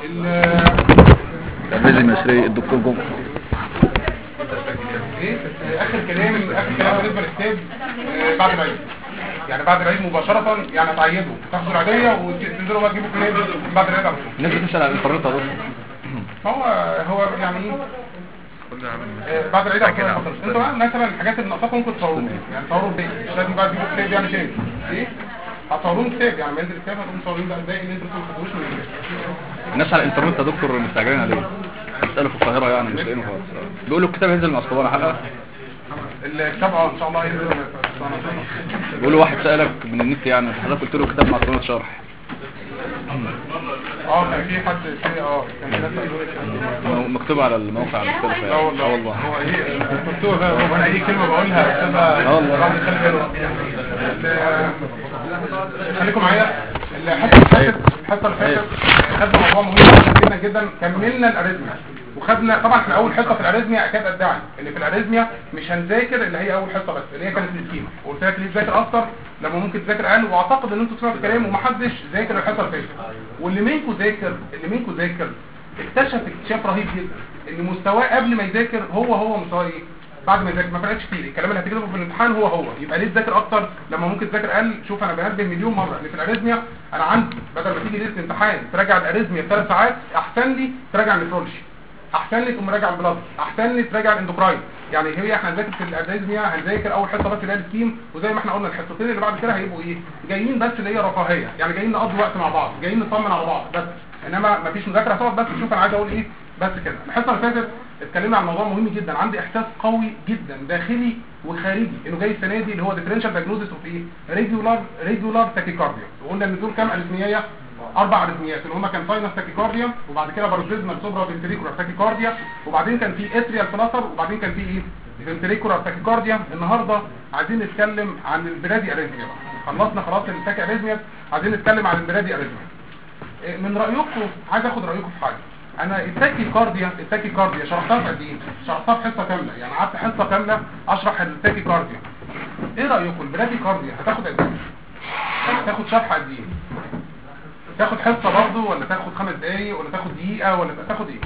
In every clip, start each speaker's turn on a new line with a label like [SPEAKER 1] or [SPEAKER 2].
[SPEAKER 1] الفيزياء المصري الدكتور جمعه.
[SPEAKER 2] ايه اخر كلام بالنسبه للكتاب بعد العيد، يعني بعد العيد مباشره، يعني تعيدوا تاخدوا العيديه وتنزلوا بقى تجيبوا كتاب بعد العيد على طول.
[SPEAKER 1] الناس بتسال على الانترنت يا دكتور.
[SPEAKER 2] هو يعني بعد العيد على طول. انتوا بقى مثلا الحاجات اللي ناقصاكم ممكن تصوروها، يعني تصوروا الباقي، مش لازم بقى تجيبوا كتاب يعني تاني. ايه هتصوروا كتاب، يعني ما ينزل الكتاب هتقوموا مصورين بقى الباقي اللي انتوا ما خدتوش من الكتاب.
[SPEAKER 1] الناس على الانترنت يا دكتور مستعجلين عليه، بيسالوا في القاهره يعني مش لاقيينه خالص. بيقولوا الكتاب هينزل من اسطوانه حلقه
[SPEAKER 2] الكتاب ان شاء الله هينزل.
[SPEAKER 1] بيقولوا واحد سالك من النت يعني حضرتك قلت له كتاب مع اسطوانه شرح.
[SPEAKER 2] كان في حد كان في ناس بيقولوا
[SPEAKER 1] مكتوب على الموقع المختلف.
[SPEAKER 2] لا والله هو ايه مكتوب بقى، وانا اي كلمه بقولها بتبقى
[SPEAKER 1] والله
[SPEAKER 2] خليكم معايا. الحصه اللي فاتت خدنا موضوع مهم جدا جدا، كملنا الاريثميا وخدنا طبعا في اول حصه في الاريثميا اكاد ادعي ان في الاريثميا مش هنذاكر اللي هي اول حصه بس اللي هي كانت السكيما، وقلت لك ليه تذاكر اكتر لما ممكن تذاكر اقل، واعتقد ان انتوا سمعتوا الكلام ومحدش ذاكر الحصه اللي فاتت، واللي منكم ذاكر اكتشف اكتشاف رهيب جدا ان مستواه قبل ما يذاكر هو مستواه ايه بعد ما يذاكر. ما فرقش كتير، الكلام اللي هتكتبه في الامتحان هو يبقى ليه تذاكر اكتر لما ممكن تذاكر اقل. شوف انا بنبه مليون مره ان في الاريثميا انا عندي بدل ما تيجي ليله الامتحان تراجع الاريثميا 3 ساعات، احسن لي تراجع النفرولوجي، احسن لي تقوم راجع البلاد، احسن لي تراجع الاندوكراين. يعني هي احنا هنذاكر في الاريثميا هنذاكر اول حصه بس اللي هي السكيم، وزي ما احنا قلنا الحصتين اللي بعد كده هيبقوا ايه جايين بس اللي هي رفاهيه، يعني جايين نقضي وقت مع بعض، جايين نطمن على بعض بس، انما مفيش مذاكره هتقعد بس تشوف انا عايز اقول ايه بس كده. الحصه اللي فاتت اتكلمنا عن موضوع مهم جدا، عندي احساس قوي جدا داخلي وخارجي انه جاي السنه دي اللي هو ديفرنشال دايجنوستس اوف ايه ريجولار تاكيكارديا، وقلنا ان دول كام اريثميا 4 اريثميات اللي هم كان ساينس تاكيكارديا، وبعد كده بارزيزمال سوبرا فنتريكولار تاكيكارديا، وبعدين كان في اتريال فلاتر، وبعدين كان في ايه فنتريكولار تاكيكارديا. النهارده عايزين نتكلم عن البرادي اريثميا، خلصنا خلاص التاكي اريثميا، عايزين نتكلم عن البرادي اريثميا. من رايكم عايز اخد رايكم في حاجه. انا التاكي كارديا شرحتها في قد ايه؟ شرحتها في حصه كامله، يعني قعدت حصه كامله اشرح التاكي كارديا. ايه رايكم البرادي كارديا هتاخد قد ايه؟ هتاخد شرح قد ايه؟ تاخد حصه برضه ولا تاخد 5 دقايق ولا تاخد دقيقه ولا تاخد ايه؟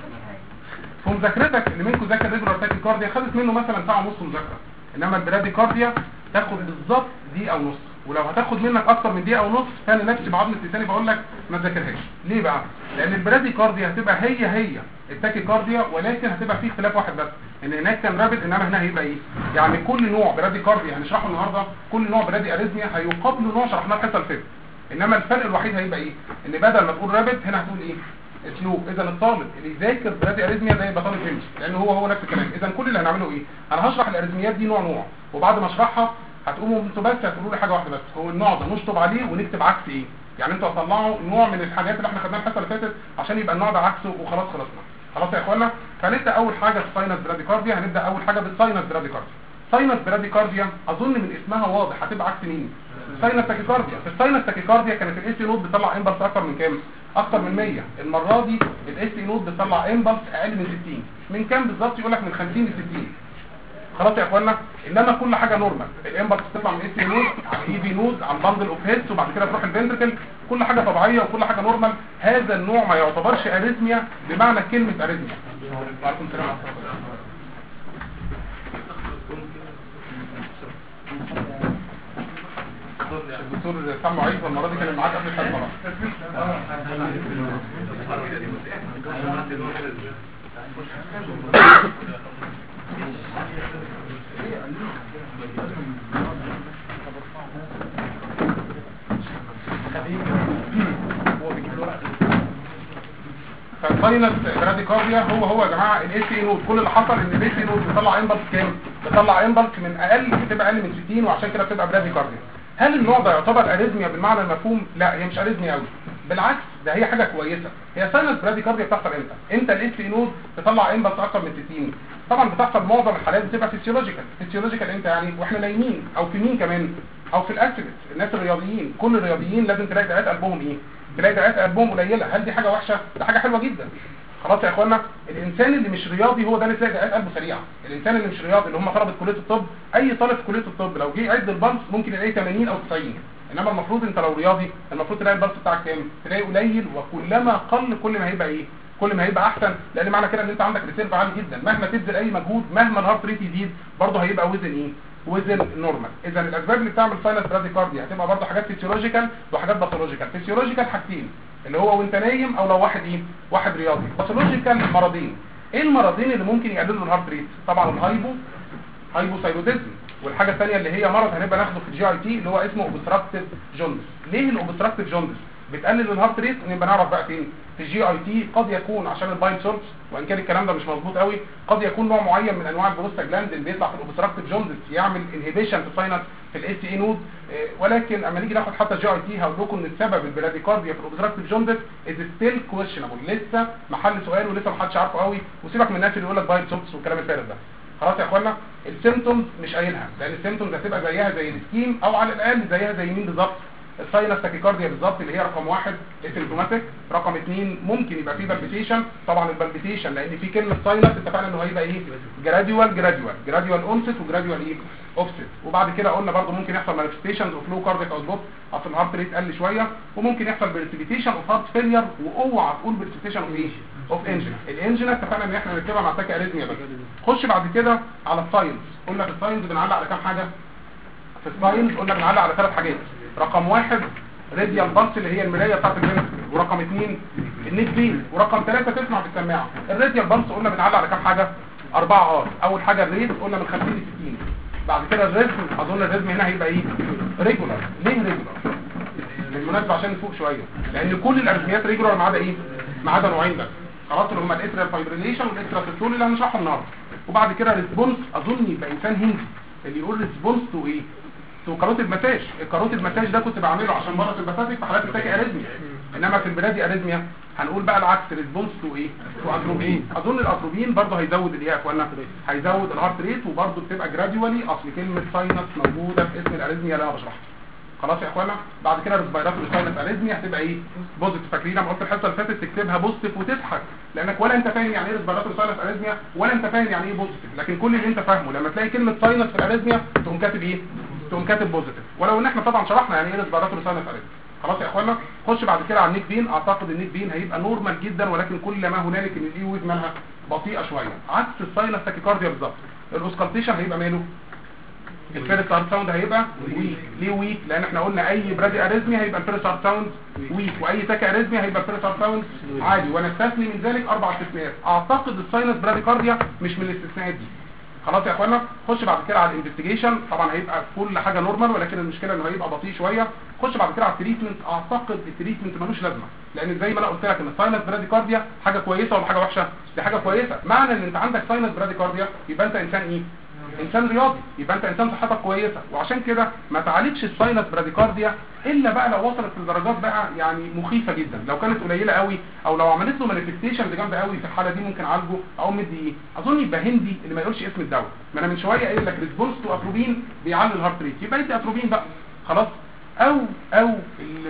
[SPEAKER 2] في مذاكرتك اللي منكم ذاكر ريجولار تاكي كارديا خدت منه مثلا ساعه ونص مذاكره، انما البرادي كارديا تاخد بالظبط دقيقه ونص، ولو هتاخد منك اكتر من دقيقه ونص ثاني نفسي بعضمه لساني بقول لك ما تذاكرهاش. ليه بقى؟ لان البرادي كارديا هتبقى هي التاكي كارديا، ولكن هتبقى فيه اختلاف واحد بس، ان هناك كان رابد انما هنا هيبقى ايه؟ يعني كل نوع برادي كارديا هنشرحه النهارده، كل نوع برادي اريثميا هيقابله نوع شرحناه الحصه اللي فاتت، انما الفرق الوحيد هيبقى ايه؟ ان بدل ما تقول رابد هنا هتقول ايه؟ اسلوب. اذا الطالب اللي يذاكر برادي اريثميا ده يبقى طالب فينش، لان هو نفس الكلام. اذا كل اللي هنعمله ايه؟ انا هشرح الاريثميات دي نوع، وبعد ما اشرحها هتقوموا انتوا بس هتقولوا لي حاجه واحده بس، هو النوع ده نشطب عليه ونكتب عكس ايه؟ يعني انتوا هتطلعوا نوع من الحاجات اللي احنا خدناها الحصه اللي فاتت عشان يبقى النوع ده عكسه وخلاص خلصنا. خلاص يا اخوانا، فهنبدا اول حاجه في ساينس براديكارديا، هنبدا اول حاجه بالساينس براديكارديا. ساينس براديكارديا اظن من اسمها واضح هتبقى عكس مين؟ ساينس تاكيكارديا. في الساينس تاكيكارديا كانت الاس اي نود بتطلع امبلس اكتر من كام؟ اكتر من 100. المره دي الاس اي نود بتطلع امبلس اقل من 60. من كام بالظبط؟ يقول لك من 50 ل 60. خلاص يا اخوانا، انما كل حاجه نورمال، الامبلس بتطلع من اس اي نود على الاي في نود على الباندل اوف هيدز وبعد كده تروح الفنتركل، كل حاجه طبيعيه وكل حاجه نورمال. هذا النوع ما يعتبرش اريثميا بمعنى كلمه اريثميا. وعليكم السلام ورحمه الله. الدكتور سامع عيد المره دي كان معاك قبل الحلقه. فالساينس براديكارديا هو يا جماعه الاس اي نود، كل اللي حصل ان الاس اي نود بيطلع امبلس كام؟ بيطلع امبلس من اقل، بتبقى اقل من 60، وعشان كده بتبقى براديكارديا. هل النوع ده يعتبر اريثميا بالمعنى المفهوم؟ لا، هي مش اريثميا قوي، بالعكس ده هي حاجه كويسه. هي ساينس براديكارديا بتحصل امتى الاس اي نود تطلع امبلس اكتر من 60؟ طبعا بتحصل معظم الحالات بتبقى فيسيولوجيكال امتى يعني؟ واحنا نايمين، او في مين كمان؟ او في الاكتيفيتس، الناس الرياضيين. كل الرياضيين لازم تلاقي دقات قلبهم ايه؟ تلاقي دقات قلبهم قليله. هل دي حاجه وحشه؟ ده حاجه حلوه جدا. خلاص يا اخوانا، الانسان اللي مش رياضي هو ده اللي تلاقي دقات قلبه سريعه. الانسان اللي مش رياضي اللي هم طلبه كليه الطب، اي طالب في كليه الطب لو جه يعد البلس ممكن يلاقيه 80 او 90. انما المفروض انت لو رياضي المفروض تلاقي البلس بتاعك كام؟ تلاقي قليل، وكلما قل كل ما هيبقى ايه؟ كل ما هيبقى احسن، لان معنى كده ان انت عندك ريسيرف عالي جدا، مهما تبذل اي مجهود مهما الهارت ريت يزيد برضه هيبقى وزن ايه؟ وزن نورمال. اذا الاسباب اللي بتعمل ساينس براديكارديا هتبقى برضه حاجات فيسيولوجيكال وحاجات باثولوجيكال. فيسيولوجيكال حاجتين اللي هو وانت نايم او لو واحد ايه؟ واحد رياضي. باثولوجيكال مرضين. ايه المرضين اللي ممكن يقللوا الهارت ريت؟ طبعا هايبوثايروديزم، والحاجه الثانيه اللي هي مرض هنبقى ناخده في الجي اي تي اللي هو اسمه اوبستراكتيف جوندس. ليه الاوبستراكتيف جوندس بتقلل الهارت ريت؟ ونبقى نعرف بقى فين في الجي اي تي. قد يكون عشان البايل سورس، وان كان الكلام ده مش مظبوط قوي، قد يكون نوع معين من انواع البروستاجلاند اللي بيطلع في الاوبستراكتيف جوندس يعمل انهبيشن في الساينس في الاس اي نود. ولكن اما نيجي ناخد حتى الجي اي تي هقول لكم ان السبب البراديكارديا في الاوبستراكتيف جوندس از ستيل كويشنبل، لسه محل سؤال ولسه ما حدش عارفه قوي. وسيبك من الناس اللي يقول لك بايل سورس والكلام الفارغ ده. خلاص يا اخوانا، السيمتومز مش قايلها، لان السيمتومز هتبقى زيها زي السكيم، او على الاقل زيها زي مين بالظبط؟ الساينس تاكيكارديا بالظبط، اللي هي رقم 1 اسيمتوماتيك، رقم 2 ممكن يبقى فيه بالبيتيشن. طبعا البالبيتيشن لان في كلمه ساينس اتفقنا انه هيبقى ايه؟ جراديوال اونست وجراديوال ايه؟ اوفست. وبعد كده قلنا برضو ممكن يحصل مانيفستيشنز اوف لو كاردياك اوتبوت، اصل الهارت ريت قل شويه، وممكن يحصل بريسبيتيشن اوف هارت فيلير. واوعى تقول بريسبيتيشن اوف ايه؟ اوف انجن. الانجن اتفقنا ان احنا نكتبها مع تاكي اريثميا بس. خش بعد كده على الساينس. قلنا في الساينس بنعلق على كام حاجه؟ في الساينس قلنا بنعلق على 3 حاجات. رقم 1 راديال بالس اللي هي المرايه بتاعت الفنتركل، ورقم 2 النيك بين، ورقم 3 تسمع بالسماعه. الراديال بالس قلنا بنعلق على كام حاجه؟ 4 ار. اول حاجه الريت قلنا من 50 ل 60. بعد كده الريزم، اظن الريزم هنا هيبقى ايه؟ ريجولار. ليه ريجولار؟ بالمناسبه عشان نفوق شويه، لان كل الاريثميات ريجولار ما عدا ايه؟ ما عدا نوعين بس خلاص، اللي هم الاتريال فايبريليشن والاتريال سيستول اللي هنشرحهم النهارده. وبعد كده ريسبونس، اظن يبقى انسان هندي اللي يقول ريسبونس تو ايه؟ تو كاروتيد مساج. الكاروتيد مساج ده كنت بعمله عشان مرض الباساتيك في حالات التاكي اريثميا، انما في البرادي اريثميا هنقول بقى العكس، ريسبونس تو ايه؟ تو اتروبين. اظن الاتروبين برضه هيزود الايه يا اخوانا؟ هيزود الهارت ريت، وبرضه بتبقى جراديوالي، اصل كلمه ساينس موجوده في اسم الاريثميا اللي انا بشرحها. خلاص يا اخوانا، بعد كده ريسبيراتوري ساينس اريثميا هتبقى ايه؟ بوزيتيف. فاكرين لما قلت الحصه اللي فاتت تكتبها بوزيتيف وتضحك، لانك ولا انت فاهم يعني ايه ريسبيراتوري ساينس اريثميا ولا انت فاهم يعني ايه بوزيتيف، لكن كل اللي انت فاهمه لما تلاقي كلمه ساينس في الاريثميا تقوم كاتب ايه؟ تقوم كاتب بوزيتيف. ولو ان احنا طبعا شرحنا يعني ايه ريسبيراتوري ساينس اريثميا. خلاص يا اخوانا، خش بعد كده على النيك بين. اعتقد النيك بين هيبقى نورمال جدا، ولكن كل ما هنالك ان الاي ويف مالها بطيئه شويه، عكس الساينس تاكيكارديا بالظبط. الاوسكالتيشن هيبقى ماله؟ الفيرست هارت ساوند هيبقى ويك. ليه ويك؟ لان احنا قلنا اي برادي اريثميا هيبقى الفيرست هارت ساوند ويك، واي تاكي اريثميا هيبقى الفيرست هارت ساوند عادي. ونستثني من ذلك 4 استثناءات. اعتقد الساينس براديكارديا مش من الاستثناءات دي. خلاص يا اخوانا، خش بعد كده على الانفستيجيشن. طبعا هيبقى كل حاجه نورمال، ولكن المشكله انه هيبقى بطيء شويه. خش بعد كده على التريتمنت. اعتقد التريتمنت ملوش لازمه، لان زي ما انا قلت لك ان الساينس براديكارديا حاجه كويسه ولا حاجه وحشه؟ دي حاجه كويسه. معنى ان انت عندك ساينس براديكارديا يبقى انت انسان ايه؟ انسان رياضي، يبقى انت انسان صحتك كويسه. وعشان كده ما تعالجش الساينس براديكارديا الا بقى لو وصلت لدرجات بقى يعني مخيفه جدا. لو كانت قليله قوي او لو عملت له مانيفستيشنز جامده قوي، في الحاله دي ممكن اعالجه او مدي ايه؟ اظن يبقى هندي اللي ما يقولش اسم الدواء. ما انا من شويه قايل لك ريسبونس تو اتروبين بيعلي الهارت ريت، يبقى يدي اتروبين بقى خلاص. او اللي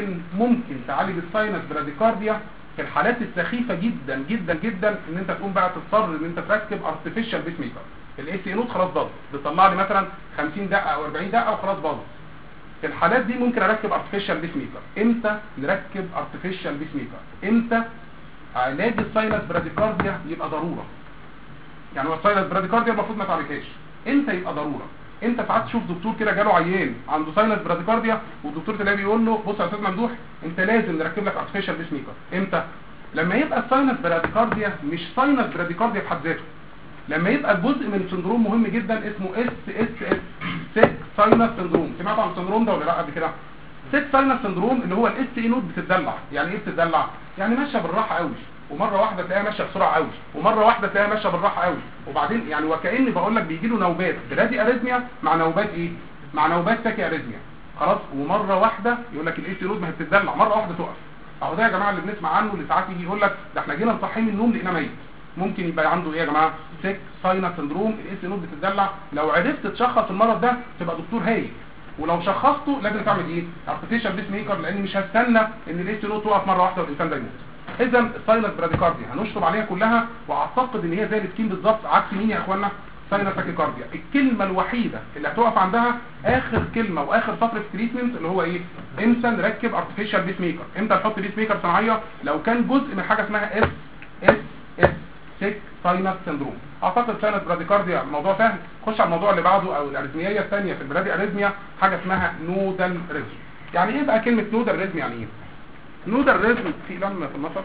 [SPEAKER 2] ممكن تعالج الساينس براديكارديا في الحالات السخيفه جدا جدا جدا، ان انت تقوم بقى تضطر ان انت تركب ارتفيشال بيس ميكر. الاي سي نوت خلاص باظت، بتطلع لي مثلا 50 دقه او 40 دقه وخلاص باظت. في الحالات دي ممكن اركب ارتفيشال بيس ميكر. امتى نركب ارتفيشال بيس ميكر؟ امتى علاج الساينس براديكارديا يبقى ضروره؟ يعني هو الساينس براديكارديا المفروض ما تعالجهاش، امتى يبقى ضروره؟ انت ساعات تشوف دكتور كده جاله عيان عنده ساينس براديكارديا، والدكتور تلاقيه بيقول له بص يا استاذ ممدوح انت لازم نركب لك ارتفيشال بيس ميكر. امتى؟ لما يبقى الساينس براديكارديا مش ساينس براديكارديا في حد ذاته، لما يبقى جزء من سندروم مهم جدا اسمه اس سيك ساينس سندروم. سمعت عن السندروم ده ولا لا قبل كده؟ سيك ساينس سندروم اللي هو الاس اي نود بتتدلع. يعني ايه بتتدلع؟ يعني ماشيه بالراحه قوي، ومره واحده تلاقيها ماشيه بسرعه قوي، ومره واحده تلاقيها ماشيه بالراحه قوي، وبعدين يعني وكاني بقول لك بيجي له نوبات برادي اريثميا مع نوبات ايه؟ مع نوبات تاكي اريثميا خلاص. ومره واحده يقول لك الاس اي نود ما هي بتتدلع، مره واحده تقف. اهو ده يا جماعه اللي بنسمع عنه، اللي ساعات يجي يقول لك ده احنا جينا نصحيه من النوم لقينا ميت. ممكن يبقى عنده ايه يا جماعه؟ سيك ساينس سندروم، الاس نود بتتدلع. لو عرفت تشخص المرض ده تبقى دكتور هايل، ولو شخصته لازم تعمل ايه؟ ارتفيشال بيس ميكر، لان مش هستنى ان الاس نود توقف مره واحده والانسان ده يموت. اذا الساينس براديكارديا هنشطب عليها كلها، واعتقد ان هي زي السكين بالظبط، عكس مين يا اخوانا؟ ساينس تاكيكارديا. الكلمه الوحيده اللي هتقف عندها اخر كلمه واخر سطر في التريتمنت اللي هو ايه؟ امتى نركب ارتفيشال بيس ميكر، امتى نحط بيس ميكر صناعيه لو كان جزء من حاجه اسمها اس سيك ساينس سندروم. اعتقد ساينس براديكارديا الموضوع سهل. خش على الموضوع اللي بعده او الاريثميا الثانيه في البرادي اريثميا، حاجه اسمها نودال ريزم. يعني ايه بقى كلمه نودال ريزم؟ يعني ايه نودال ريزم؟ في لما في النصر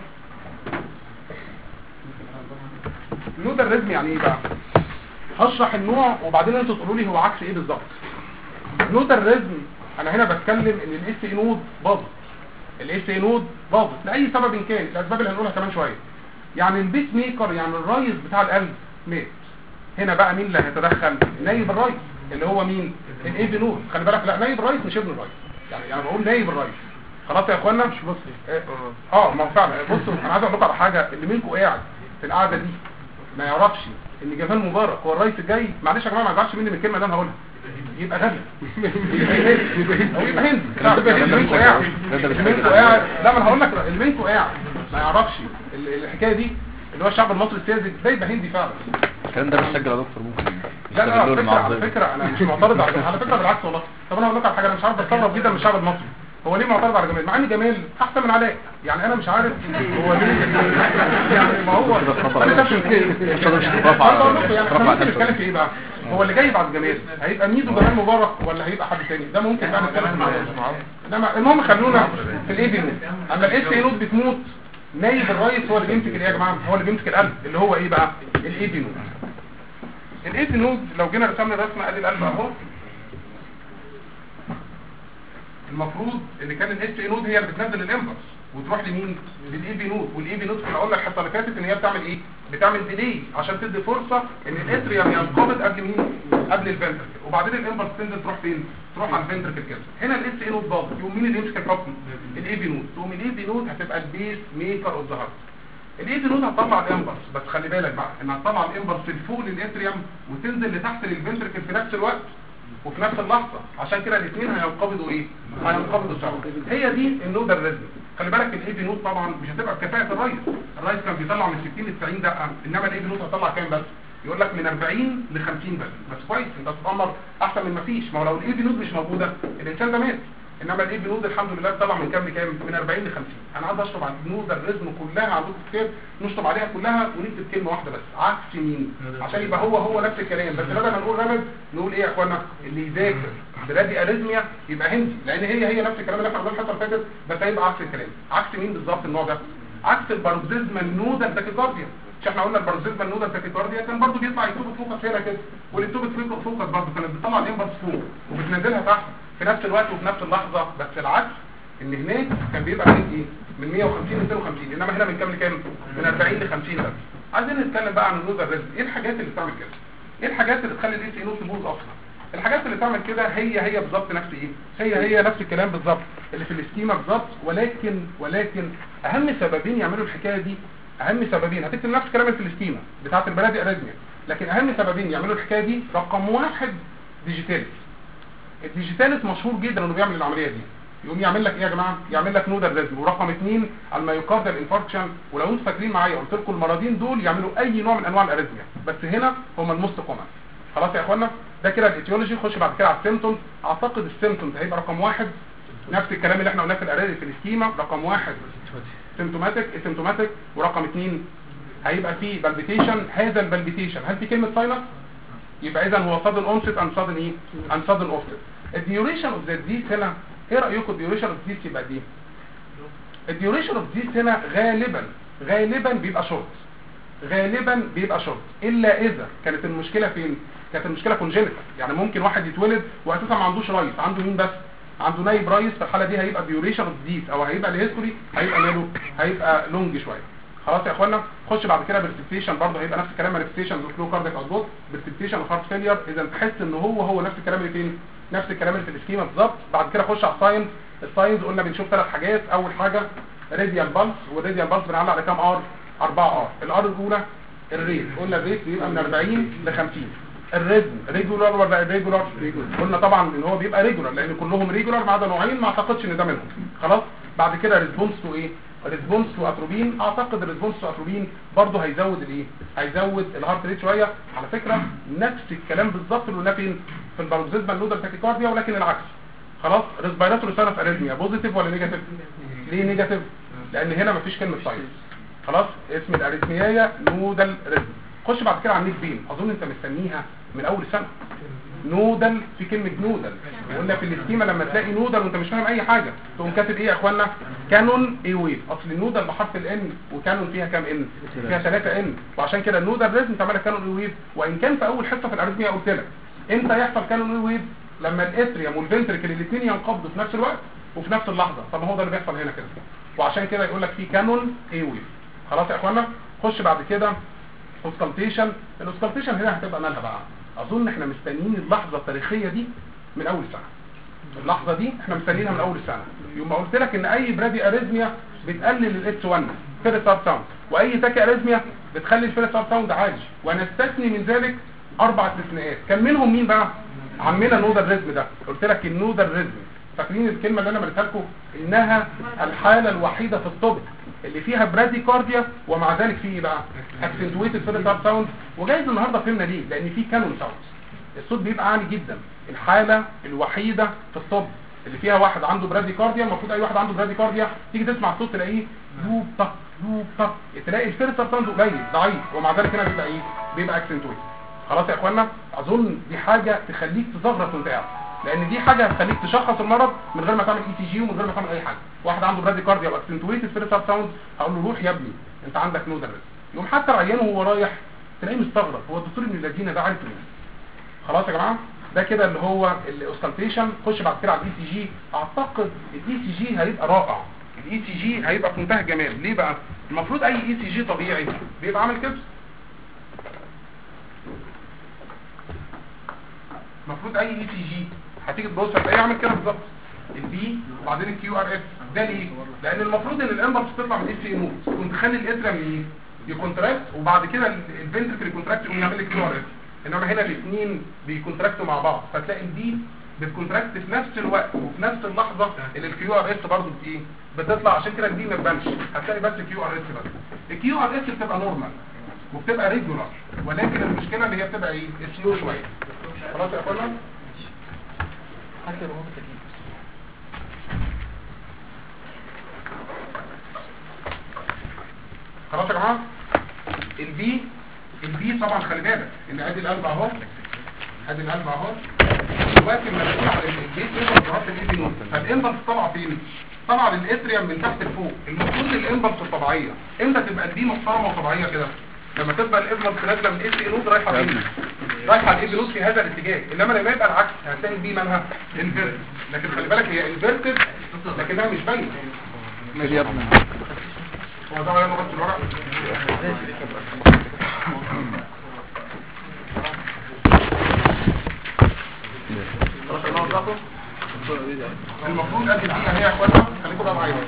[SPEAKER 2] نودال ريزم يعني ايه بقى؟ هشرح النوع وبعدين انتوا تقولوا لي هو عكس ايه بالظبط. نودال ريزم انا هنا بتكلم ان الاس اي نود باظت، الاس اي نود باظت لاي سبب كان، الاسباب اللي هنقولها كمان شويه. يعني البيس ميكر يعني الريس بتاع القلب مات. هنا بقى مين اللي هيتدخل؟ نايب الريس اللي هو مين؟ الاي بي نود. خلي بالك، لا نايب الريس مش ابن الريس، يعني انا بقول نايب الريس. خلاص يا اخوانا؟ مش بصي ما هو فعلا. بصوا انا عايز اقول لكم على حاجه، اللي منكم قاعد في القعده دي ما يعرفش ان جمال مبارك هو الرئيس الجاي، معلش يا جماعه ما يزعلش مني من الكلمه اللي انا هقولها، يبقى غبي او يبقى هندي. اللي منكم قاعد لا ما انا هقول لك، اللي منكم قاعد ما يعرفش الحكايه دي اللي هو الشعب المصري الساذج ده يبقى هندي فعلا.
[SPEAKER 1] الكلام ده بيسجل يا دكتور ممكن
[SPEAKER 2] لا على فكره انا مش معترض على فكره بالعكس والله. طب انا هقول لك على حاجه، انا مش عارف استغرب جدا من الشعب المصري، هو ليه معترض على جمال مع ان جمال احسن من علاء؟ يعني انا مش عارف هو ليه يعني ما هو بنتكلم في ايه بقى؟ هو اللي جاي بعد جمال هيبقى ميدو جمال مبارك ولا هيبقى حد تاني؟ ده ممكن بقى نتكلم معاه. انما المهم خلونا في الاي بي نود. اما الاس اي نود بتموت، نايب الرئيس هو اللي بيمسك ايه يا جماعه؟ هو اللي بيمسك القلب اللي هو ايه بقى؟ الاي بي نود. الاي بي نود لو جينا رسمنا الرسمه ادي القلب اهو، المفروض ان كان الاس اي نود هي اللي بتنزل الامبلس وتروح لمين؟ للاي بي نود. والاي بي نود كنا قلنا الحصه اللي فاتت ان هي بتعمل ايه؟ بتعمل ديلي عشان تدي فرصه ان الاتريوم ينقبض قبل مين؟ قبل الفنتركل، وبعدين الامبلس تنزل تروح فين؟ تروح على الفنتركل كده. هنا الاس اي نود باظت، يقوم مين اللي يمسك الحكم؟ الاي بي نود. تقوم الاي بي نود هتبقى البيس ميكر اوف ذا هارت. الاي بي نود هتطلع الامبلس، بس خلي بالك بقى انها هتطلع الامبلس فوق للاتريوم وتنزل لتحت للفنتركل في نفس الوقت وفي نفس اللحظه، عشان كده الاثنين هينقبضوا ايه؟ هينقبضوا سوا. هي دي النودال ريزم. خلي بالك الاي بي نود طبعا مش هتبقى بكفاءه الريس كان بيطلع من 60 ل 90 دقه، انما الاي بي نود هتطلع كام بس؟ يقول لك من 40 ل 50 بس كويس، انت تتامر احسن من ما فيش. ما هو لو الاي بي نود مش موجوده الانسان ده مات، انما الاي بي نود الحمد لله طلع من كام لكام؟ من 40 ل 50. انا عايز اشطب على النودال ريزم كلها عندكم كتاب، نشطب عليها كلها ونكتب كلمه واحده بس، عكس مين؟ عشان يبقى هو نفس الكلام، بس بدل ما نقول رمز نقول ايه يا اخوانا؟ اللي يذاكر برادي اريثميا يبقى هندي، لان هي نفس الكلام اللي احنا قلناه الحصه اللي فاتت، بس هيبقى عكس الكلام. عكس مين بالظبط النوع ده؟ عكس الباروكسيزمال نودال تاكيكارديا. مش احنا قلنا الباروكسيزمال نودال تاكيكارديا كان برضو بيطلع يكتب فوكس هنا كده، واليكتوب فوكس برضو كانت بتطلع الامبلس فوق وبتنزلها تحت في نفس الوقت وفي نفس اللحظه، بس العكس ان هناك كان بيبقى من ايه؟ من 150 ل 250، انما هنا من كام لكام؟ من 40 ل 50 بس. عايزين نتكلم بقى عن النودال ريزم. ايه الحاجات اللي بتعمل كده؟ ايه الحاجات اللي تخلي الاس اي نود تبوظ اصلا؟ الحاجات اللي تعمل كده هي بالظبط نفس ايه؟ هي نفس الكلام بالظبط اللي في الاسكيما بالظبط، ولكن اهم سببين يعملوا الحكايه دي، اهم سببين هتكتب نفس الكلام اللي في الاسكيما بتاعه البرادي اريثميا، لكن اهم سببين يعملوا الحكايه دي، رقم واحد ديجيتاليس. الديجيتاليس مشهور جدا انه بيعمل العمليه دي، يقوم يعمل لك ايه يا جماعه؟ يعمل لك نودال ريزم. ورقم 2 المايوكاردال انفاركشن. ولو انتوا فاكرين معايا قلت لكم المرضين دول يعملوا اي نوع من انواع الاريثميا، بس هنا هم الموست كومن. خلاص يا اخوانا؟ ده كده الايتيولوجي. خش بعد كده على السيمبتومز. اعتقد السيمبتومز هيبقى رقم واحد نفس الكلام اللي احنا قلناه في الاريثميا في السكيما. رقم واحد سيمبتوماتيك، ورقم 2 هيبقى فيه بالبيتيشن. هذا البالبيتيشن هل في كلمه ساينس؟ يبقى اذا هو sudden onset and sudden ايه؟ and sudden offset. الديوريشن اوف ذا ديز هنا، ايه رايكم الديوريشن اوف ديز يبقى دي؟ الديوريشن اوف ديز هنا غالبا بيبقى شورت، غالبا بيبقى شورت، الا اذا كانت المشكله فين؟ كانت المشكله كونجينيتال. يعني ممكن واحد يتولد واساسا ما عندوش رئيس، عنده مين بس؟ عنده نايب رئيس. في الحاله دي هيبقى ديوريشن اوف ديز او هيبقى الهيستوري هيبقى ماله؟ هيبقى لونج شويه. خلاص يا اخوانا؟ خش بعد كده برسبتيشن، برضه هيبقى نفس الكلام، مانيفستيشن سلو كاردياك اوتبوت، برسبتيشن اوف هارت فيلير. اذا تحس ان هو نفس الكلام اللي فين؟ نفس الكلام اللي في السكيما بالظبط. بعد كده خش على الساينز. الساينز قلنا بنشوف 3 حاجات. اول حاجه راديال بالس، والراديال بالس بنعلق على كام ار؟ 4 ار. الار الاولى الريت، قلنا الريت بيبقى من 40 ل 50. الريزم ريجولار ولا irregular؟ قلنا طبعا ان هو بيبقى ريجولار لان كلهم ريجولار ما عدا نوعين ما اعتقدش ان ده منهم. خلاص؟ بعد كده ريسبونس تو ايه؟ ريسبونس تو اتروبين، اعتقد الريسبونس تو اتروبين برضه هيزود الايه، هيزود الهارت ريت شويه. على فكره نفس الكلام بالظبط اللي قلناه فين في الباروكسيزمال نودال تاكيكارديا، ولكن العكس. خلاص ريسبيراتوري ساينس اريثميا بوزيتيف ولا نيجاتيف؟ ليه نيجاتيف؟ لان هنا مفيش كلمه ساينس. خلاص اسم الاريثميا نودال ريزم. خش بعد كده على النيك بين، اظن انت مستنيها من اول سنه. نودل، في كلمه نودل وقلنا في الاسكيما لما تلاقي نودل وانت مش فاهم اي حاجه تقوم كاتب ايه يا اخوانا؟ كانون اي ويف. اصل النودل بحرف الان، وكانون فيها كام ان؟ فيها 3 ان، وعشان كده النودل ريزم تعملها كانون اي ويف. وان كان في اول حصه في الاريثميا قلت لك امتى يحصل كانون اي ويف؟ لما الاتريوم والفنتريكل الاثنين ينقبضوا في نفس الوقت وفي نفس اللحظه. طب هو ده اللي بيحصل هنا كده، وعشان كده يقول لك في كانون اي ويف. خلاص يا اخوانا. خش بعد كده اوسكالتيشن. الاوسكالتيشن هنا هتبقى مالها بقى؟ اظن احنا مستنيين اللحظه التاريخيه دي من اول سنه. اللحظه دي احنا مستنيينها من اول السنه. يوم ما قلت لك ان اي برادي اريزميا بتقلل الاتش 1 فيرست هارت ساوند، واي تاكي اريزميا بتخلي الفيرست هارت ساوند عالي، ونستثني من ذلك 4 استثناءات. كان منهم مين بقى؟ عمنا نودال ريزم ده. قلت لك النودال ريزم، فاكرين الكلمه اللي انا قلتها لكم؟ انها الحاله الوحيده في الطب اللي فيها برادي كارديا ومع ذلك فيه بقى اكسنتويتد فيرست هارت ساوند. وجايز النهارده فهمنا ليه، لان في كانون ساوند، الصوت بيبقى عالي جدا. الحاله الوحيده في الطب اللي فيها واحد عنده برادي كارديا، المفروض اي واحد عنده برادي كارديا تيجي تسمع الصوت تلاقيه دوب طق دوب طق، تلاقي الفيرست هارت ساوند قليل ضعيف، ومع ذلك هنا بيبقى ايه؟ بيبقى اكسنتويتد. خلاص يا اخوانا. اظن دي حاجه تخليك تزغرط وانت قاعد، لان دي حاجه هتخليك تشخص المرض من غير ما تعمل اي سي جي ومن غير ما تعمل اي حاجه. واحد عنده برادي كارديا واكسنتويتد فيرست هارت ساوند، هقول له روح يا ابني انت عندك نودال ريزم. يوم حتى العيان وهو رايح تلاقيه مستغرب، هو الدكتور ابن الذين ده عارف مين؟ خلاص يا جماعه. ده كده اللي هو الاوسكالتيشن. خش بعد كده على الاي سي جي. اعتقد الاي سي جي هيبقى رائع، الاي سي جي هيبقى في منتهى الجمال. ليه بقى؟ المفروض اي اي سي جي طبيعي بيبقى عامل كده، المفروض اي اي سي جي هتيجي تبص هتلاقيه عامل كده بالظبط، البي وبعدين الكيو ار اس. ده ليه؟ لان المفروض ان الامبلس تطلع من الاس اي نود تكون تخلي الاتريم يكونتراكت، وبعد كده الفنتريكل يكونتراكت ويعمل لك كيو ار اس. انما هنا الاثنين بيكونتراكتوا مع بعض، فتلاقي البي بتكونتراكت في نفس الوقت وفي نفس اللحظه اللي الكيو ار اس برضه ايه؟ بتطلع. عشان كده البي ما تبانش، هتلاقي بس كيو ار اس بس. الكيو ار اس بتبقى نورمال وبتبقى ريجولار، ولكن المشكله اللي هي بتبقى ايه؟ سلو شويه. خلاص يا اخوانا. خلاص يا جماعه. البي طبعا خلي بالك ان ادي القلب اهو، ادي القلب اهو دلوقتي لما بنقول على البيت نقدر نحط الايدي نقطه، فالامبلس طالعه فين؟ طالعه للاتريوم من تحت لفوق. المفروض الامبلس الطبيعيه امتى تبقى البي محترمه وطبيعيه كده؟ لما تبقى الامبلس نازله من الاس اي نود رايحه فين؟ رايحه على الاي نود في هذا الاتجاه. انما لما يبقى العكس هتلاقي البي مالها انفيرتد، لكن خلي بالك هي انفيرتد لكنها مش باينه.
[SPEAKER 1] ماشي يا ابني.
[SPEAKER 2] هو ده يلا بس الورق. المفروض ادي دي اهي يا اخوانا، خليكم بقى معايا.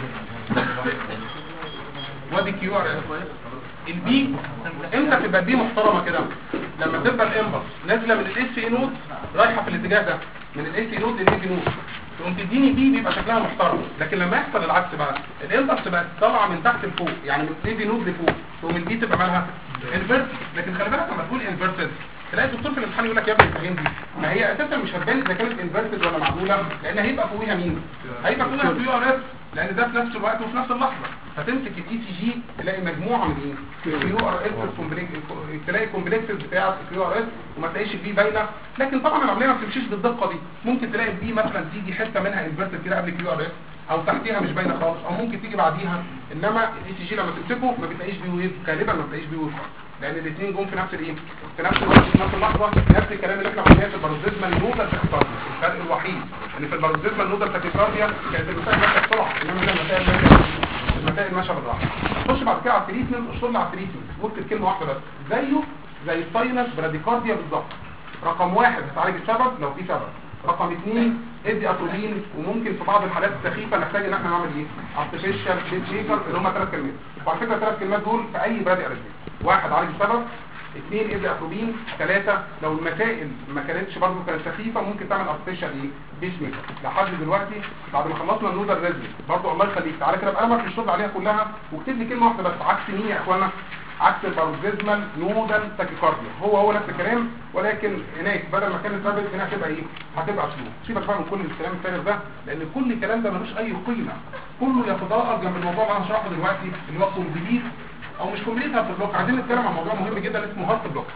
[SPEAKER 2] وادي كيو ار اس. البي امتى تبقى البي محترمه كده؟ لما تبقى الامبلس نازله من الاس اي نود رايحه في الاتجاه ده، من الاس اي نود للاي نود، تقوم تديني بي بيبقى شكلها محترم. لكن لما يحصل العكس بقى، الامبلس تبقى طالعه من تحت لفوق، يعني من الاي نود لفوق، تقوم البي تبقى مالها انفيرتد. لكن خلي بالك لما تقول انفيرتد تلاقي الدكتور في الامتحان يقول لك يا ابني الفين دي ما هي اساسا مش هتبان اذا كانت انفيرتد ولا معدوله، لان هيبقى فوقيها مين؟ هيبقى فوقيها كيو ار اس، لان ده في نفس الوقت وفي نفس اللحظه. فتمسك الاي سي جي تلاقي مجموعه من ايه؟ كيو ار اس كومبلكس، تلاقي كومبلكسز بتاع الكيو ار اس وما تلاقيش البي باينه. لكن طبعا العمليه ما بتمشيش بالدقه دي، ممكن تلاقي البي مثلا تيجي حته منها انفيرتد كده قبل الكيو ار اس، او تحتيها مش باينه خالص، او ممكن تيجي بعديها. انما الاي سي جي لما تمسكه ما بتلاقيش بي ويف، غالبا ما بتلاقيش بي ويف، لان الاثنين جم في نفس الايه؟ في نفس الوقت في نفس اللحظه. نفس الكلام اللي احنا قلناه في الباروكسيزمال نودال تاكيكارديا. الفرق الوحيد ان في الباروكسيزمال نودال تاكيكارديا كانت المسائل ماشيه بسرعه، انما هنا المسائل ماشيه بالراحه. نخش بعد كده على التريتمنت. اشطر لي على التريتمنت واكتب كلمه واحده بس، زيه زي الساينس براديكارديا بالظبط. رقم 1 هتعالج السبب لو في سبب. رقم 2 ادي اتروبين، وممكن في بعض الحالات السخيفه نحتاج ان احنا نعمل ايه؟ ارتفيشال بيت شيكر، اللي هم 3 كلمات. وعلى فكره 3 كلمات دول في اي برادي اريثميا. 1 عالج السبب، 2 ادي اتروبين. 3 لو المسائل ما كانتش برضه كانت سخيفه ممكن تعمل ارتفيشال ايه بيس ميكر. لحد دلوقتي بعد ما خلصنا النودر ريزم برضه الله يخليك تعالى كده بقلمك الشغل عليها كلها واكتب لي كلمه واحده بس عكس مين يا اخوانا؟ عكس الباروكسيزمال نودال تاكيكارديا. هو نفس الكلام ولكن هناك بدل ما كانت رابط هنا هتبقى ايه؟ هتبقى سلو. سيبك بقى من كل الكلام الفارغ ده لان كل الكلام ده ملوش اي قيمه، كله يتضاءل جنب الموضوع اللي انا هشرحه دلوقتي اللي هو كومبليت او مش كومبليت هارت بلوك. عايزين نتكلم عن موضوع مهم جدا اسمه هارت بلوك.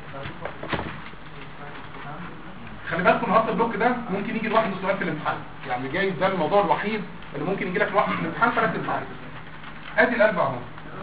[SPEAKER 2] خلي بالكم الهارت بلوك ده ممكن يجي لوحده سؤال في الامتحان، يعني جاي ده الموضوع الوحيد اللي ممكن يجي لك لوحده في الامتحان فركز معايا. ادي القلب اهو،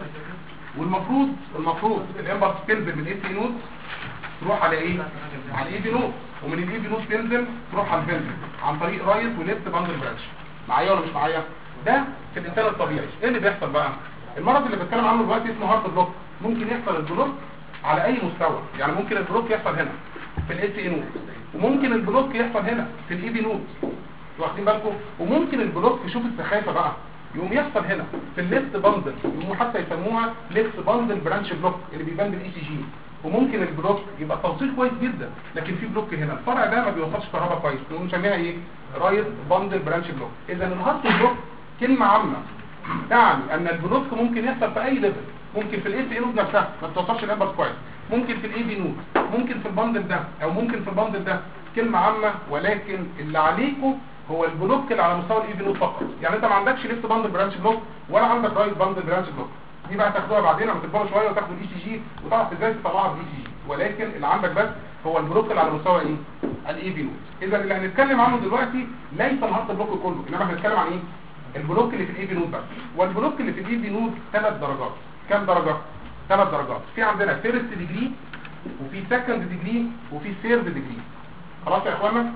[SPEAKER 2] والمفروض الامبلس تنزل من الاي نود تروح على ايه؟ على الاي بي نود، ومن الاي بي نود تنزل تروح على الفنتركل عن طريق رايت وليفت باندل برانش. معايا ولا مش معايا؟ ده في الانسان الطبيعي. ايه اللي بيحصل بقى؟ المرض اللي بتكلم عنه دلوقتي اسمه هارت بلوك. ممكن يحصل البلوك على اي مستوى، يعني ممكن البلوك يحصل هنا في الاس اي نود، وممكن البلوك يحصل هنا في الاي بي نود، واخدين بالكم؟ وممكن البلوك شوف السخافه بقى يقوم يحصل هنا في الليفت باندل، يقوموا حتى يسموها ليفت باندل برانش بلوك اللي بيبان بالاي سي جي. وممكن البلوك يبقى توصيل كويس جدا لكن في بلوك هنا الفرع ده ما بيوصلش كهرباء كويس، نقوم نسميها ايه؟ رايت باندل برانش بلوك. اذا الهارت بلوك كلمه عامه يعني ان البلوك ممكن يحصل في اي ليفل، ممكن في الاس اي نود نفسها ما بتوصلش الامبلس كويس، ممكن في الاي بي نود، ممكن في الباندل ده او ممكن في الباندل ده. كلمه عامه ولكن اللي عليكم هو البلوك اللي على مستوى الاي بي نود فقط. يعني انت ما عندكش ليفت باندل برانش بلوك ولا عندك رايت باندل برانش بلوك، دي بقى تاخدوها بعدين لما تكبروا شويه وتاخدوا الاي سي جي وتعرف ازاي تطلعها بالاي سي جي، ولكن اللي عندك بس هو البلوك اللي على مستوى ايه؟ الاي بي نود. اذا اللي هنتكلم عنه دلوقتي ليس الهارت بلوك كله، انما هنتكلم عن ايه؟ البلوك اللي في الاي بي نود بس. والبلوك اللي في الاي بي نود 3 درجات. كام درجه؟ 3 درجات. في عندنا فيرست ديجري وفي سكند ديجري وفي ثيرد ديجري. خلاص يا اخوانا؟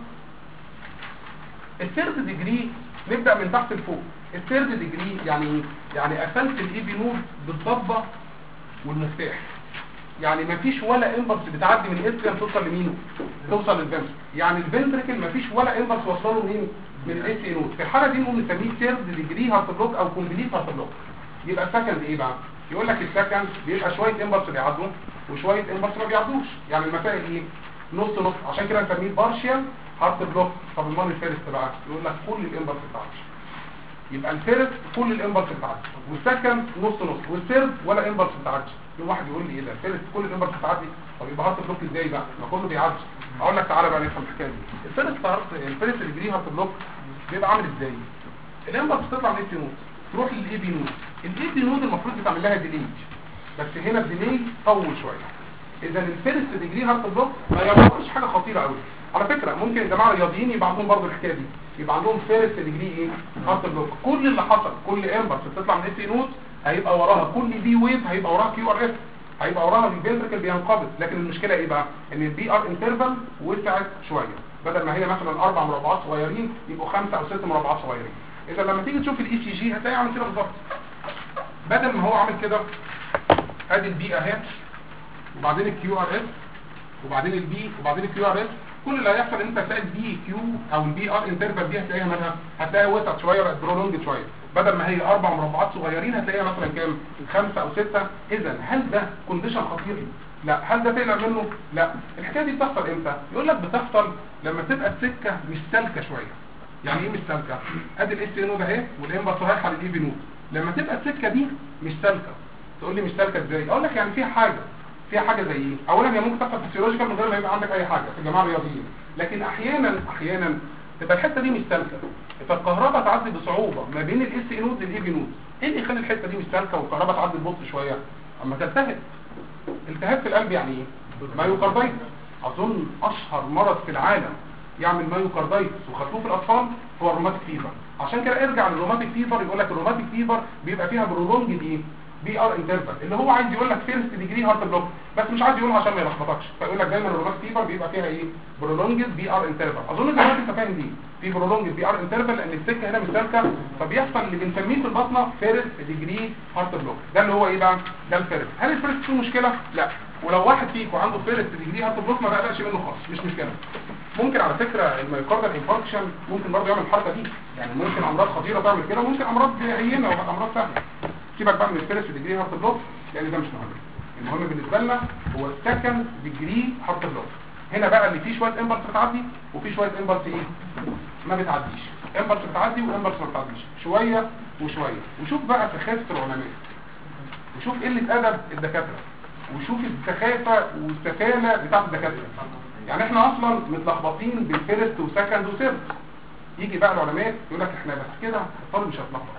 [SPEAKER 2] الثيرد ديجري نبدا من تحت لفوق. الثيرد ديجري يعني قفلت الاي بي نود بالضبه والمفتاح، يعني مفيش ولا امبلس بتعدي من الاسكان توصل لمين؟ توصل للفنتركل. يعني الفنتركل مفيش ولا امبلس وصله مين؟ من الاس اي نود. في الحاله دي نقوم نسميه ثيرد ديجري هارت بلوك او كومبليت هارت بلوك. يبقى السكند ايه بقى؟ يقول لك السكند بيبقى شويه امبلس بيعدوا وشويه امبلس ما بيعدوش، يعني المسائل ايه؟ نص نص، عشان كده نسميه بارشال هارت بلوك. طب امال الفيرست بقى؟ يقول لك كل الامبلس بتاعته. يبقى الفيرست كل الامبلس بتاعته، والسكند نص نص، والثيرد ولا امبلس بتاعته. يوم واحد يقول لي ايه ده؟ الفيرست كل الامبلس بتاعتي، طب يبقى هارت بلوك ازاي بقى؟ ما كله بيعدي. اقول لك تعالى بقى نفهم الحكايه دي. الفيرست ديجري هارت بلوك بيبقى عامل ازاي؟ الامبلس بتطلع من الاي نود تروح للاي بي نود. الاي بي نود المفروض بتعمل لها ديلي، بس هنا الديلي طول شويه. اذا الفيرست ديجري هارت بلوك ما يعتبرش حاجه خطيره قوي. على فكره ممكن الجماعه الرياضيين يبقى عندهم برضه الحكايه دي، يبقى عندهم فيرست ديجري ايه؟ هارت بلوك. كل اللي حصل كل امبلس بتطلع من الاي نود هيبقى وراها كل بي ويف، هيبقى وراها كيو ار اس، هيبقى وراها الفنتركل بينقبض. لكن المشكله ايه بقى؟ ان البي ار انترفال وسعت شويه، بدل ما هي مثلا 4 مربعات صغيرين يبقوا 5 أو 6 مربعات صغيرين. اذا لما تيجي تشوف الاي سي جي هتلاقي عامل كده بالظبط. بدل ما هو عامل كده ادي البي اهي وبعدين الكيو ار اس وبعدين البي وبعدين الكيو ار اس، كل اللي هيحصل ان انت هتلاقي البي كيو او البي ار انترفال دي هتلاقيها مالها؟ هتلاقيها وسعت شويه بقت برولونج شويه، بدل ما هي 4 مربعات صغيرين هتلاقيها مثلا كام؟ 5 أو 6. اذا هل ده كونديشن خطير؟ لا. هل ده تقلق منه؟ لا. الحكايه دي بتحصل امتى؟ يقول لك بتحصل لما تبقى السكه مش سالكه شويه. يعني ايه مش سالكه؟ ادي الاس نود اهي والامبلس رايحه للاي بي نود. لما تبقى السكه دي مش سالكه، تقول لي مش سالكه ازاي؟ اقول لك يعني فيها حاجه زي ايه؟ اولا هي ممكن تحصل فيسيولوجيكال من غير ما يبقى عندك اي حاجه في الجماعه الرياضيين، لكن احيانا تبقى الحته دي مش سالكه، فالكهرباء تعدي بصعوبه ما بين الاس اي نود للاي بي نود. ايه اللي يخلي الحته دي مش سالكه والكهرباء تعدي ببطء شويه؟ اما تلتهب. التهاب في القلب يعني ايه؟ مايوكاردايتس. اظن اشهر مرض في العالم يعمل مايوكاردايتس وخدوه في الاطفال هو الروماتيك فيفر. عشان كده ارجع للروماتيك فيفر، يقول لك الروماتيك فيفر بيبقى فيها برولونج دي بي ار انترفال، اللي هو عايز يقول لك فيرست ديجري هارت بلوك بس مش عايز يقولها عشان ما يلخبطكش، فيقول لك دايما الروماتيك فيفر بيبقى فيها ايه؟ برولونج بي ار انترفال. اظن دلوقتي انت فاهم دي، في برولونج بي ار انترفال لان السكه هنا مش سالكه، فبيحصل اللي بنسميه في البطنه فيرست ديجري هارت بلوك. ده اللي هو ايه بقى؟ ده الفيرست. هل الفيرست فيه مشكله؟ لا. ولو واحد فيكم عنده فيرست ديجري هارت بلوك ما بقلقش منه خالص، مش مشكله. ممكن على فكره المايوكاردال انفاركشن ممكن برضه يعمل الحركه دي، يعني ممكن امراض خطيره تعمل كده وممكن امراض هينه وامراض سهله. سيبك بقى من الفيرست ديجري هارت بلوك لان ده مش مهم. المهم بالنسبه لنا هو السكند ديجري هارت بلوك. هنا بقى اللي فيه شويه امبلس بتعدي وفي شويه امبلس ايه ما بتعديش، امبلس بتعدي وامبلس ما بتعديش، شويه وشويه. وشوف بقى سخافه العلماء، وشوف قله ادب الدكاتره، وشوف السخافه والسفاله بتاعت الدكاتره. يعني احنا اصلا متلخبطين بين فيرست وسكند وثيرد. يجي بقى العلماء يقول لك احنا بس كده الطالب مش هيتلخبط،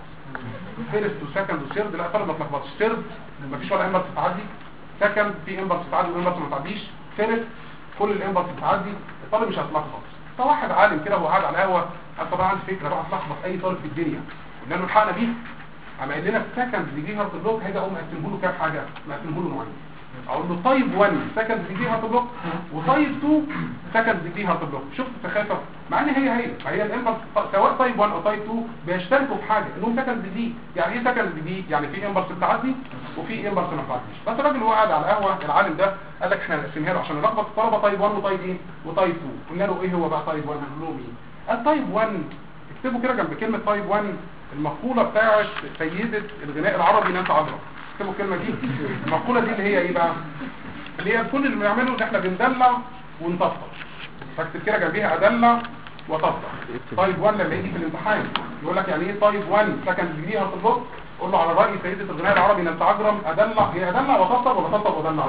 [SPEAKER 2] فيرست وسكند وثيرد لا الطالب ما اتلخبطش. ثيرد مفيش ولا امبلس بتعدي، سكند في امبلس بتعدي وامبلس ما بتعديش، ثيرد كل الامبلس بتعدي، الطالب مش هيتلخبط. فواحد عالم كده وهو قاعد على القهوه قال طبعا عندي فكره بقى تلخبط اي طالب في الدنيا، قلنا له الحقنا بيها. قام قال لنا السكند ديجري هارت بلوك هيدا اقوم مقسمه له كام حاجه، مقسمه له نوعين. اقول له تايب 1 سكند ديجري هارت بلوك وتايب 2 سكند ديجري هارت بلوك. شفت السخافه؟ مع ان هي الامبلس سواء تايب 1 او تايب 2 بيشتركوا في حاجه انهم سكند ديجري. يعني ايه سكند ديجري؟ يعني في امبلس بتعدي وفي امبلس ما بتعديش. بس الراجل اللي هو قاعد على القهوه العالم ده قال لك احنا هنقسمها له عشان نلخبط الطلبه تايب 1 وتايب ايه وتايب 2. قلنا له ايه هو بقى تايب 1؟ قال له مين؟ قال تايب 1 اكتبوا كده جنب كلمه تايب 1 المقوله بتاعت سيده الغناء العربي نانسي عجرم. اكتبوا الكلمه دي. المقوله دي اللي هي ايه بقى؟ اللي هي كل اللي بنعمله ان احنا بندلع ونطفطف. فاكتب كده جنبيها ادلع وطفطف. تايب 1 لما يجي في الامتحان يقول لك يعني ايه تايب 1 سكند ديجري هارت بلوك، قول له على راي سيده الغناء العربي نانسي عجرم ادلع. هي ادلع وطفطف ولا طفطف ودلع؟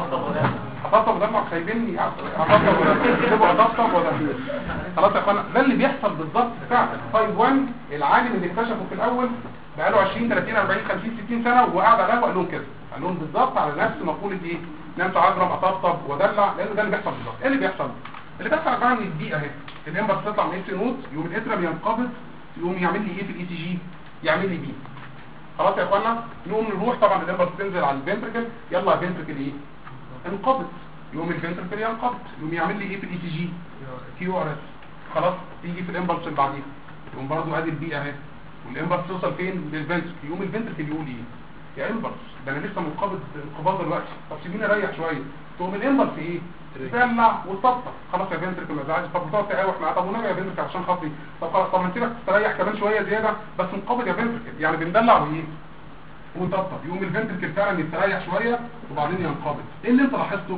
[SPEAKER 2] اطفطف ودلع سايبني اطفطف ودلع. اكتبوا اطفطف ودلع. خلاص يا اخوانا ده اللي بيحصل بالظبط فعلا. تايب 1 العالم اللي اكتشفه في الاول بقاله 20 30 40 50 60 سنه وقعد على القهوه قال لهم كده، قال لهم بالظبط على نفس مقوله ايه نانسي عجرم اطفطف ودلع، لان ده اللي بيحصل بالظبط. ايه اللي بيحصل؟ اللي بيحصل بقى ان الدقيقه اهي الامبلس تطلع من اكس نوت، يقوم الاترم ينقبض، يقوم يعمل لي ايه في الاي تي جي؟ يعمل لي بي. خلاص يا اخوانا نقوم نروح طبعا الامبلس تنزل على الفنتركل، يلا الفنتركل ايه انقبض، يقوم الفنتركل ينقبض، يقوم يعمل لي ايه في الاي تي جي؟ كيو ار اس. خلاص تيجي في الامبلس اللي بعديها يقوم برضه ادي البي اهي، والامبلس توصل فين؟ للفنتركل، يقوم الفنتركل يقول ايه؟ يا امبلس ده انا لسه منقبض انقباض دلوقتي، طب سيبيني اريح شويه. تقوم الامبلس ايه؟ تدلع وتطبطب. خلاص يا فنتركل ما تزعلش، طب بتقعد تقاوح معاه، طب ونبي يا فنتركل عشان خاطري، طب خلاص طب هنسيبك تستريح كمان شويه زياده بس انقبض يا فنتركل. يعني بندلع وايه؟ ونطبطب. يقوم الفنتركل فعلا يستريح شويه وبعدين ينقبض. ايه اللي انت لاحظته؟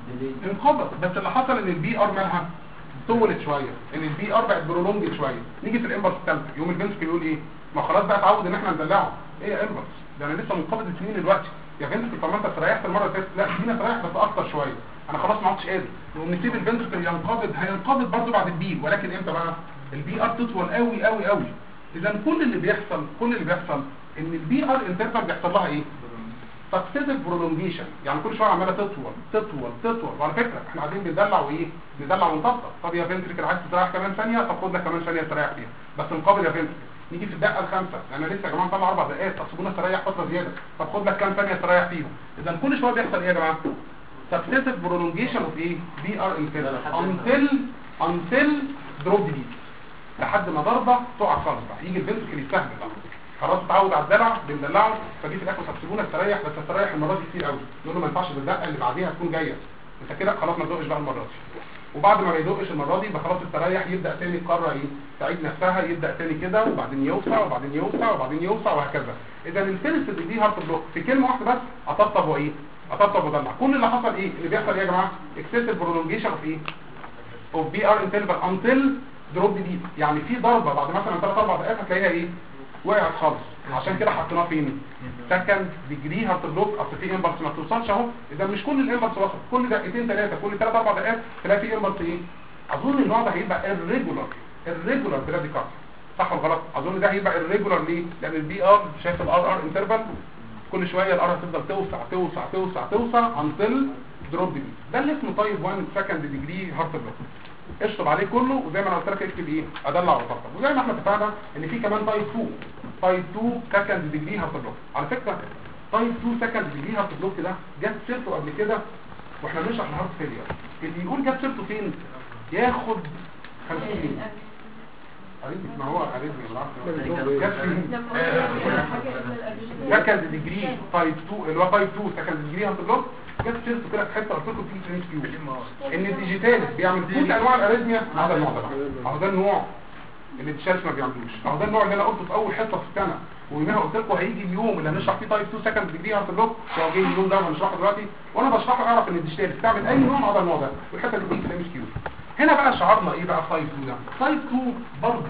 [SPEAKER 2] انقبض، بس اللي حصل ان البي ار مالها طولت شويه، ان البي ار بقت برولونج شويه. نيجي في الامبلس الثالثه يقوم الفنتركل يقول ايه؟ ما خلاص بقى اتعود ان احنا ندلعه. ايه يا امبلس ده انا لسه منقبض السنين دلوقتي يا فنتركل، طب ما انت استريحت المره اللي فاتت، لا ادينا استريح بس اكتر شويه، انا خلاص ما عدتش قادر. نقوم نسيب الفنتركل ينقبض، هينقبض برضه بعد البي، ولكن امتى بقى؟ البي ار تطول قوي قوي قوي. اذا كل اللي بيحصل ان البي ار انترفال بيحصل لها ايه؟ سكسيسيف برولونجيشن، يعني كل شويه عماله تطول. وعلى فكره احنا قاعدين بندلع وايه؟ ندلع ونطبطب. طب يا فنتركل عايز تريح كمان ثانيه، طب خد لك كمان ثانيه تريح فيها بس انقبض يا فنتركل. نيجي في الدقه الخامسه، انا لسه يا جماعه طلع 4 دقائق، طب سيبونا استريح فتره زياده، طب خد لك كام ثانيه تريح فيهم. اذا كل شويه بيحصل ايه يا جماعه؟ سكسيسيف برولونجيشن اوف ايه؟ بي ار انترفال until دروب دي لحد ما ضربه تقع خالص بقى، يجي الفنتركل يستهبل بقى. خلاص اتعود على الدلع بندلعه، فجي في الاخر سيبونا استريح بس استريح المره دي كتير قوي. نقول له ما ينفعش بالدقه اللي بعديها تكون جايه، انت كده خلاص ما تدقش بقى المره دي. وبعد ما يدقش المره دي يبقى خلاص استريح، يبدا تاني القاره ايه؟ تعيد نفسها، يبدا تاني كده وبعدين يوسع وبعدين يوسع وبعدين يوسع وهكذا. اذا الفيرست دي هارت بلوك في كلمه واحده بس اطبطب وايه؟ اطبطب ودلع. كل اللي حصل ايه؟ اللي بيحصل ايه يا جماعه؟ اكسسيف برولونجيشن اوف ايه؟ اوف بي ار انترفال انتل دروب دي. يعني في ضربه بعد مثلا 3 4 دقائق هتلاقيها ايه؟ وقعت خالص. عشان كده حطيناه فين؟ سكند ديجري هارت بلوك. اصل في امبلس ما توصلش اهو، اذا مش كل الامبلس وصل، كل دقيقتين 3 كل 3 4 دقائق تلاقي في امبلس ايه؟ اظن النوع ده هيبقى الريجولار براديكال، صح ولا غلط؟ اظن ده هيبقى الريجولار. ليه؟ لان البي ار شايف الار انترفال كل شويه الار هتفضل توسع انتل دروب دي. ده اللي اسمه تايب 1 سكند ديجري هارت بلوك. اشطب عليه كله، وزي ما انا قلت لك اكتب ايه؟ ادلع وطبطب. وزي ما احنا اتفقنا ان في كمان تايب 2 سكند ديجري هارت بلوك. على فكره تايب 2 سكند ديجري هارت بلوك ده جت سيرته قبل كده واحنا بنشرح الهارت فيلير. اللي يقول جت سيرته فين ياخد 50 جنيه. ما هو اريزمي سكند ديجري تايب 2 اللي هو تايب 2 سكند ديجري هارت بلوك جت سيرته كده في حته قلت لكم في ترينج كيو ان الديجيتال بيعمل كل انواع الاريزميا ما عدا النوع ده. اهو ده النوع اللي الشمس ما بيعملوش. اهو ده النوع اللي انا قلته في اول حصه في السنه، ويومها قلت لكم هيجي اليوم اللي هنشرح فيه تايب 2 سكند ديجري هارت بلوك، هو جاي اليوم ده وهنشرحه دلوقتي، وانا بشرحه اعرف ان الديجيتال بتعمل اي نوع على النوع ده، والحته دي بتيجي في الام اس كيو. هنا بقى شعارنا ايه بقى تايب 2 ده؟ تايب 2 برضه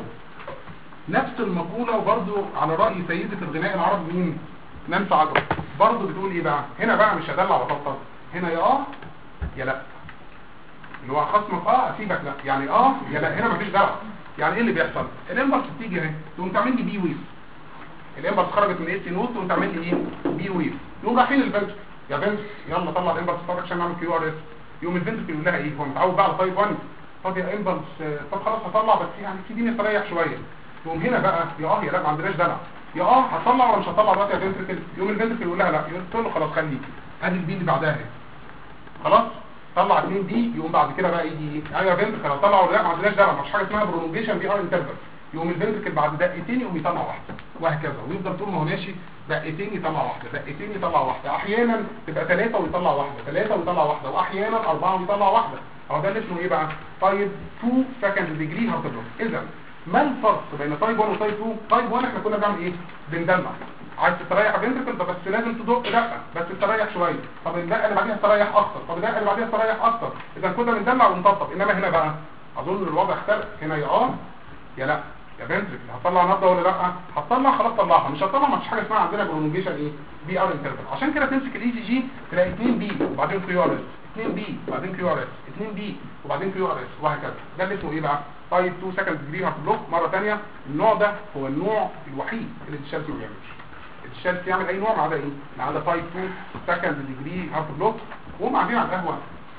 [SPEAKER 2] نفس المقوله، وبرضه على راي سيده الغناء العربي مين؟ نانسي عجرم، برضه بتقول ايه بقى؟ هنا بقى مش هدلع وطبطب، هنا يا يا لا، اللي هو خصمك اسيبك لا، يعني يا لا، هنا مفيش دعوه. يعني ايه اللي بيحصل؟ الامبلس بتيجي اهي تقوم تعمل لي بي ويف، الامبلس خرجت من اس نوت تقوم تعمل لي ايه؟ بي ويف، يقوم رايحين البنت يا بنت يلا طلع الامبلس بتاعك عشان نعمل كيو ار اس، يقوم البنت يقول لها ايه؟ هو متعود بقى على تايب 1، طب يا امبلس طب خلاص هطلع بس يعني سيبيني استريح شويه، يقوم هنا بقى يا لا ما عندناش دلع، يا هطلع ولا مش هطلع دلوقتي يا بنت، يقوم البنت يقول لها لا، تقول له خلاص خليكي، ادي البي اللي بعدها اهي خلاص طلع 2 دي، يقوم بعد كده بقى يجي ايوه يا بنت خلاص طلع ولا لا، ما عندناش دعوه، مفيش حاجه اسمها برولونجيشن بي ار انترفال، يقوم الفنتركل بعد دقيقتين يقوم يطلع واحده، وهكذا، ويفضل طول ما هو ماشي دقيقتين يطلع واحده، دقيقتين يطلع واحده، احيانا تبقى 3 ويطلع واحده، 3 ويطلع واحده، واحيانا 4 ويطلع واحده. اهو ده اللي اسمه ايه بقى؟ تايب 2 سكند ديجري هارت بلوك. اذا ما الفرق بين تايب 1 وتايب 2؟ تايب 1 احنا كنا بنعمل ايه؟ بندلع، عايز تستريح فنتركل بس لازم تدق دقه بس تستريح شويه، طب الدقه اللي بعديها تستريح اكتر، طب الدقه اللي بعديها تستريح اكتر، اذا كنا بندلع ونطبطب. انما هنا بقى اظن الوضع اختلف، هنا يا لا، يا فنتركل هتطلع نبضه ولا لا؟ هتطلع خلاص طلعها، مش هتطلع ما فيش حاجه اسمها عندنا برولونجيشن ايه؟ بي ار انترفال. عشان كده تمسك الاي سي جي تلاقي 2 بي وبعدين كيو ار اس، 2 بي وبعدين كيو ار اس، 2 بي وبعدين كيو ار اس، وهكذا. ده اللي اسمه ايه بقى؟ تايب 2 سكند ديجري هارت بلوك. مره ثانيه النوع ده هو النوع الوحيد اللي الشمس ما بيعملش، الشمس يعمل اي نوع ما عدا ايه؟ ما عدا تايب 2 سكند ديجري هارت بلوك. وهم قاعدين على القهوه،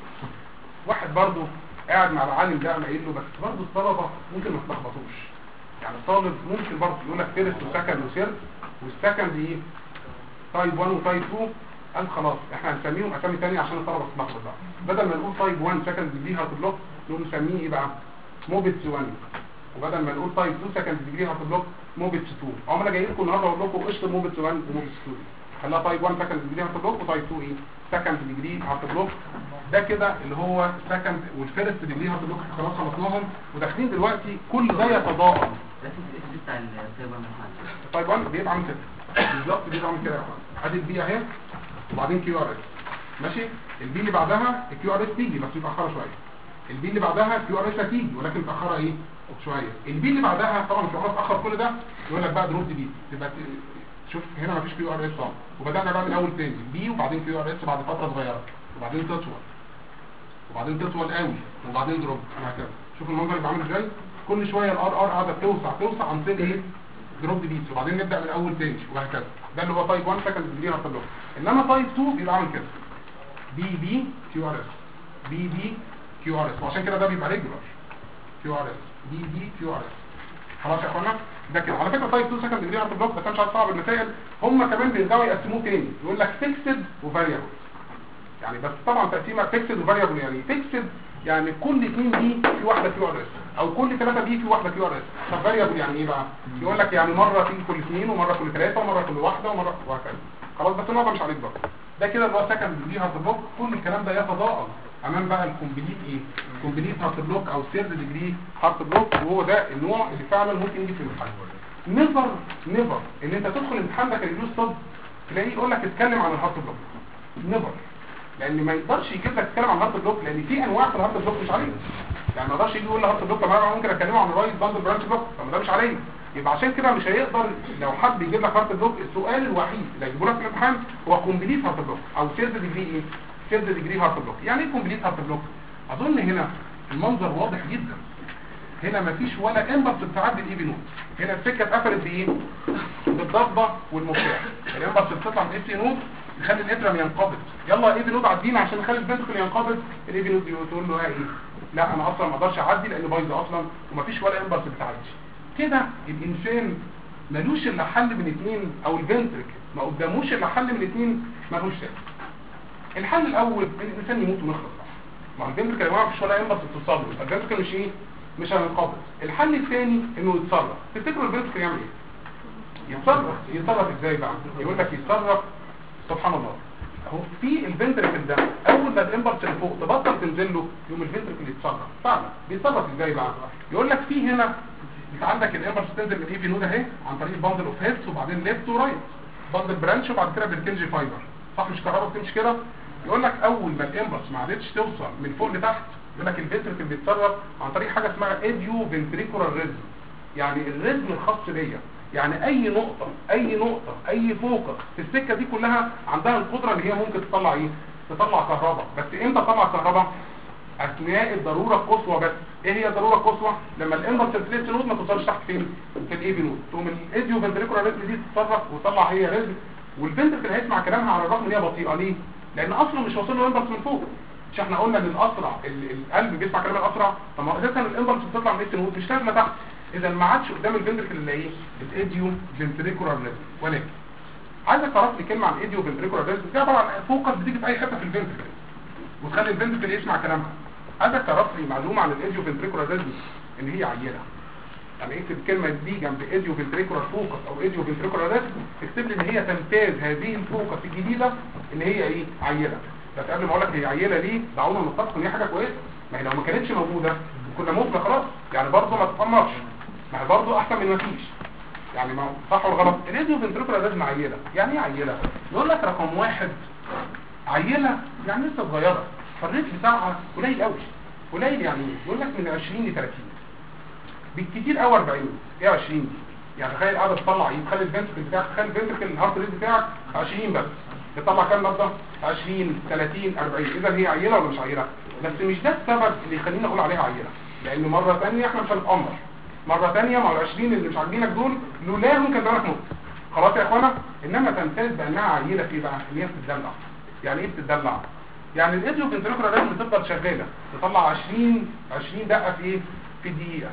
[SPEAKER 2] واحد برضو قاعد مع العالم ده قام قايل له بس برضو الطلبه ممكن ما تلخبطوش، يعني الطالب ممكن برضه يقول لك فيرست وسكند وثيرد، والسكند ايه؟ تايب 1 وتايب 2. قال خلاص احنا هنسميهم اسامي ثانيه عشان الطلبه تتلخبط بقى، بدل ما نقول تايب 1 سكند ديجري هارت بلوك نقول نسميه ايه بقى؟ موبيتس 1، وبدل ما نقول تايب 2 سكند ديجري هارت بلوك موبيتس 2. انا جاي لكم النهارده اقول لكم قشطه موبيتس 1 وموبيتس 2، خليها تايب 1 سكند ديجري هارت بلوك وتايب 2 ايه؟ سكند ديجري هارت بلوك. ده كده اللي هو سكند والفيرست ديجري هارت بلوك خلاص خلصناهم، وداخلين دلوقتي كل ده يتضاءل.
[SPEAKER 3] بتاع
[SPEAKER 2] طيب 1 بيبقى عامل كده بالظبط، بيبقى عامل كده. ادي البي اهي وبعدين كيو ار اس، ماشي. البي اللي بعدها الكيو ار اس تيجي بس متاخره شويه، البي اللي بعدها كيو ار اس هتيجي ولكن متاخره ايه شويه، البي اللي بعدها طبعا الكيو ار اس اتاخر كل ده، يقول لك بقى دروب دي بي تبقى شوف هنا مفيش كيو ار اس طبعا، وبدانا بقى من اول تاني بي وبعدين كيو ار اس بعد فتره صغيره، وبعدين تطول وبعدين تطول قوي وبعدين دروب، وهكذا. شوف المنظر اللي عامل ازاي، كل شويه الار قاعده توسع عن طريق ايه؟ دروب دي بيتس، وبعدين نبدا من اول تاني وهكذا. ده اللي هو تايب 1 سكند ديجري هارت بلوك. انما تايب 2 بيبقى عامل كده بي كيو ار اس، بي كيو ار اس، وعشان كده ده بيبقى ريجولار كيو ار اس، بي كيو ار اس. خلاص يا اخوانا ده كده. على فكره تايب 2 سكند ديجري هارت بلوك بس انا مش عارف صعب المسائل، هم كمان بيرجعوا يقسموه تاني، يقول لك فيكسد وفاريبل، يعني بس طبعا تقسيمه فيكسد وفاريبل. يعني فيكسد يعني كل 2 بي في واحده كيو ار اس، او كل 3 بي في واحده كيو ار اس. طب فاريبل يعني ايه بقى؟ يقول لك يعني مره في كل 2 ومره كل 3 ومره كل واحده ومره وهكذا. خلاص بس النقطه مش عليك بقى. ده كده اللي هو سكند ديجري هارت بلوك. كل الكلام ده يتضاءل امام بقى الكومبليت ايه؟ الكومبليت هارت بلوك او ثيرد ديجري هارت بلوك، وهو ده النوع اللي فعلا ممكن يجي في الامتحان. نيفر ان انت تدخل الامتحان ده كريفيو ستوب تلاقيه يقول لك اتكلم عن الهارت بلوك، نيفر، لان ما يقدرش يجيب لك تتكلم عن الهارت بلوك، لان في انواع في الهارت بلوك مش عليه. يعني ما يقدرش يجي يقول الهارت بلوك طب انا ممكن اتكلم عن الرايت باندل برانش بلوك، طب ده مش عليه. يبقى عشان كده مش هيقدر لو حد يجيب لك هارت بلوك السؤال الوحيد اللي هيجيبه لك في الامتحان هو كومبليت هارت بلوك او ثيرد ديجري ايه؟ ثيرد ديجري هارت بلوك. يعني ايه كومبليت هارت بلوك؟ اظن هنا المنظر واضح جدا، هنا مفيش ولا انبط بتعدي الاي بي نوت، هنا السكه اتقفلت بايه؟ بالضبه والمفتاح. الانبط بتطلع من الاي نوت يخلي الاترم ينقبض، يلا اي بي نود عدينا عشان نخلي الفنتركل ينقبض، الاي بي نود تقول له ايه؟ لا انا اصلا ما اقدرش اعدي لان بايظه اصلا ومفيش ولا امبلس بتعدي. كده الانسان ملوش الا حل من اثنين، او الفنتركل ما قداموش الا حل من اثنين ملوش ثاني. الحل الاول ان الانسان يموت ونخلص، ما هو الفنتركل يا جماعه مفيش ولا امبلس بتوصل له، الفنتركل مش ايه؟ مش هينقبض. الحل الثاني انه يتصرف. تفتكروا الفنتركل يعمل ايه؟ يتصرف ازاي بقى؟ يقول لك يتصرف سبحان الله. اهو في الفنتركل ده اول ما الامبلس اللي فوق تبطل تنزل له يوم الفنتركل يتصرف. فعلا بيتصرف ازاي بقى؟ يقول لك في هنا انت عندك الامبلس تنزل من اي في نود اهي عن طريق الباندل اوف هيدز وبعدين ليفت ورايت باندل برانش وبعد كده بركنجي فايبر، صح مش كهرباء بتمشي كده؟ يقول لك اول ما الامبلس ما عادتش توصل من فوق لتحت يقول لك الفنتركل بيتصرف عن طريق حاجه اسمها ايديو فنتريكولار ريزم، يعني الريزم الخاص بيا، يعني اي نقطه اي فوكس في السكه دي كلها عندها القدره ان هي ممكن تطلع ايه؟ تطلع كهرباء. بس امتى تطلع كهرباء؟ اثناء الضروره القصوى بس. ايه هي الضروره القصوى؟ لما الامبلس الفليت نود ما توصلش تحت فين؟ في الاي بي نود، تقوم الايديو فنتريكولار ريزم دي تتصرف وتطلع هي ريزم، والفنتركل هيسمع كلامها على الرغم ان هي بطيئه. ليه؟ لان اصلا مش واصل له امبلس من فوق. مش احنا قلنا ان الاسرع القلب بيسمع كلام الاسرع؟ طب ما اساسا الامبلس بتطلع من الاي نود مش نازله تحت، اذا ما عادش قدام الفنتركل اللي ايه؟ الايديو فنتريكولار ريزم. ولكن عايزك تعرف لي كلمه عن الايديو فنتريكولار ريزم. دي عباره عن فوكس بتيجي في اي حته في الفنتركل وتخلي الفنتركل يسمع كلامها. عايزك تعرف لي معلومه عن الايديو فنتريكولار ريزم، ان هي عينه. يعني اكتب الكلمه دي جنب ايديو فنتريكولار فوكس او ايديو فنتريكولار ريزم، اكتب لي ان هي تمتاز هذه الفوكس الجديده ان هي ايه؟ عينه. بس قبل ما اقول لك هي عينه ليه، دعونا نتفق ان هي حاجه كويسه. ما هي لو ما كانتش موجوده كنا متنا خلاص، يعني برضه ما تتأمرش، ما هي برضه احسن من ما فيش. يعني ما صح ولا غلط؟ الايديو فنتريكولار ريزم عينه. يعني ايه عينه؟ يقول لك رقم واحد عينه يعني لسه صغيره، فالريت بتاعها قليل قوي. قليل يعني ايه؟ يقول لك من 20 ل 30 بالكتير قوي 40. ايه 20 دي؟ يعني تخيل قاعده تطلع ايه؟ تخلي الفنتركل بتاعك، تخيل الفنتركل الهارت ريت بتاعك 20 بس، بتطلع كام نبضه؟ 20 30 40. اذا هي عينه ولا مش عينه؟ بس مش ده السبب اللي يخلينا اقول عليها عينه، لان مره ثانيه احنا مش هنتامر. مره ثانيه مع ال20 اللي مش عاجبينك دول لولاهم كان زمانك مت. خلاص يا اخوانا؟ انما تمتاز بانها عينه في بقى ان هي بتتدلع. يعني ايه بتتدلع؟ يعني الايديو فنتريكولار ريزم بتفضل شغاله، تطلع 20 دقه في ايه؟ في دقيقه،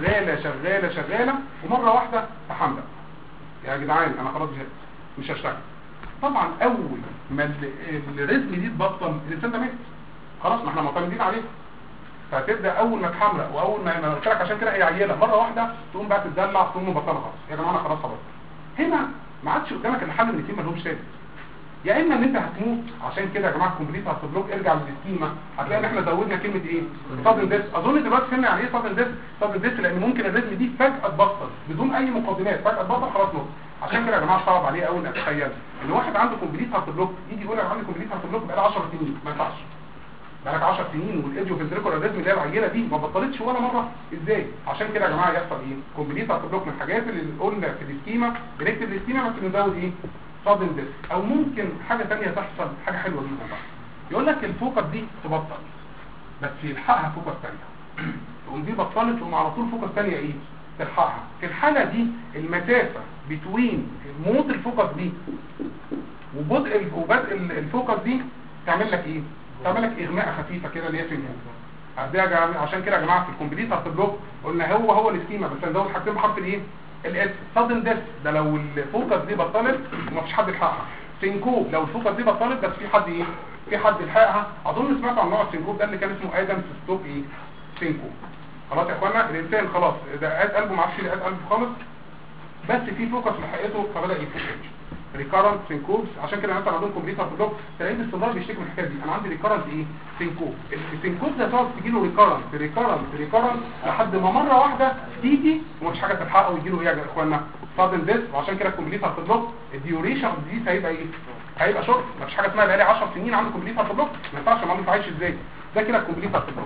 [SPEAKER 2] شغاله ومره واحده تحمل. يا جدعان انا خلاص زهقت مش هشتغل. طبعا اول ما الريزم دي تبطل الانسان ده مات خلاص، ما احنا معتمدين عليه. فتبدا اول ما تحمرق واول ما قلت لك عشان كده هي عيله مره واحده تقوم بقى تتدلع تقوم مبطله خلاص. يا جماعه انا خلاص هبطل. هنا ما عادش قدامك الحل ان الاثنين ما لهمش ثابت، يا اما ان انت هتموت. عشان كده يا جماعه كومبليت هتبلوك ارجع للسكيما، هتلاقي ان احنا زودنا كلمه ايه؟ سادن ديس. اظن دلوقتي فهمنا يعني ايه سادن ديس لان ممكن الريتم دي فجاه تبطل بدون اي مقدمات، فجاه تبطل خلاص نص. عشان كده يا جماعه صعب عليه قوي ان اتخيل ان واحد عنده كومبليت هتبلوك يجي يقول انا عندي كومبليت هتبلوك بقى 10 سنين. ما ينفعش. بقالك 10 سنين والايديو فنتريكولار ريزم اللي هي العينه دي ما بطلتش ولا مره، ازاي؟ عشان كده يا جماعه يحصل ايه؟ كومبليت هتبلوك من الحاجات اللي قلنا في السكيما، بنكتب السكيما بس بنزود ايه؟ صادم ديس. او ممكن حاجة تانية تحصل، حاجة حلوة جدا بقى، يقول لك الفوكس دي تبطل بس يلحقها فوكس تانية. تقوم دي بطلت تقوم على طول فوكس تانية ايه؟ تلحقها. في الحالة دي المسافة بين موت الفوكس دي وبدء الفوكس دي تعمل لك ايه؟ تعمل لك اغماء خفيفة كده اللي هي في الموت. عشان كده يا جماعة في الكمبليت هتبلوك قلنا هو السكيما بس هنزود حاجتين بحرف الايه؟ الاس. صادن ديس ده لو الفوكس دي بطلت ومفيش حد يلحقها. سينكوب لو الفوكس دي بطلت بس في حد ايه؟ في حد يلحقها. اظن سمعت عن نوع السينكوب ده اللي كان اسمه ادمز ستوب ايه؟ سينكوب. خلاص يا اخوانا الانسان خلاص دقات قلبه ما عادش دقات قلبه خالص، بس في فوكس لحقته فبدا يفوق ريكارنت سينكوبس. عشان كده مثلا عندهم كومبليت هتبلوك تلاقيه باستمرار بيشتكي من الحكايه دي. انا عندي ريكارنت ايه؟ سينكوب. السينكوب ده تقعد تجي له ريكارنت لحد ما مره واحده تيجي ومفيش حاجه تلحقه ويجي له ايه يا اخوانا؟ صادن ديس. وعشان كده الكومبليت هتبلوك الديوريشن دي هيبقى ايه؟ هيبقى شورت. مفيش حاجه اسمها بقالي 10 سنين عنده كومبليت هتبلوك، ما ينفعش. امال انت عايش ازاي؟ ده كده الكومبليت هتبلوك.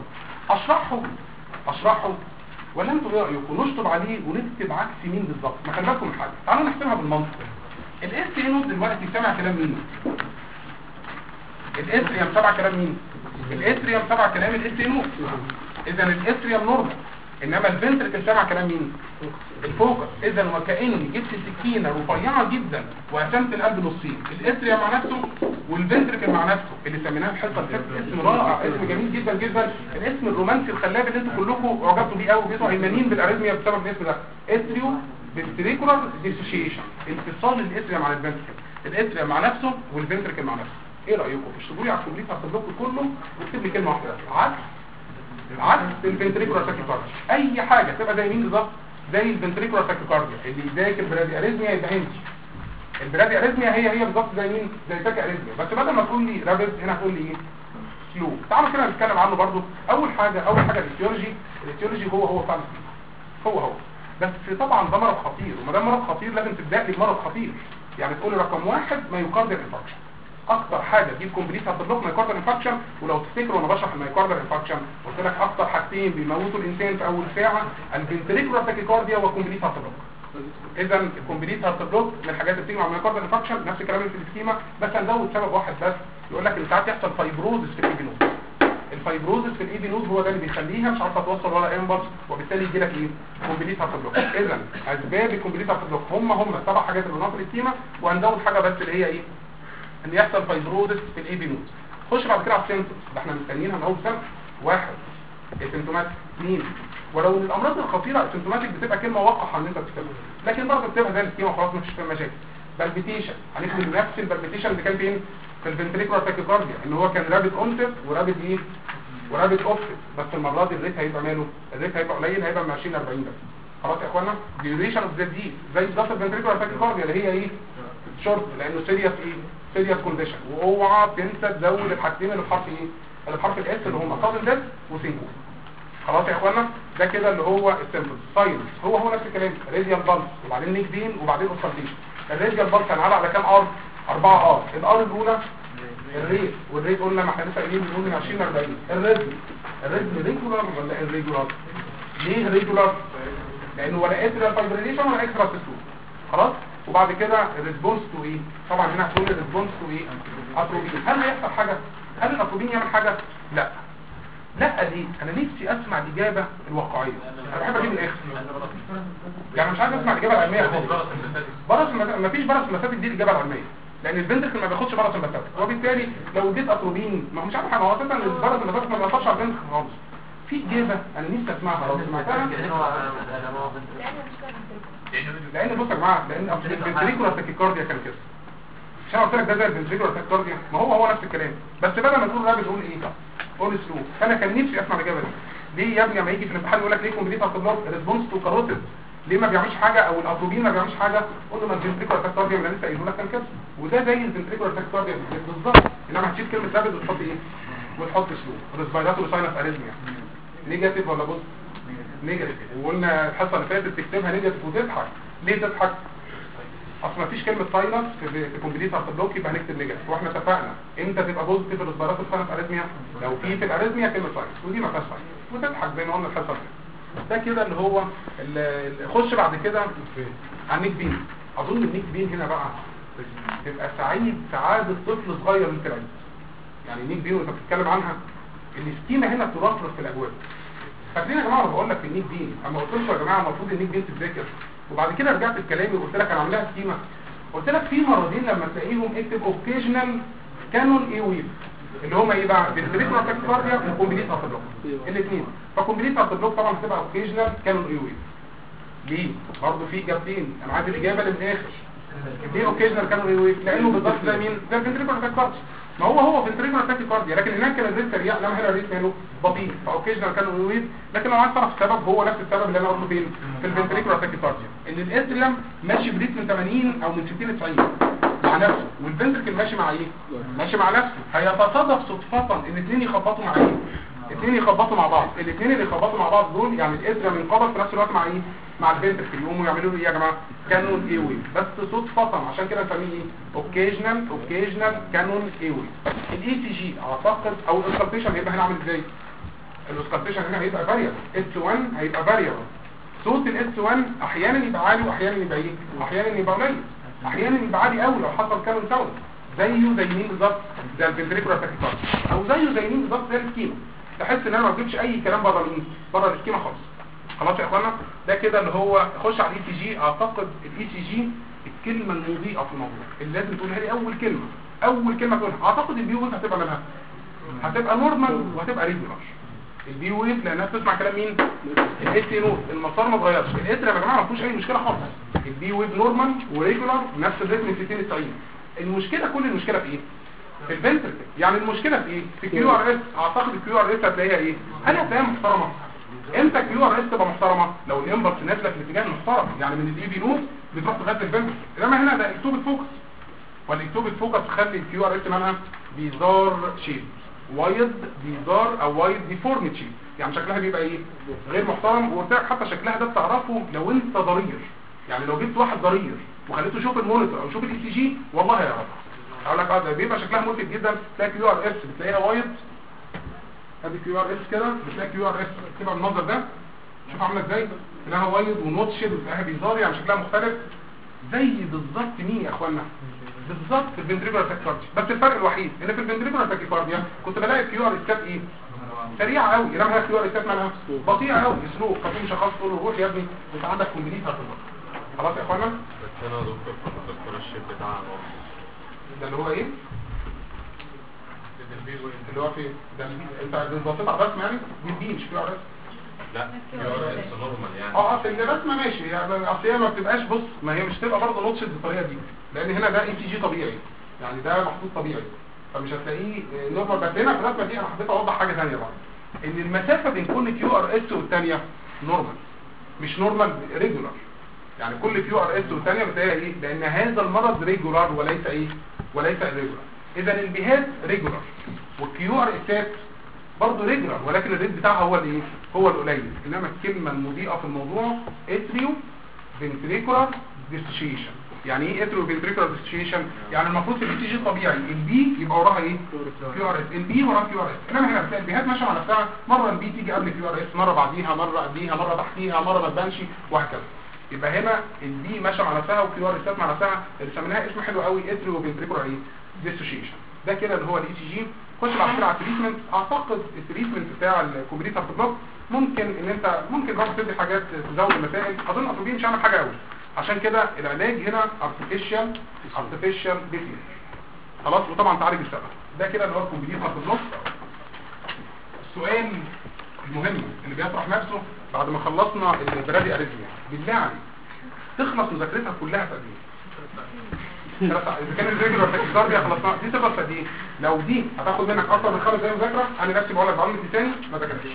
[SPEAKER 2] اشرحه ولا انتوا ايه رايكم؟ نشطب عليه ونكتب عكس مين بالظبط؟ ما خلي بالكم من حاجه، تعالوا نحسبها بالمنطق. الاس اي نود دلوقتي سمع كلام مين؟ الاتريوم سمع كلام مين؟ الاتريوم سمع كلام الاس اي نود. اذا الاتريوم نورمال، انما الفنتركل سمع كلام مين؟ الفوكس. اذا وكاني جبت سكينه رفيعه جدا وقسمت القلب نصين، الاتريوم مع نفسه والفنتركل مع نفسه، اللي سميناه الحصه اللي فاتت اسم رائع، اسم جميل جدا جدا، الاسم الرومانسي الخلاب اللي انتوا كلكم اعجبتوا بيه قوي وبقيتوا عينانين بالاريثميا بسبب الاسم ده، اتريو فنتريكولار ديسوشيشن، انفصال الاتريوم عن الفنتركل، الاتريوم مع نفسه والفنتركل مع نفسه. ايه رايكم؟ اشتغلوا لي على الكومبليت هتبلوك كله واكتب لي كلمه واحده عكس الفنتريكولار تاكيكارديا. اي حاجه تبقى زي مين بالظبط؟ زي الفنتريكولار تاكيكارديا. اللي يذاكر برادي اريثميا يبقى هندي. البرادي اريثميا هي بالظبط زي مين؟ زي تاكي اريثميا، بس بدل ما تقول لي رابيد هنا تقول لي ايه؟ سلو. تعالوا كده نتكلم عنه برضو. اول حاجه الايتيولوجي هو بتاع السكيما. هو بس طبعا ده مرض خطير، وما دام مرض خطير لازم تبدا لي بمرض خطير. يعني تقول لي رقم واحد مايوكارديال انفاركشن، اكتر حاجه تجيب كومبليت هتبلوك مايوكارديال انفاركشن. ولو تفتكروا وانا بشرح المايوكارديال انفاركشن قلت لك اكتر حاجتين بيموتوا الانسان في اول ساعه الفنتريكولار تاكيكارديا وكومبليت هتبلوك. اذا الكومبليت هتبلوك من الحاجات اللي بتيجي مع المايوكارديال انفاركشن، نفس الكلام اللي في السكيما، بس هنزود سبب واحد بس. يقول لك ان ساعات يحصل فايبروزس في الاي بي نود. الفايبروزس في الاي بي نود هو ده اللي بيخليها مش عارفه توصل ولا امبلس، وبالتالي يجي لك ايه؟ كومبليت هتبلوك. اذا اسباب الكومبليت هتبلوك هم السبع حاجات اللي في السكيما، وهنزود حاجه بس اللي هي ايه؟ ان يحصل فايبروزس في الاي بي نود. خش بعد كده على السيمبتومز، ده احنا مستنيينها من اول سنه. واحد السيمبتومات، اثنين ولو ان الامراض الخطيره السيمبتوماتيك بتبقى كلمه وقحه ان انت تكتبها، لكن برضه تكتبها زي السكيما خلاص مفيش فيها مشاكل. بالبيتيشن هنكتب نفس البالبيتيشن اللي كان فين في الفنتريكولار تاكيكارديا، ان هو كان رابيد اونست ورابيد ايه ورابيد اوفست، بس المره دي الريت هيبقى ماله؟ الريت هيبقى قليل، هيبقى من 20 ل 40 بس. خلاص يا اخوانا، ديوريشن اوف ذا دي زي بالظبط الفنتريكولار تاكيكارديا اللي هي ايه؟ شورت، لانه سيريس ايه؟ سيريس كونديشن. واوعى تنسى تزود الحاجتين اللي بحرف ايه؟ اللي بحرف الاس اللي هم سادن ديث وسينكو. خلاص يا اخوانا، ده كده اللي هو السيمبل. ساينس هو نفس الكلام، راديال بالس وبعدين نيك بين وبعدين اوستالجيشن. الراديال بالس هنعلق على كام ار؟ 4 ار. الار الاولى الريت، والريت قلنا ما احنا لسه قايلين بنقول من 20 ل 40. الريتم ريجولار ولا irregular؟ ليه ريجولار؟ لانه ولا اتريال فايبريليشن ولا اكسترا سيستول. خلاص. وبعد كده الريسبونس تو ايه؟ طبعا هنا هتقول الريسبونس تو ايه؟ اتروبين. هل هيحصل حاجه؟ هل الاتروبين يعمل حاجه؟ لا. لا ليه؟ انا نفسي اسمع الاجابه الواقعيه. انا بحب اجيب الاخر، يعني مش عايز اسمع الاجابه العلميه خالص. برص مفيش برص مسافه دي الاجابه العلميه، لان البنتك ما بياخدش برص مسافه، وبالتالي لو اديت اتروبين ما هو مش عارف حاجه، هو اساسا البرص مسافه ما بيأثرش على البنتك خالص. في اجابه انا نفسي اسمعها لو سمعتها، لان بصوا يا جماعه، لان الفنتريكولار تاكيكارديا كان كده. عشان قلت لك ده زي الفنتريكولار تاكيكارديا، ما هو نفس الكلام، بس بدل ما نقول رابد نقول ايه؟ قول سلو. فانا كان نفسي اسمع الاجابه دي. ليه يا ابني لما يجي في الامتحان يقول لك ليه كومبليت هتبلوك ريسبونس تو كاروتيد، ليه ما بيعملش حاجه؟ او الاتروبين ما بيعملش حاجه؟ قول له ما الفنتريكولار تاكيكارديا اللي لسه قايله لك كان كده، وده زي الفنتريكولار تاكيكارديا بالظبط. انما هتشيل كلمه رابد وتحط ايه؟ وتحط سلو. ريسبيراتوري ساينس اريزميا نيجاتيف ولا بص نيجاتيف، وقلنا الحصه اللي فاتت تكتبها نيجاتيف وتضحك. ليه تضحك؟ اصل ما فيش كلمه ساينس في كومبليت هتبلوك، يبقى هنكتب نيجاتيف. واحنا اتفقنا امتى تبقى بوزيتيف الريسبيراتوري ساينس اريزميا؟ لو في الاريزميا كلمه ساينس، ودي ما فيهاش ساينس، وتضحك زي ما قلنا الحصه اللي فاتت. ده كده اللي هو خش بعد كده على النيك بين. اظن النيك بين هنا بقى تبقى سعيد سعاده طفل صغير انت العيد. يعني النيك بين وانت بتتكلم عنها السكيمه هنا ترفرف في الابواب. فاكرين يا جماعه انا بقول لك في النيك بين، اما قلت لكم يا جماعه المفروض النيك بين تتذاكر، وبعد كده رجعت الكلام وقلت لك انا عاملها سكيمه. قلت لك في مرضين لما تلاقيهم اكتب اوكيجنال كانون اي ويف، اللي هم ايه بقى؟ فنتريكولار تاكيكارديا وكومبليت هتبلوك الاثنين. فكومبليت هتبلوك طبعا هتبقى اوكيجنال كانون اي ويف. ليه؟ برضه في اجابتين، انا عايز الاجابه اللي من الاخر. ليه اوكيجنال كانون اي ويف؟ لانه بالظبط زي مين؟ زي الفنتريكولار تاكيكارديا. ما هو فنتريكولار تاكيكارديا، لكن هناك كان الريت سريع، لما هنا الريت ماله بطيء، فاوكيجنال كانون اي ويف. لكن لو عايز تعرف السبب هو نفس السبب اللي انا قلته فين؟ في الفنتريكولار تاكيكارديا، ان الاتريوم ماشي بريت من 80 او من 60 ل 90 مع نفسه، والفنتركل ماشي مع ايه؟ ماشي مع نفسه. هيتصادف صدفه ان الاثنين يخبطوا مع ايه؟ الاثنين يخبطوا مع بعض. الاثنين اللي يخبطوا مع بعض دول يعني الاتريوم ينقبض في نفس الوقت مع ايه؟ مع الفنتركل، يقوموا يعملوا له ايه يا جماعه؟ كانون اي ويف، بس صدفه. عشان كده نسميه ايه؟ اوكيجنال كانون اي ويف. الاي سي جي اعتقد او الاسكالتيشن هيبقى هنعمل ازاي؟ الاسكالتيشن هنا هيبقى فاريبل، اس 1 هيبقى فاريبل. صوت الاس 1 احيانا يبقى عالي واحيانا يبقى ايه؟ احيانا يبقى قليل، احيانا يبقى عالي قوي لو حصل كانون ساوند، زيه زي مين بالظبط؟ زي الفنتريكولار تاكيكارديا، او زيه زي مين بالظبط؟ زي السكيما. تحس ان انا ما بجيبش اي كلام بره مين؟ بره السكيما خالص. خلاص يا اخوانا، ده كده اللي هو خش على الاي سي جي. اعتقد الاي سي جي الكلمه المضيئه في الموضوع اللي لازم تقولها لي اول كلمه تقولها. اعتقد البي ويف هتبقى منها، هتبقى نورمال وهتبقى ريجولار. البي ويف لانها بتسمع كلام مين؟ الاس نوت، المسار ما اتغيرش. الاتر يا جماعه ما فيهوش اي مشكله خالص. البي ويف نورمال وريجولار نفس الريتم من 60 ل 90. المشكله كل المشكله في ايه؟ في الفنتركل. يعني المشكله في ايه؟ في كيو ار اس. اعتقد الكيو ار اس هتلاقيها ايه؟ هل هتلاقيها محترمه؟ امتى الكيو ار اس تبقى محترمه؟ لو الامبلس نازله في الاتجاه المحترم، يعني من الاي بي نوت بتروح تغذي الفنتركل. انما هنا ده اكتوب الفوكس، والاكتوب الفوكس تخلي الكيو ار اس مالها بيزار شيب. وايد بيزار او وايد ديفورميتي، يعني شكلها بيبقى ايه غير محترم. وقلت حتى شكلها ده بتعرفه لو انت ضرير، يعني لو جبت واحد ضرير وخليته يشوف المونيتور او يشوف الاي سي جي والله هيعرف. اقول لك ده بيبقى شكلها ملفت جدا. تلاقي كيو ار اس بتلاقيها وايد، ادي كيو ار اس كده، بتلاقي كيو ار اس تبقى بالمنظر ده، شوف عامله ازاي، تلاقيها وايد ونوتشد وتلاقيها بيزار، يعني شكلها مختلف زي بالظبط مين يا اخوانا؟ بالظبط الفنتريكولار تاكيكارديا. بس الفرق الوحيد ان في الفنتريكولار تاكيكارديا كنت بلاقي الكيو ار اسات ايه سريعه قوي، انما هي الكيو ار اسات مالها بطيئه قوي، سلو. ففي شخص تقول له روح يا ابني انت عندك كومبليت هتبقى خلاص يا اخوانا.
[SPEAKER 3] بس انا دكتور الشيب بتاعنا
[SPEAKER 2] ده اللي هو ايه اللي هو فين ده؟ انت بتبصيت على الرسم يعني دي مش كيو ار اس؟
[SPEAKER 3] لا كيو ار اس نورمال يعني.
[SPEAKER 2] اصل الرسمه ماشي يعني، اصل هي ما بتبقاش، بص ما هي مش تبقى برضه نوتشد بالطريقه دي، لان هنا ده اي سي جي طبيعي، يعني ده محطوط طبيعي فمش هتلاقيه نورمال. بس هنا في الرسمه دي انا حبيت اوضح حاجه ثانيه بقى، ان المسافه بين كل كيو ار اس والثانيه نورمال، مش نورمال ريجولار. يعني كل كيو ار اس والثانيه بتلاقيها ايه؟ لان هذا المرض ريجولار وليس ايه؟ وليس ريجولار. اذا البيهات ريجولار والكيو ار اسات برضه ريجولار، ولكن الريت بتاعها هو الايه؟ هو القليل. انما الكلمه المضيئه في الموضوع اتريو فنتريكولار ديسوشيشن. يعني ايه اتريو فنتريكولار ديسوشيشن؟ يعني المفروض في البي جي الطبيعي البي يبقى وراها ايه؟ كيو ار اس، البي وراها كيو ار اس. انما هنا بتلاقي البيهات ماشيه مع نفسها، مره البي تيجي قبل كيو ار اس، مره بعديها، مره قبليها، مره تحتيها، مره ما تبانش، وهكذا. يبقى هنا البي ماشيه مع نفسها والكيو ار اس مع نفسها، اللي سميناها اسم حلو قوي اتريو فنتريكولار ايه؟ ديسوشيشن. ده كده اللي هو الاي سي جي. خش بعد كده على التريتمنت. اعتقد التريتمنت بتاع الكومبليت هارت بلوك ممكن ان انت ممكن برضه تدي حاجات تزود المسائل. اظن اطبيين مش هعمل حاجه قوي، عشان كده العلاج هنا ارتفيشال بيتي خلاص، وطبعا تعالج السبب. ده كده اللي هو الكومبليت هارت بلوك. السؤال المهم اللي بيطرح نفسه بعد ما خلصنا البرادي اريثميا، بالله عليك تخلص مذاكرتها كلها في قد ايه؟ اذا كان الريجولار تاكيكارديا خلصنا دي تخلص قد ايه؟ لو دي هتاخد منك اكتر من 5 دقايق مذاكره، انا نفسي بقول لك بعمل تاني ما ذاكرتش.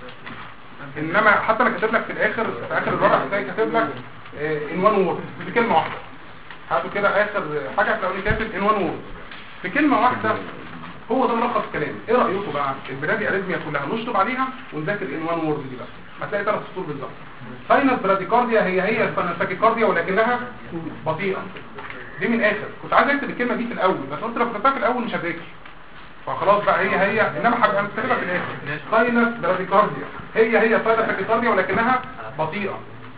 [SPEAKER 2] انما حتى انا كاتب لك في اخر الورقه بتاعي كاتب لك ان وان وورد بكلمه واحده. هاتوا كده اخر حاجه هتلاقوني كاتب ان وان وورد بكلمه واحده، هو ده ملخص الكلام. ايه رايكم بقى البرادي اريثميا كلها نشطب عليها ونذاكر ان وان وورد دي بس، هتلاقي 3 سطور بالظبط. ساينس براديكارديا هي التاكيكارديا ولكنها بطيئه. دي من الاخر كنت عايز اكتب الكلمه دي في الاول، بس قلت لو كتبتها في الاول مش هذاكر، فخلاص بقى هي انما حاجه انا كاتبها في الاخر. ساينس براديكارديا هي ساينس تاكيكارديا ولكنها بطيئه.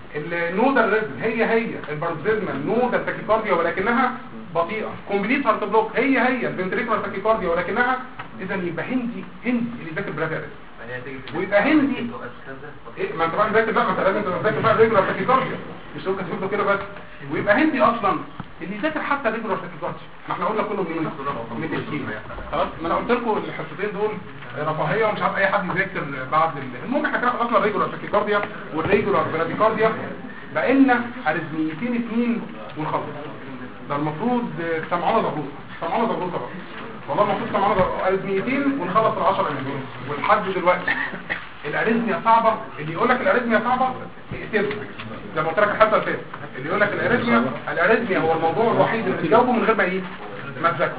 [SPEAKER 2] النودال ريزم هي البارزيزمال نودال تاكيكارديا ولكنها بطيئه. كومبليت هارت بلوك هي الفنتريكولار تاكيكارديا ولكنها. اذا يبقى هندي اللي ذاكر برادي اريثميا، ويبقى هندي ايه؟ ما انت بقى ذاكر بقى، ما انت لازم تذاكر بقى ريجولار تاكيكارديا، مش ممكن تكتب كده بس. ويبقى هندي اصلا اللي ذاكر حتى ريجولار تاكيكارديا. ما احنا قلنا كله من الكيمو خلاص. ما انا قلت لكم الحصتين دول رفاهيه ومش عارف اي حد يذاكر بعد المهم احنا كده خلصنا الريجولار تاكيكارديا والريجولار براديكارديا، بقى لنا اريثميتين 2 ونخلص. ده المفروض سمعونا ضغوطه بقى والله، المفروض سمعونا اريثميتين ونخلص ال10 اريثميات. ولحد دلوقتي الاريثميا صعبه، اللي يقول لك الاريثميا صعبه اقتله زي ما قلت لك الحصه اللي فاتت. اللي يقول لك الاريثميا هو الموضوع الوحيد اللي بتجاوبه من غير ما تذاكره.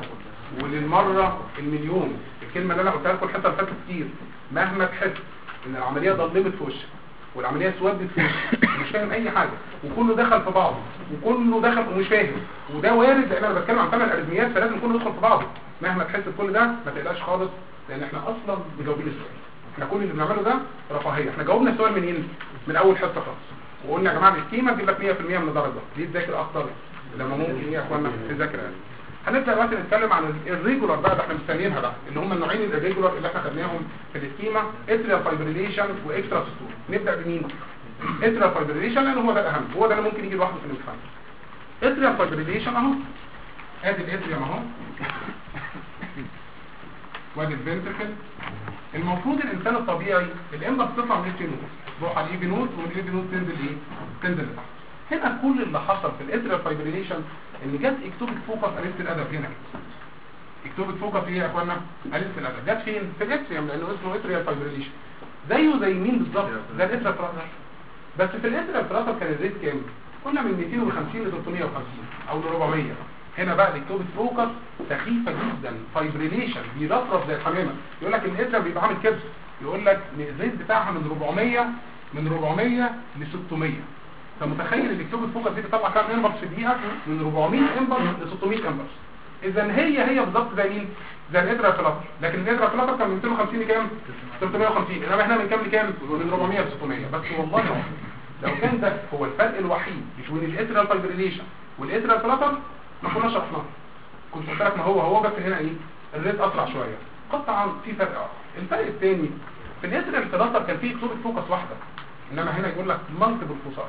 [SPEAKER 2] وللمره المليون الكلمه اللي انا قلتها لكم الحصه اللي فاتت كتير، مهما تحس ان العمليه ضلمت في وشك والعمليه اسودت في وشك ومش فاهم اي حاجه وكله دخل في بعضه وكله دخل ومش فاهم، وده وارد لان انا بتكلم عن 8 اريثميات فلازم كله يدخل في بعضه. مهما تحس بكل ده ما تقلقش خالص، لان احنا اصلا مجاوبين السؤال. احنا كل اللي بنعمله ده رفاهيه. احنا جاوبنا السؤال منين؟ من اول حصه خالص، وقلنا يا جماعه السكيما تجيب لك 100% من الدرجه دي، تذاكر اكتر لما ممكن ايه يا اخوانا تذاكر يعني. هنبدا دلوقتي نتكلم عن الريجولار بقى، احنا مستنيينها بقى، اللي هم النوعين الريجولار اللي احنا خدناهم في السكيما، اتريال فايبريليشن واكسترا سيستول. نبدا بمين؟ اتريال فايبريليشن لان هو ده الاهم، هو ده اللي ممكن يجي لوحده في الامتحان. اتريال فايبريليشن اهو، ادي الاتريوم اهو وادي الفنتركل. المفروض الانسان الطبيعي الامبا بتطلع من الفينوس تروح على الاي نود، ومن الاي نود تنزل ايه؟ تنزل لتحت. هنا كل اللي حصل في الاتريال فايبريليشن ان جت اكتوبيك فوكس قليله الادب. هنا اكتوبيك فوكس ايه يا اخوانا؟ قليله الادب. جت فين؟ في الاتريوم لانه اسمه اتريال فايبريليشن، زيه زي مين بالظبط؟ زي الاتريال فراتر. بس في الاتريال فراتر كان الريت كام؟ قلنا من 250 ل 350 او ل 400. هنا بقى الاكتوبيك فوكس سخيفه جدا، فايبريليشن بيرفرف زي الحمامه. يقول لك الاتريم بيبقى عامل كده، يقول لك الزيت بتاعها من 400 ل 600. فمتخيل الاكتوبيك فوكس دي بتطلع كام امبلس في الدقيقه؟ من 400 امبلس ل 600 امبلس. اذا هي بالظبط زي مين؟ زي الاترا فلاتر، لكن الاترا فلاتر كان من 250 لكام؟ 350. انما احنا من كام لكام؟ من 400 ل 600. بس والله لو كان ده هو الفرق الوحيد بين الاترا فايبريليشن والاترا فلاتر ما كناش شرحناه. كنت قلت لك ما هو بس هنا ايه؟ الريت اسرع شويه. قطعا في فرق اخر. الفرق الثاني في الاترا فلاتر كان فيه اكتوبيك فوكس واحده، انما هنا يقول لك مالتيبل فوساي.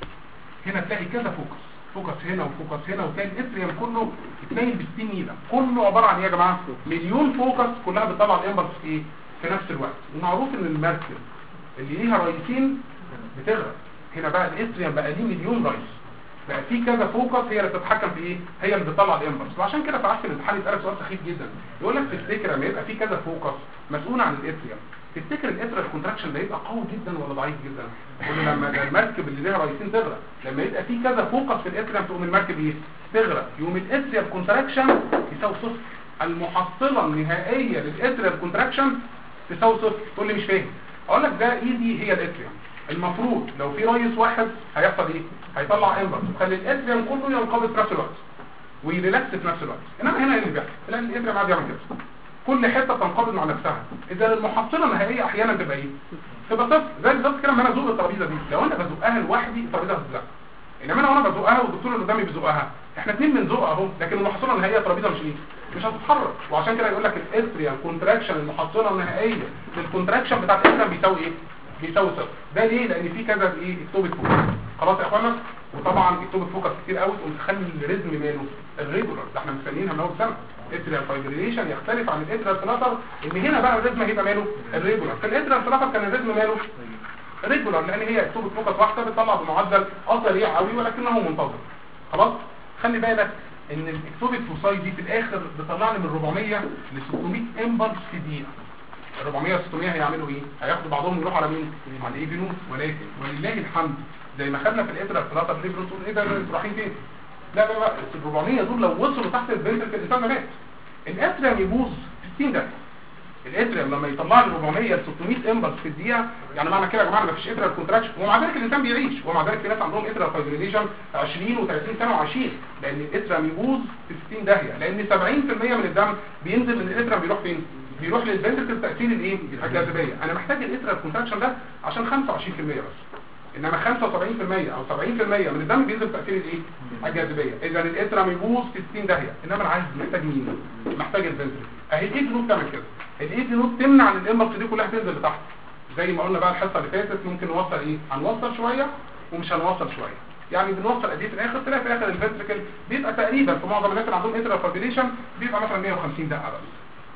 [SPEAKER 2] هنا تلاقي كذا فوكس هنا وفوكس هنا، وتلاقي الاتريوم كله اتنين ب60 نيله، كله عباره عن ايه يا جماعه؟ مليون فوكس كلها بتطلع الامبلس في ايه؟ في نفس الوقت. ومعروف ان المركب اللي ليها رئيسين بتغرق. هنا بقى الاتريوم بقى ليه مليون رئيس، بقى في كذا فوكس هي اللي بتتحكم في ايه؟ هي اللي بتطلع الامبلس. وعشان كده في عكس الامتحان يسالك سؤال سخيف جدا، يقول لك تفتكر لما يبقى في كذا فوكس مسؤول عن الاتريوم، تفتكر الاتريال كونتراكشن ده يبقى قوي جدا ولا ضعيف جدا؟ لما المركب اللي ليها رئيسين تغرق، لما يبقى في كذا فوكس في الاتريوم تقوم المركب ايه؟ تغرق. يوم الاتريال كونتراكشن يساوي صفر. المحصله النهائيه للاتريال كونتراكشن تساوي صفر. تقول لي مش فاهم، اقول لك ده ايدي هي الاتريوم. المفروض لو في رئيس واحد هيحصل ايه؟ هيطلع امبلس ويخلي الاتريوم كله ينقبض في نفس الوقت ويريلاكس في نفس الوقت. انما هنا ايه اللي بيحصل؟ تلاقي الاتريوم قاعد يعمل كده، كل حته تنقبض مع نفسها. اذا المحصله النهائيه احيانا تبقى ايه؟ تبقى صفر. زي بالظبط كده لما انا ازق الترابيزه دي، لو انا بزقها لوحدي الترابيزه هتتزق، انما لو انا بزقها والدكتور اللي قدامي بيزقها، احنا اثنين بنزقها اهو، لكن المحصله النهائيه الترابيزه مش ايه؟ مش هتتحرك. وعشان كده يقول لك الاتريال كونتراكشن المحصله النهائيه للكونتراكشن بتاع الاتريال بيساوي ايه؟ بيساوي صفر. ده ليه؟ لان في كذا ايه؟ اكتوبيك فوكس. خلاص يا اخوانا. وطبعا اكتوبيك فوكس كتير قوي تقوم تخلي الريزم ماله الريجولار. ده احنا مستنيينها من اول سنه. اتريال فايبريليشن يختلف عن الاتريال فلاتر، ان هنا بقى الريزم هيبقى ماله الريجولار. في الاتريال فلاتر كان الريزم ماله ريجولار، لان هي اكتوبيك فوكس واحده بتطلع بمعدل سريع قوي ولكنه منتظم. خلاص. خلي بالك ان الاكتوبيك فوساي دي في الاخر بتطلع لي من 400 ل 600 امبلس في دقيقه. 400 و 600 هيعملوا ايه؟ هياخدوا بعضهم يروحوا على مين؟ على الاي بي نوت. ولكن ولله الحمد زي ما خدنا في الاتريال فلاتر ليه بنقول ايه ده رايحين فين؟ لا ال 400 دول لو وصلوا تحت الفنتركل الانسان مات. الاتريم يبوظ 60 دقيقه. الاتريم لما يطلع لي 400 ل 600 امبلس في الدقيقه، يعني معنى كده يا جماعه ما فيش اتريال كونتراكشن، ومع ذلك الانسان بيعيش. ومع ذلك في ناس عندهم اتريال فايبريليشن 20 و30 سنه وعايشين، لان الاتريم يبوظ في 60 داهيه، لان 70% من الدم بينزل من الاتريم بيروح فين؟ بيروح للفنتركل تاثير الايه؟ الجاذبيه. انا محتاج الاتريال كونتراكشن ده عشان 25% بس، انما 75% او 70% من الدم بينزل تاثير الايه؟ الجاذبيه. اذا الاتريم يبوظ في 60 داهيه، انما انا عايز محتاج مين؟ محتاج الفنتركل. اهي الاي دي نوت تعمل كده. الاي دي نوت تمنع ان الامبلس دي كلها تنزل لتحت. زي ما قلنا بقى الحصه اللي فاتت، ممكن نوصل ايه؟ هنوصل شويه ومش هنوصل شويه. يعني بنوصل قد ايه في الاخر؟ تلاقي في الاخر الفنتركل بيبقى تقريبا في معظم الناس اللي عندهم اتريال فايبريليشن بيبقى مثلا 150 دقه بس.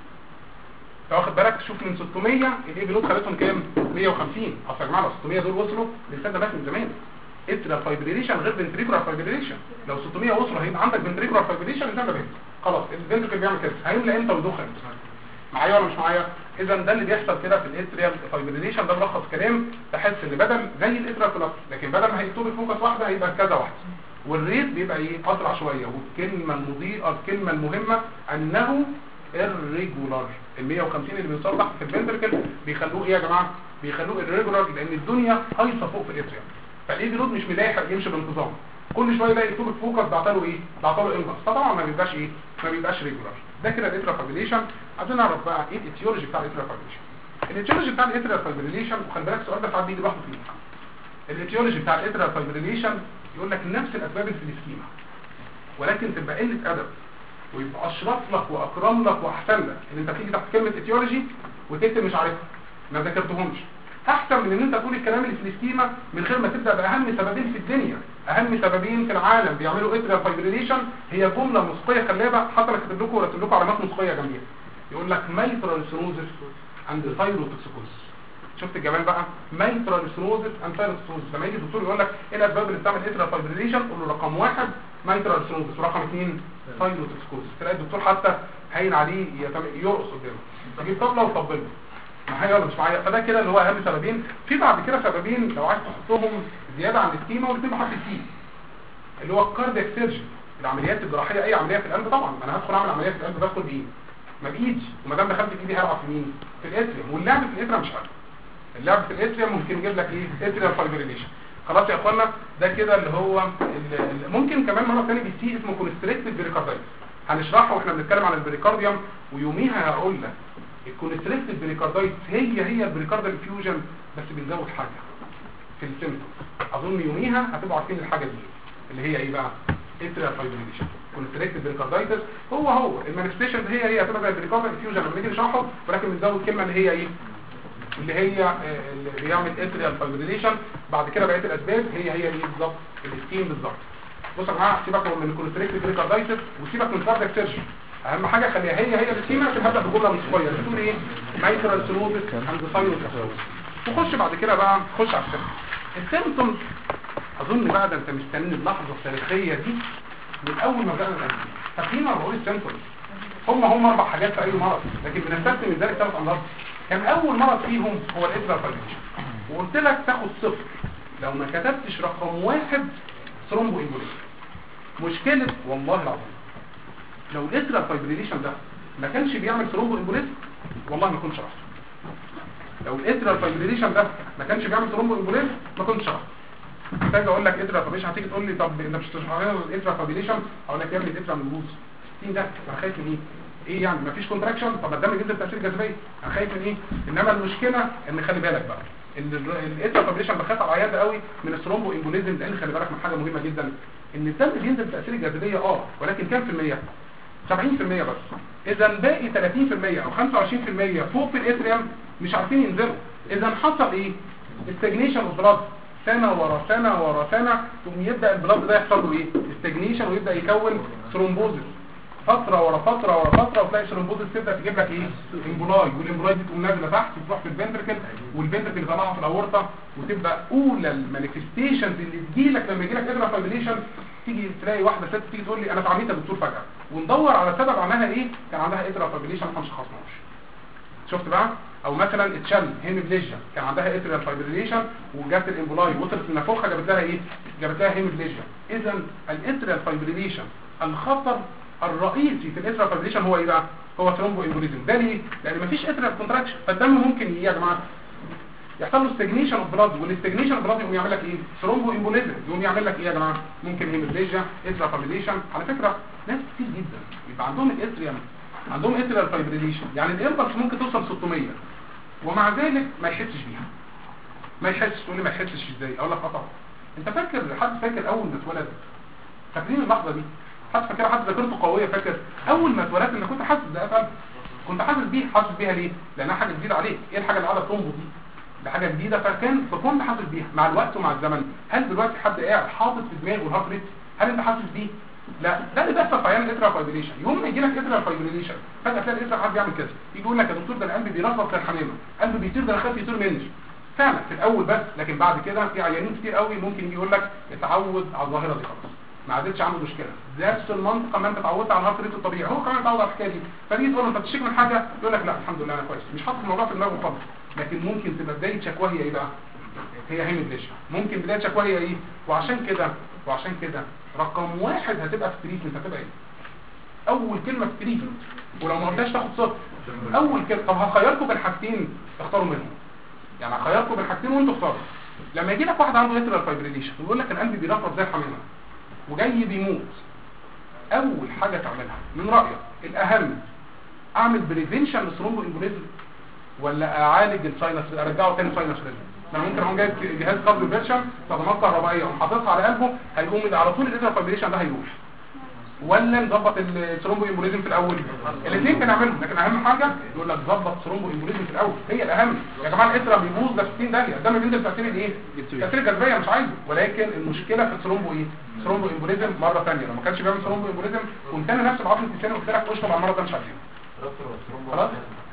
[SPEAKER 2] واخد بالك؟ شوف من 600 الاي بي نوت خلتهم كام؟ 150. اصل يا جماعه لو 600 دول وصلوا الانسان ده مات من زمان. اتريال فايبريليشن غير فنتريكولار فايبريليشن. لو 600 وصلوا هيبقى عندك فنتريكولار فايبريليشن الانسان ده مات. خلاص الفنتركل بيعمل كده، هيملى امتى ويدخل؟ معايا ولا مش معايا؟ اذا ده اللي بيحصل كده في الاتريال فايبريليشن. ده ملخص كلام تحس ان بدل زي الاتريال فلاتر، لكن بدل ما هيكتب فوكس واحده هيبقى كذا واحده، والريت بيبقى ايه؟ اسرع شويه. والكلمه المضيئه الكلمه المهمه انه الريجولار. ال 150 اللي بيوصلوا تحت في الفنتركل بيخلوه ايه يا جماعه؟ بيخلوه الريجولار، لان الدنيا هايصه فوق في الاتريال، فالاي بي نود مش ملاحق يمشي بانتظام. كل شويه يلاقي اكتوبيك فوكس بعتله ايه؟ بعتله امبلس، فطبعا ما بيبقاش ايه؟ ما بيبقاش ريجولار. ده كده الاتريال فايبريليشن. عايزين نعرف بقى ايه الايتيولوجي بتاع الاتريال فايبريليشن. الايتيولوجي بتاع الاتريال فايبريليشن، وخلي بالك السؤال ده ساعات بيجي لوحده في الامتحان. الايتيولوجي بتاع الاتريال فايبريليشن يقول لك نفس الاسباب اللي في السكيما، ولكن تبقى قله ادب ويبقى اشرف لك واكرم لك واحسن لك ان انت تيجي تحت كلمه ايتيولوجي وتكتب مش عارفها، ما ذاكرتهمش. احسن من ان انت تقول الكلام اللي في السكيما من غير ما تبدا باهم سببين في الدنيا، اهم سببين في العالم بيعملوا اتريال فايبريليشن. هي جمله موسيقيه خلابه، حتى انا كاتب لكم ورسم لكم علامات موسيقيه جنبيها. يقول لك مايترال سينوزس اند ثايروتوكسيكوزس. شفت الجمال بقى؟ مايترال سينوزس اند ثايروتوكسيكوزس. لما يجي الدكتور يقول لك ايه الاسباب اللي بتعمل اتريال فايبريليشن، قول له رقم 1 مايترال سينوزس، ورقم 2 ثايروتوكسيكوزس. تلاقي الدكتور حتى هين عليه يرقص قدامه، تجيب طبله وطبله معايا ولا مش معايا؟ فده كده اللي هو اهم سببين. في بعد كده سببين لو عايز تحطهم زياده عن السكيما، والاثنين بحرف السي، اللي هو الكاردياك سيرجن. العمليات الجراحيه اي عمليه في القلب طبعا انا هدخل اعمل عمليه في القلب بدخل بايه؟ ما بايدي، وما دام دخلت بايدي هلعب في مين؟ في الاتريوم، واللعب في الاتريوم مش حلو. اللعب في الاتريوم ممكن يجيب لك ايه؟ اتريال فايبريليشن. خلاص يا اخوانا ده كده اللي هو ممكن كمان مره ثانيه بيسي اسمه كونستريكتيف بريكاردايتس، هنشرحه واحنا بنتكلم عن البريكارديوم، ويوميها هقول لك الكونستريكتيف بريكاردايتس هي البريكارديال فيوجن بس بنزود حاجه في السيمتوم. اظن يوميها هتبقوا عارفين الحاجه دي اللي هي ايه بقى؟ اتريال فايبريليشن. كونستريكتيف بريكاردايتس هو المانيفستيشن هي هتبقى زي البريكارديال فيوجن لما نيجي نشرحه، ولكن بنزود كلمه اللي هي ايه؟ اللي هي اللي بيعمل اتريال فايبريليشن. بعد كده بقيه الاسباب هي ايه بالظبط؟ الاسكيم بالظبط. بصوا يا جماعه سيبك من الكونستريكتيف بريكاردايتس وسيبك من الكاردياك سيرجري، اهم حاجه خليها هي الاسكيم عشان هبدا بجمله مش صغيره بتقول ايه؟ مايترال سينوزس اند ساينوس. وخش بعد كده بقى خش على السيمبتومز. اظن بقى ده انت مستني اللحظه التاريخيه دي من اول ما بدانا الانسان. فاكرين انا بقول السيمبتومز هم 4 حاجات في اي مرض، لكن بنستثني من ذلك 3 امراض. كان اول مرض فيهم هو الاتريال فايبريليشن، وقلت لك تاخد 0 لو ما كتبتش رقم 1 ثرومبو امبوليزم. مشكله والله العظيم لو الاتريال فايبريليشن ده ما كانش بيعمل ثرومبو امبوليزم والله ما كنتش شرحته. لو الاتريال فايبريليشن ده ما كانش بيعمل ثرومبو امبوليزم ما كنتش شرحته. محتاج اقول لك اتريال فايبريليشن، هتيجي تقول لي طب انت مش هتشرح لنا الاتريال فايبريليشن؟ اقول لك يا ابني الاتريال بيبوظ 60 ده انا خايف من ايه؟ ايه يعني مفيش كونتراكشن؟ طب الدم بينزل تاثير جاذبيه انا خايف من ايه؟ انما المشكله ان خلي بالك بقى الاتريال فايبريليشن بخاف على العيان قوي من الثرومبو امبوليزم، لان خلي بالك من حاجه مهمه جدا ان الدم بينزل تاثير الجاذبيه ولكن كام في الميه؟ 70% بس. اذا باقي 30% او 25% فوق في الاتريوم مش عارفين ينزلوا. اذا حصل ايه؟ استجنيشن اوف بلاد سنه ورا سنه ورا سنه، ثم يبدا البلاد ده يحصل له ايه؟ استجنيشن ويبدا يكون ثرومبوزس فتره ورا فتره ورا فتره، وتلاقي الثرومبوزس تبدا تجيب لك ايه؟ امبولاي، والامبولاي دي تقوم نازله تحت وتروح في الفنتركل، والفنتركل يطلعها في الاورطه، وتبقى اولى المانيفستيشنز اللي تجيلك لما يجيلك اتريال فايبريليشن. تيجي تلاقي واحده ست تيجي تقول لي انا اتعميت يا دكتور فجاه، وندور على سبب عنها ايه؟ كان عندها اتريال فايبريليشن احنا مش شخصناش. شفت بقى؟ او مثلا اتشل هيميبليجيا كان عندها اتريال فايبريليشن وجات الامبولاي وصلت للنافوخه جابت لها ايه؟ جابت لها هيميبليجيا. اذا الاتريال فايبريليشن الخطر الرئيسي في الاتريال فايبريليشن هو ايه بقى؟ هو ثرومبو امبوليزم. ده ليه؟ لان مفيش اتريال كونتراكشن، فالدم ممكن ايه يا جماعه؟ يحصل له استجنيشن اوف بلاد، والاستجنيشن اوف بلاد يقوم يعمل لك ايه؟ ثرومبو امبوليزم، يقوم يعمل لك ايه يا جماعه؟ ممكن هيميبليجيا، اتريال فايبريليشن. على فكره ناس كتير جدا يبقى عندهم الاتريال عندهم اتريال فايبريليشن، يعني الامبلس ممكن توصل 600 ومع ذلك ما يحسش بيها. ما يحسش. تقول لي ما يحسش ازاي؟ اقول لك طبعا. انت فاكر حد فاكر اول ما اتولد؟ فاكرين اللحظه دي؟ حد فاكر؟ حد ذاكرته قويه فاكر اول ما اتولدت انا كنت حاسس ده قفل؟ كنت حاسس بيها ليه؟ لانها حاجه جديده عليك. ايه الحاجه اللي قاعده تنبض دي؟ ده حاجه جديده، فكنت حاسس بيها. مع الوقت ومع الزمن هل دلوقتي حد قاعد حاطط في دماغه الهارت ريت؟ هل انت حاسس بيه؟ لا. ده اللي بيحصل في عيان الاتريال فايبريليشن. يوم ما يجي لك اتريال فايبريليشن فجاه تلاقي الاتريال قاعد بيعمل كده، يجي يقول لك يا دكتور ده القلب بيرفرف زي الحمامه، قلبه بيطير، ده انا خايف يطير مني. فعلا في الاول بس، لكن بعد كده في عيانين كتير قوي ممكن يجي يقول لك اتعود على الظاهره دي خلاص ما عادتش عنده مشكله. نفس المنطقه ما انت اتعودت على الهارت ريت الطبيعي هو كمان اتعود على الحكايه دي. فتيجي تقول له انت بتشتكي من حاجه يقول لك لا الحمد لله انا كويس، مش حاطط الموضوع في دماغه خالص. لكن ممكن تبقى بدايه شكواه هي ايه بقى؟ هي هيميبليجيا. ممكن بدايه شكواه هي ايه؟ وعشان كده رقم 1 هتبقى في التريتمنت هتبقى ايه؟ اول كلمه في التريتمنت، ولو ما قلتهاش تاخد صفر. اول كلمه. طب هخيركم بين حاجتين اختاروا منهم، يعني هخيركم بين حاجتين وانتوا اختاروا. لما يجي لك واحد عنده اتريال فايبريليشن ويقول لك القلب بيرفرف زي الحمامه وجاي بيموت، اول حاجه تعملها من رايك الاهم اعمل بريفنشن للثرومبو امبوليزم ولا اعالج الساينس ارجعه تاني ساينس ريزم؟ انا ممكن اقوم جايب جهاز كارديو فيرشن صدمات كهربائيه وحاططها على قلبه هيقوم على طول الاتريال فايبريليشن ده هيروح، ولا نظبط الثرومبو امبوليزم في الاول؟ الاثنين بنعملهم، لكن اهم حاجه يقول لك ظبط ثرومبو امبوليزم في الاول هي الاهم. يا جماعه الاتريال بيبوظ ده 60 داهيه، الدم بينزل تاثير الايه؟ تاثير الجاذبيه مش عايزه. ولكن المشكله في الثرومبو ايه؟ ثرومبو امبوليزم مره ثانيه لو ما كانش بيعمل ثرومبو امبوليزم كنت انا نفس العظم الثاني قلت لك اشطب على المره ده مش عايزينه خلاص.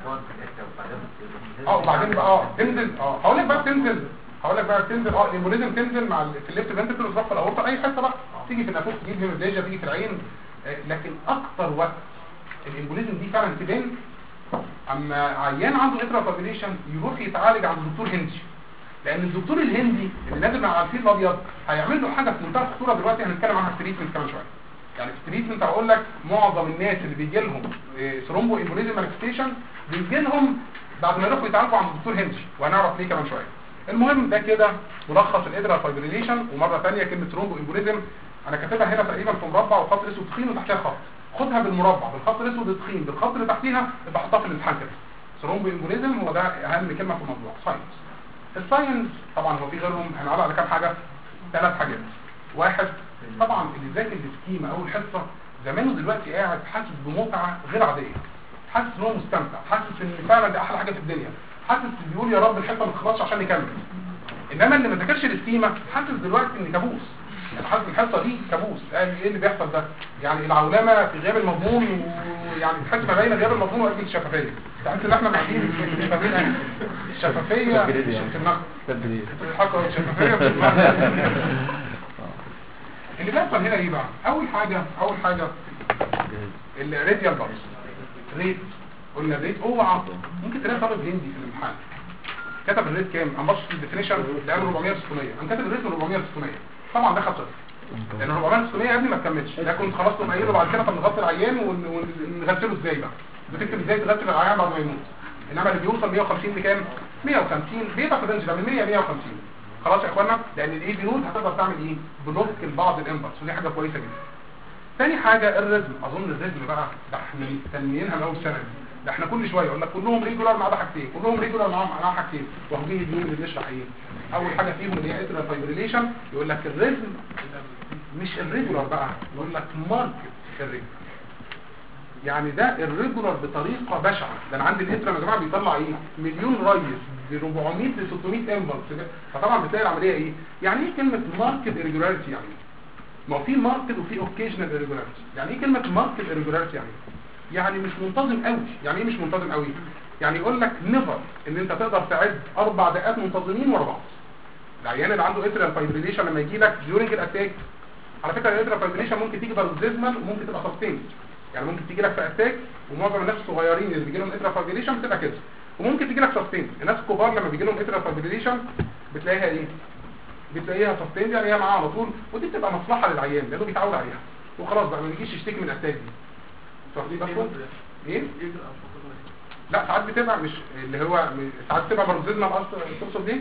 [SPEAKER 2] وبعدين بقى تنزل هقول لك بقى بتنزل الامبوليزم تنزل مع في الليفت فنتركل وتروح في الاورطه اي حته بقى، تيجي في النافوخ تجيب هيموبليجيا تيجي في العين. لكن اكتر وقت الامبوليزم دي فعلا تبان اما عيان عنده اتريال فايبريليشن يروح يتعالج عند دكتور هندي، لان الدكتور الهندي اللي نازل مع الفيل الابيض هيعمل له حاجه في منتهى الخطوره دلوقتي هنتكلم عنها في التريتمنت كمان شويه. يعني في التريتمنت اقول لك معظم الناس اللي بيجي لهم ثرومبو امبوليزم مانيفستيشن بيجي لهم بعد ما يروحوا يتعالجوا عند الدكتور هنجي، وهنعرف ليه كمان شويه. المهم ده كده ملخص الادرال فايبريليشن. ومره ثانيه كلمه ثرومبو امبوليزم انا كاتبها هنا تقريبا في مربع وخط اسود تخين وتحتها خط، خدها بالمربع بالخط الاسود التخين بالخط اللي تحتيها يبقى حطها في الامتحان كده. ثرومبو امبوليزم هو ده اهم كلمه في الموضوع. ساينس، الساينس طبعا هو في غيرهم، هنعرض على كام حاجه، 3 حاجات. واحد، طبعا اللي ذاكر السكيما اول حصه زمانه دلوقتي قاعد حاسس بمتعه غير عاديه، حاسس ان هو مستمتع، حاسس ان فعلا دي احلى حاجه في الدنيا، حاسس بيقول يا رب الحصه ما تخلصش عشان نكمل. انما اللي ما ذاكرش السكيما حاسس دلوقتي ان كابوس، يعني حاسس الحصه دي كابوس. ايه اللي بيحصل ده؟ يعني العولمه في غياب المضمون، ويعني تحس ما بين غياب المضمون واجل الشفافيه. تحس ان احنا قاعدين الشفافيه في النقد الحقيقه الشفافيه في النقد. اللي بيحصل هنا ايه بقى؟ اول حاجه الراديال بالس ريت. قلنا الريت اوعى ممكن تلاقي طالب هندي في الامتحان كتب الريت كام؟ انا بص الديفينيشن لقى 400 600، انا كاتب الريت من 400 600. طبعا ده خطر لان 400 600 يا ابني ما تكملش، ده كنت خلاص مقيله بعد كده فنغطي العيان ونغسله ازاي بقى؟ بتكتب ازاي تغسل العيان بعد ما يموت. انما اللي بيوصل 150 لكام؟ 150 بيبقى في الرينج ده من 100 150. خلاص يا اخوانا، لان الاي بي نوت هتقدر تعمل ايه؟ بلوك لبعض الامبلس، ودي حاجه كويسه جدا. ثاني حاجه الريزم. اظن الريزم بقى ده احنا مستنيينها من اول سنه، ده احنا كل شويه يقول لك كلهم ريجولار ما عدا حاجتين، كلهم ريجولار ما عدا حاجتين، وهو جه اليوم اللي بنشرح ايه؟ اول حاجه فيهم اللي هي اترال فايبريليشن. يقول لك الريزم مش الريجولار بقى، يقول لك ماركت الريجولار. يعني ده الريجولار بطريقه بشعه. ده انا عندي الاترال يا جماعه بيطلع ايه؟ مليون ريس ب 400 ل 600 امبلس، فطبعا بتلاقي العمليه ايه؟ يعني ايه كلمه ماركت irregularity؟ يعني ما هو في ماركت وفي اوكيجنال irregularity. يعني ايه كلمه ماركت irregularity؟ يعني مش منتظم قوي. يعني ايه مش منتظم قوي؟ يعني يقول لك نيفر ان انت تقدر تعد 4 دقات منتظمين ورا بعض. العيان اللي عنده اترال فايبريليشن لما يجي لك ديورنج الاتاك، على فكره الاترال فايبريليشن ممكن تيجي باروديزمال وممكن تبقى سستين، يعني ممكن تيجي لك في اتاك، ومعظم الناس الصغيرين اللي بيجي لهم اترال فايبريليشن بتبقى كده، وممكن تيجي لك سستين. الناس الكبار لما بيجي لهم اترال فايبريليشن بتلاقيها ايه؟ بتلاقيها سستين، يعني هي معاها على طول، ودي بتبقى مصلحه للعيان لانه بيتعود عليها وخلاص بقى ما يجيش يشتكي من الاتاك دي. واخدين بالكم؟ ايه؟ لا ساعات بتبقى مش اللي هو ساعات بتبقى باروديزمال اصلا. تقصد دي؟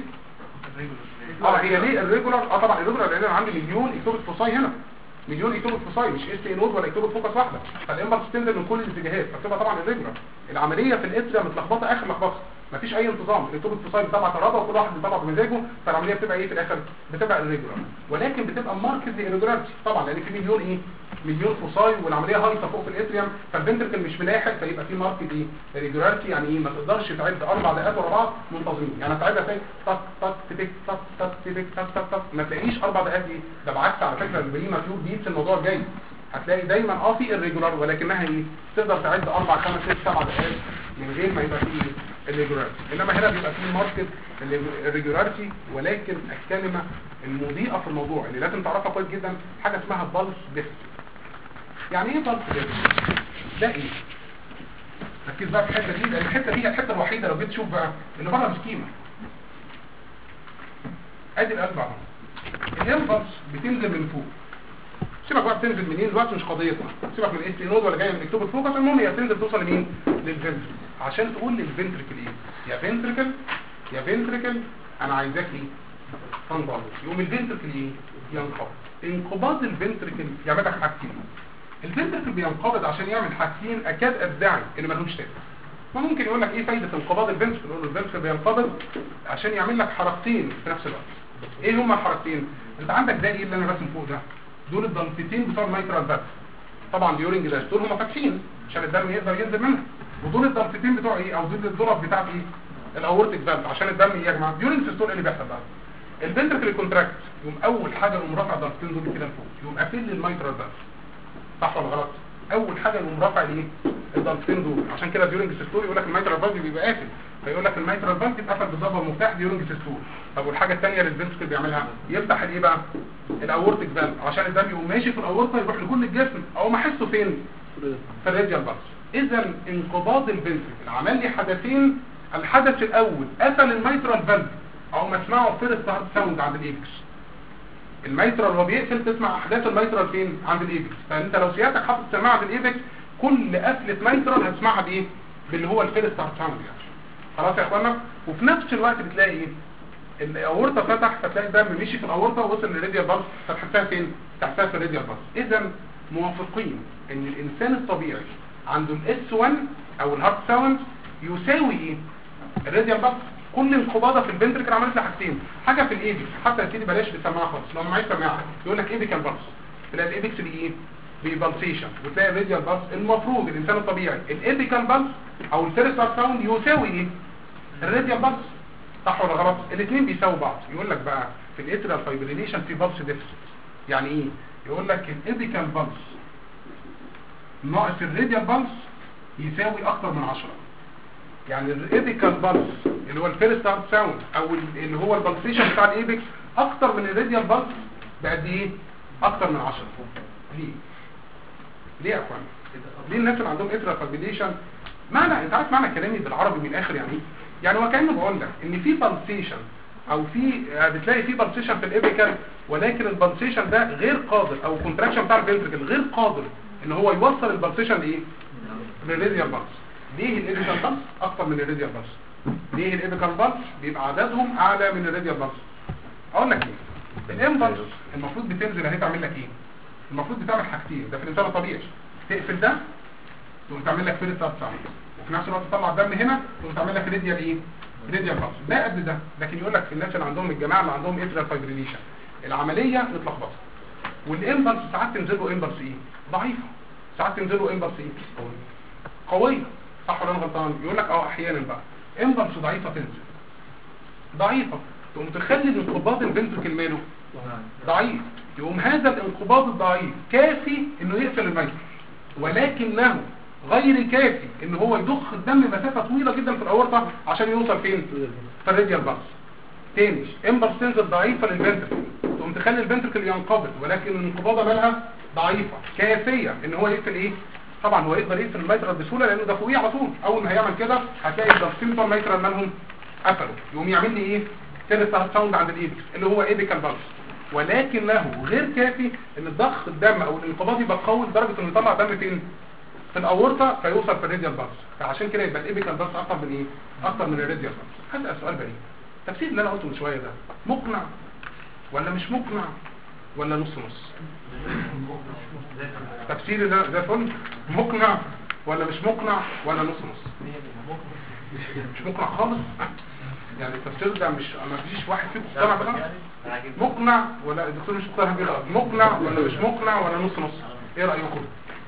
[SPEAKER 2] هي ليه الريجولار؟ طبعا الريجولار لان انا عندي مليون اكتوبة فوساي هنا، مليون اكتوبة فوساي، مش اس نود ولا اكتوبة فوكس واحده، فالامبلس بتنزل من كل الاتجاهات، فبتبقى طبعا الريجولار. العمليه في الاتريا متلخبطه اخر لخبطه، مفيش اي انتظام. الاكتوبة فوساي بتطلع كهرباء وكل واحد بيطلع بمزاجه، فالعمليه بتبقى ايه في الاخر؟ بتبقى الريجولار، ولكن بتبقى ماركت irregularity طبعا لان في مليون ايه؟ مليون فوساي، والعمليه هايصه فوق في الاتريوم، فالفنتركل مش ملاحق، فيبقى في ماركت ايه؟ irregularity. يعني ايه؟ ما تقدرش تعد 4 دقات ورا بعض منتظمين، يعني تعدها تاني طق طق تك طق طق تك طق طق طق، ما تلاقيش 4 دقات ايه؟ ده بالعكس على فكره البريما تيوب بيتس الموضوع جاي، هتلاقي دايما في الريجولار، ولكنها ايه؟ تقدر تعد 4 5 6 7 دقات من غير ما يبقى فيه الريجولاريتي. انما هنا بيبقى فيه ماركت الريجولاريتي. ولكن الكلمه المضيئه في الموضوع اللي لازم تعرفها كويس جدا حاجه اسمها بالس ديفيسيت. يعني ايه بالس ديفيسيت؟ ده ايه؟ ركز بقى في الحته دي، لان الحته دي هي الحته الوحيده لو جيت تشوف بقى اللي بره السكيما. ادي القلب اهو، الامبلس بتنزل من فوق، سيبك بقى بتنزل منين دلوقتي مش قضيتنا، سيبك من اس نود ولا جايه من اكتوبر فوكس، المهم هي تنزل توصل لمين؟ للفنتركل. عشان تقول للفنتركل ايه؟ يا فنتركل يا فنتركل انا عايزاك ايه؟ تنقبض. يقوم الفنتركل ايه؟ ينقبض. انقباض الفنتركل يعمل لك حاجتين. الفنتركل بينقبض عشان يعمل حاجتين اكاد ادعي ان مالهمش تاني. وممكن يقول لك ايه فايده انقباض الفنتركل؟ يقول له الفنتركل بينقبض عشان يعمل لك حركتين في نفس الوقت. ايه هما الحركتين؟ انت عندك ده ايه اللي انا راسم فوق ده؟ دول الضلفتين بتوع الميترال فالف. طبعا ديورنج ده دول هم فاتحين عشان الدم يقدر ينزل منها، ودول الضلفتين بتوع ايه؟ او دول الضرب بتاعت ايه؟ الاورتيك فالف عشان الدم يا جماعه. ديورنج السيستول اللي بيحصل بقى الفنتركل كونتراكت، يقوم اول حاجه يقوم رافع الضلفتين دول كده لفوق، يقوم قافل الميترال فالف. صح ولا غلط؟ اول حاجه يقوم رافع الايه؟ الضلفتين دول. عشان كده ديورنج السيستول يقول لك الميترال فالف بيبقى قافل، فيقول لك الميترال فالف اتقفل بالضربه المفتاح ديورنج السيستول. طب والحاجه الثانيه اللي الفنتركل بيعملها يفتح الايه بقى؟ الاورتيك فالف عشان الدم يقوم ماشي في الاورطه يروح لكل الجسم، او ما احسه فين؟ في الراديال بالس. اذا انقباض الفنتركل عمل لي حدثين. الحدث الاول قفل الميترال فالف، او ما اسمعه فيرست هارت ساوند عند الايبكس. الميترال وهو بيقفل تسمع احداث الميترال فين؟ عند الايبكس. فانت لو سيادتك حاطط سماعه عند الايبكس كل قفله ميترال هتسمعها بايه؟ باللي هو الفيرست ساوند يعني. خلاص يا اخوانا. وفي نفس الوقت بتلاقي ايه؟ الاورطه فتح فتلاقي الدم مشي في الاورطه ووصل للراديال بالس، فتحسها فين؟ تحسها في الراديال بالس. اذا موافقين ان الانسان الطبيعي عنده الاس 1 او الهارت ساوند يساوي ايه؟ الراديال بالس. كل انقباضه في الفنتركل عملت لها حاجتين، حاجه في الايبكس، حتى يا سيدي بلاش بالسماعه خالص، لو معايا سماعه يقول لك ايبيكال بالس، تلاقي الايبكس بايه؟ ببلسيشن، وتلاقي الراديال بالس. المفروض الانسان الطبيعي الايبيكال بالس او الفيرست ساوند يساوي ايه؟ الراديال بالس. صح ولا غلط؟ الاثنين بيساووا بعض. يقول لك بقى في الاتريال فايبريليشن في بالس ديفيسيت. يعني ايه؟ يقول لك الايبيكال بالس ناقص الراديال بالس يساوي اكتر من 10. يعني الايبيكال بالس اللي هو الفيرست ساوند او اللي هو البلسيشن بتاع الايبكس اكتر من الراديال بالس بقد ايه؟ اكتر من 10. ليه؟ ليه يا اخوان؟ ليه الناس اللي عندهم اتريال فايبريليشن معنى انت عارف معنى كلامي بالعربي من الاخر يعني ايه؟ يعني هو كانه بقول لك ان في بلسيشن او في بتلاقي في بلسيشن في الابيكال، ولكن البلسيشن ده غير قادر او الكونتراكشن بتاع الفنتركل غير قادر ان هو يوصل البلسيشن لايه؟ للراديال بالس. ليه الابيكال بالس اكتر من الراديال بالس؟ ليه الابيكال بالس بيبقى عددهم اعلى من الراديال بالس؟ اقول لك ايه؟ الامبلس المفروض بتنزل اهي تعمل لك ايه؟ المفروض بتعمل حاجتين، ده في الانسان الطبيعي، تقفل ده تقوم تعمل لك فيرست ساوند، وفي نفس الوقت تطلع الدم هنا تقوم تعمل لك راديال ايه؟ راديال بالس. ده قد ده. لكن يقول لك في الناس اللي عندهم الجماعه اللي عندهم اتريال فايبريليشن العمليه متلخبطه، والامبلس ساعات تنزل له امبلس ايه؟ ضعيفه، ساعات تنزل له امبلس ايه؟ قويه. صح ولا انا غلطان؟ يقول لك احيانا بقى امبلس ضعيفه تنزل، ضعيفه تقوم تخلي الانقباض الفنتركل ماله ضعيف، يقوم هذا الانقباض الضعيف كافي انه يقفل الميتر، ولكنه غير كافي ان هو يضخ الدم مسافه طويله جدا في الاورطه عشان يوصل فين؟ في الراديال بالس. تاني امبلس تنزل ضعيفه للفنتركل تقوم تخلي الفنتركل ينقبض، ولكن الانقباضه مالها ضعيفه كافيه ان هو يقفل ايه؟ طبعا هو يقدر يقفل الميترال بسهوله لانه ده فوقيه على طول. اول ما هيعمل كده هتلاقي الضغطين بتوع الميترال مالهم قفلوا، يقوم يعمل لي ايه؟ ثالث ساوند عند الايبكس اللي هو ايبيكال بالس، ولكنه غير كافي ان ضخ الدم او الانقباض يبقى قوي لدرجه انه يطلع دم فين؟ في الاورطه فيوصل في الراديال بالس. فعشان كده يبقى الايبيكال بالس اكتر من ايه؟ اكتر من الراديال بالس. هسال سؤال بعيد، التفسير اللي انا قلته من شويه ده مقنع ولا مش مقنع ولا نص نص؟ تفسير ده زي الفل، مقنع ولا مش مقنع ولا نص نص؟ مش مقنع خالص. يعني التفسير ده مش ما فيش واحد فيكم مقتنع بقى؟ مقنع ولا الدكتور مش مقتنع بيه؟ مقنع ولا مش مقنع ولا نص نص؟ ايه رايكم؟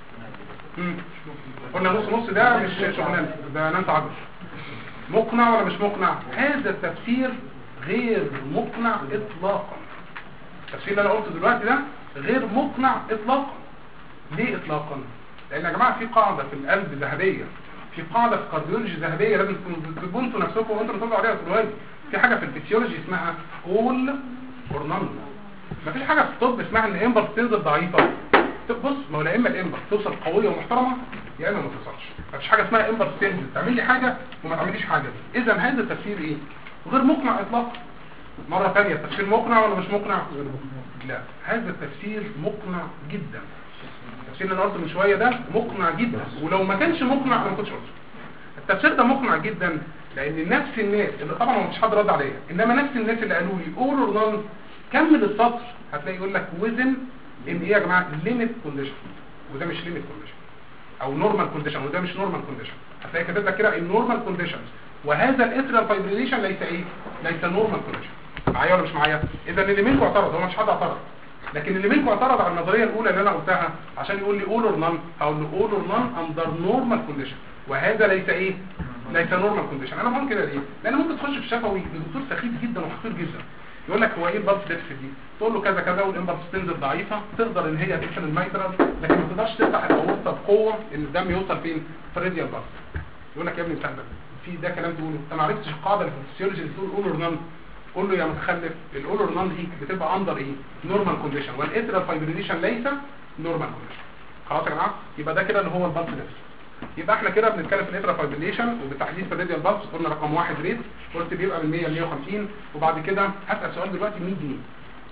[SPEAKER 2] قلنا نص نص ده مش شغلانه، ده ننسى عجل. مقنع ولا مش مقنع؟ هذا التفسير غير مقنع اطلاقا. التفسير اللي انا قلته دلوقتي ده غير مقنع اطلاقا. ليه اطلاقا؟ لان يا جماعه في قاعده في القلب ذهبيه، في قاعده في كارديولوجي ذهبيه لازم تبونتوا نفسكم وانتوا بتطلعوا عليها تقولوها لي. في حاجه في الفسيولوجي اسمها اول اور نون. مفيش حاجه في الطب اسمها ان امبلس تنزل ضعيفه. بص، ما هو لا اما الامبلس توصل قويه ومحترمه يا اما ما توصلش. مفيش حاجه اسمها امبلس تنزل تعمل لي حاجه وما تعمليش حاجه. اذا هذا التفسير ايه؟ غير مقنع اطلاقا. مره ثانيه التفسير مقنع ولا مش مقنع؟ لا، هذا التفسير مقنع جدا. التفسير اللي انا قلته من شويه ده مقنع جدا، ولو ما كانش مقنع انا ما كنتش قلته. التفسير ده مقنع جدا لان نفس الناس اللي طبعا ما فيش حد رد عليا، انما نفس الناس اللي قالوا لي اول اور نون كمل السطر هتلاقي يقول لك وزن ان ايه يا جماعه؟ ليميت كونديشن، وده مش ليميت كونديشن، او نورمال كونديشن وده مش نورمال كونديشن. هتلاقي كاتب لك كده النورمال كونديشنز، وهذا الاتريال فايبريليشن ليس ايه؟ ليس نورمال كونديشن. معايا ولا مش معايا؟ اذا اللي منكم اعترض، هو مش حد اعترض، لكن اللي منكم اعترض على النظريه الاولى اللي انا قلتها عشان يقول لي اول اور نون، او ان اول اور نون اندر نورمال كونديشن، وهذا ليس ايه؟ ليس نورمال كونديشن. انا بقول كده ليه؟ لان ممكن تخش في شفوي لدكتور سخيف جدا وحقير جدا يقول لك هو ايه البلس ديفيسيت دي؟ تقول له كذا كذا والامبلس تنزل ضعيفه، تقدر ان هي تقفل الميترال، لكن ما تقدرش تفتح الاورطه بقوه ان الدم يوصل فين؟ في الراديال بالس. يقول لك يا ابني استهبل، في ده كلام تقوله انت ما عرفتش القاعده اللي في الفسيولوجي اللي بتقول اول اور نون. قول له يا متخلف، الاول اور نون دي بتبقى اندر ايه؟ نورمال كونديشن، والاتريال فايبريليشن ليس نورمال كونديشن. خلاص يا جماعه؟ يبقى ده كده اللي هو البلس ديفيسيت. يبقى احنا كده بنتكلم في الاتريال فايبريليشن وبالتحديد في الراديال بالس. قلنا رقم 1 ريت، قلت بيبقى من 100 ل 150. وبعد كده هسال سؤال دلوقتي 100 جنيه.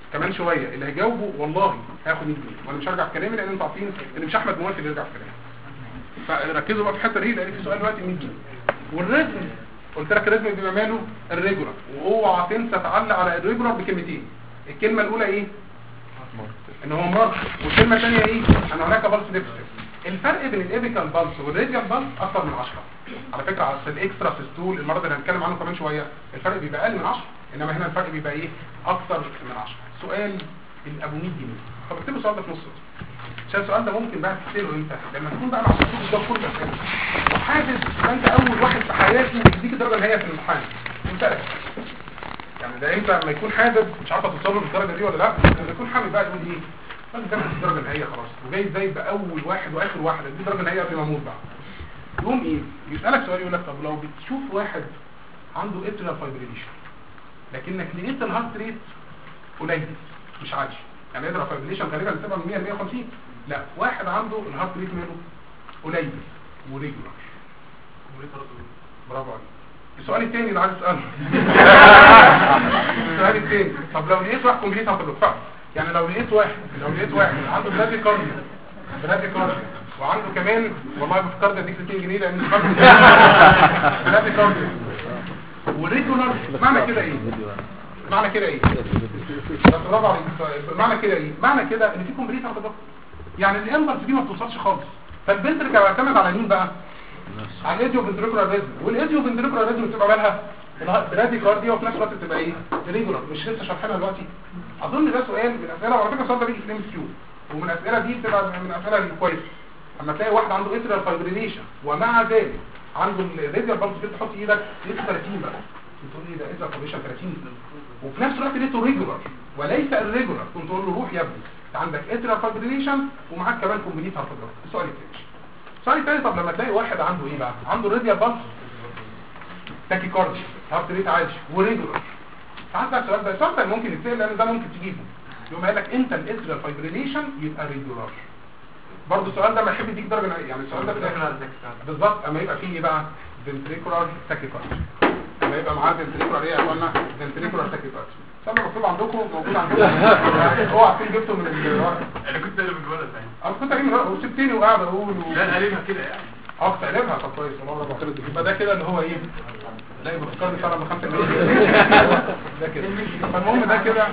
[SPEAKER 2] كمان شويه اللي هيجاوبه والله هياخد 100 جنيه، وانا مش هرجع في كلامي لان انتوا عارفين ان مش احمد موافق اللي يرجع في كلامي. فركزوا بقى في الحته دي لان في سؤال دلوقتي 100 جنيه. والريتم قلت لك الريتم بيبقى ماله الريجولار، واوعى تنسى تعلق على الريجولار بكلمتين. الكلمه الاولى ايه؟ ان هو مارك. والكلمه الثانيه ايه؟ ان هناك بالس ديفيسيت. الفرق بين الابيكال بالس والراديال بالس اكتر من 10 على فكره. على الاكسترا سيستول المرض اللي هنتكلم عنه كمان شويه الفرق بيبقى اقل من 10، انما هنا الفرق بيبقى ايه؟ اكتر من 10. سؤال ابو 100 جنيه. طب اكتبوا السؤال ده في نص عشان السؤال ده ممكن بقى تساله امتى؟ لما تكون بقى مع الدكتور ده كل الاسئله وحاسس ان انت اول واحد في حياتي يديك الدرجه النهائيه في الامتحان وانت يعني ده انت لما يكون حابب مش عارفه توصل له للدرجه دي ولا لا، لما يكون حابب بقى يقول ايه؟ انت جبت الدرجه النهائيه خلاص وجاي ازاي باول واحد واخر واحد دي الدرجه النهائيه قبل ما اموت بقى. يقوم ايه؟ يسالك سؤال يقول لك طب لو بتشوف واحد عنده اتريال فايبريليشن لكنك لقيت الهارت ريت قليل مش عالي، يعني اتريال فايبريليشن غالبا بتبقى من 100 ل 150، لا واحد عنده الهارت ريت ماله قليل وريجولار. برافو عليك. السؤال الثاني اللي عايز اساله السؤال الثاني طب لو لقيت واحد كومبليت هتبقى يعني لو لقيت واحد عنده برادي كارديا وعنده كمان والله بفكر اديك 200 جنيه لان برادي كارديا وريجولار، معنى كده ايه؟ معنى كده ايه؟ برافو عليك. معنى كده ايه؟ معنى كده ان في كومبليت هتبقى يعني الامبلس دي ما بتوصلش خالص. فالبنتريك هيعتمد على مين بقى؟ على الايديو فنتريكولار ريزم، والايديو فنتريكولار ريزم بتبقى مالها برادي كارديا وفي نفس الوقت بتبقى ايه؟ ريجولار. مش لسه شارحينها دلوقتي؟ اظن ده سؤال من الاسئله، وعلى فكره السؤال ده بيجي في الام كيو، ومن الاسئله دي بتبقى من الاسئله الكويسه. اما تلاقي واحد عنده اتريال فايبريليشن ومع ذلك عنده الراديال بالس تحط ايدك لقيته 30 بقى تقول ايه ده اتريال فايبريليشن 30 وفي نفس الوقت لقيته ريجولار وليس الريجولار، كنت تقول له روح يا ابني انت عندك اتريال فايبريليشن ومعاك كمان كومبليت هارت بلوك. السؤال الثاني السؤال الثاني طب لما تلاقي واحد عنده ايه بقى؟ عنده راديال بالس تاكيكارديا هارت ريت عالي وريجولار. فعندك السؤال ده ممكن يتسال لان ده ممكن تجيبه. يقوم قال لك انت الاتريال فايبريليشن يبقى ريجولار. برضه السؤال ده ما يحب يديك درجه يعني السؤال ده بالظبط اما يبقى فيه ايه بقى؟ فنتريكولار تاكيكارديا. اما يبقى معاه فنتريكولار ايه يا اخوانا؟ فنتريكولار تاكيكارديا. السؤال مكتوب عندكم موجود عندكم اوعى تكون جبته من الورق.
[SPEAKER 3] انا كنت قلب الجوله ثاني
[SPEAKER 2] انا كنت قايل وسبتني وقاعد اقول
[SPEAKER 3] لا قلبها كده يعني
[SPEAKER 2] تقلبها. طب كويس والله ربنا خير. يبقى ده كده اللي هو ايه؟ لا بفكرني فعلا ب5 جنيه ده كده. فالمهم ده كده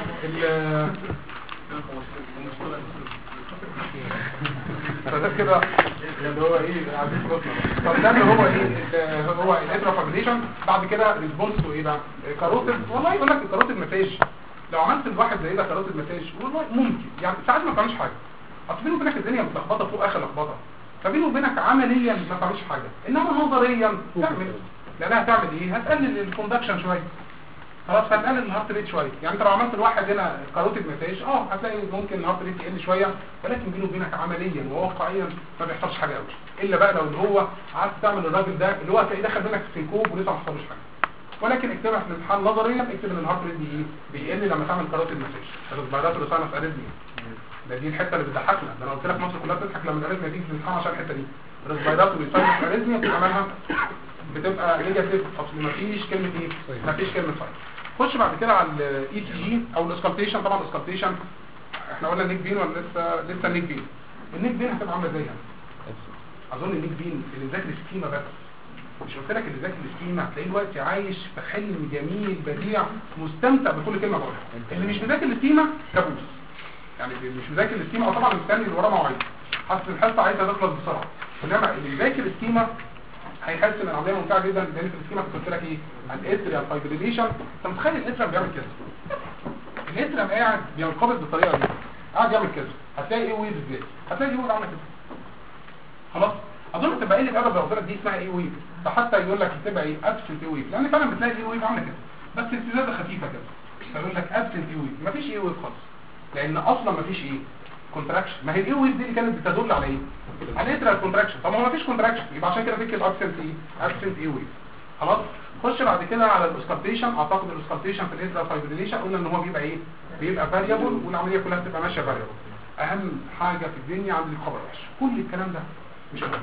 [SPEAKER 2] فده كده اللي هو ايه عايزين فلوسنا. طب ده اللي هو ايه؟ هو الاترا فابريشن. بعد كده ريسبونس تو ايه بقى؟ كاروتيد. والله يقول لك الكاروتيد مساج لو عملت الواحد زي ده كاروتيد مساج والله ممكن يعني ساعات ما تعملش حاجه. اصل بينه وبينك الدنيا متلخبطه فوق اخر لخبطه، فبينه وبينك عمليا ما تعملش حاجه، انما نظريا تعمل. لانها هتعمل ايه؟ هتقلل الكوندكشن شويه خلاص، هتقلل الهارت ريت شويه. يعني انت لو عملت الواحد هنا كاروتيد مساج هتلاقي ممكن الهارت ريت يقل شويه، ولكن بينه وبينك عمليا وواقعيا ما بيحصلش حاجه قوي. الا بقى لو اللي هو عايز تعمل الراجل ده اللي هو هتلاقيه دخل منك في الكوب ولسه ما حصلوش حاجه. ولكن اكتبها في الامتحان نظريا، اكتب ان الهارت ريت دي بيقل لما تعمل كاروتيد مساج. الفيروس اللي صار في اريثميا دي الحته اللي بتضحكنا. ده انا قلت لك مصر كلها بتضحك لما الاريثميا تيجي في الامتحان عشان الحته دي. الفيروس اللي صار في اريثميا بتعملها بتبقى نيجاتيف. اصل مفيش كلمه ايه؟ مفيش كلمه فايل. خش بعد كده على الاي تي جي او الاسكالتيشن. طبعا الاسكالتيشن احنا قلنا النيك بين ولا لسه النيك بين. النيك بين هتبقى عامله ازاي؟ اظن النيك بين اللي ذاكر السكيما بس. مش قلت لك اللي ذاكر السكيما هتلاقيه دلوقتي عايش في حلم جميل بديع مستمتع بكل كلمه بقولها. اللي مش مذاكر السكيما كابوس. يعني اللي مش مذاكر السكيما طبعا مستني اللي وراه مواعيد، حاسس الحصه عايزه تخلص بسرعه. انما اللي بيذاكر السكيما هيحس ان العمليه ممتعه جدا. لان في السكيما كنت قلت لك ايه؟ الاتريال فايبريليشن. انت متخيل الاتريال بيعمل كده؟ الاتريال قاعد بينقبض بالطريقه دي، قاعد يعمل كده. هتلاقي ايه ويف ازاي؟ هتلاقي ايه ويف عامله كده. خلاص اظن تبقى قله ادب لو قلت لك دي اسمها ايه ويف. فحتى يقول لك بتبقى ايه؟ ابسنت ايه ويف، لان فعلا بتلاقي ايه ويف عامله كده بس امتداد خفيفه كده. فيقول لك ابسنت ايه ويف، مفيش ايه ويف خالص، لان اصلا مفيش ايه كونتراكشن. ما هي الايه ويف دي اللي كانت بتدل على ايه؟ على الاتريال كونتراكشن. طب ما هو مفيش كونتراكشن، يبقى عشان كده تكتب ابسنت ايه؟ ابسنت ايه ويف. خلاص خش بعد كده على الاسكالتيشن. اعتقد الاسكالتيشن في الاتريال فايبريليشن قلنا ان هو بيبقى ايه؟ بيبقى فاريبل والعمليه كلها بتبقى ماشيه فاريبل. اهم حاجه في الدنيا عند الخبر وحش. كل الكلام ده مش مهم،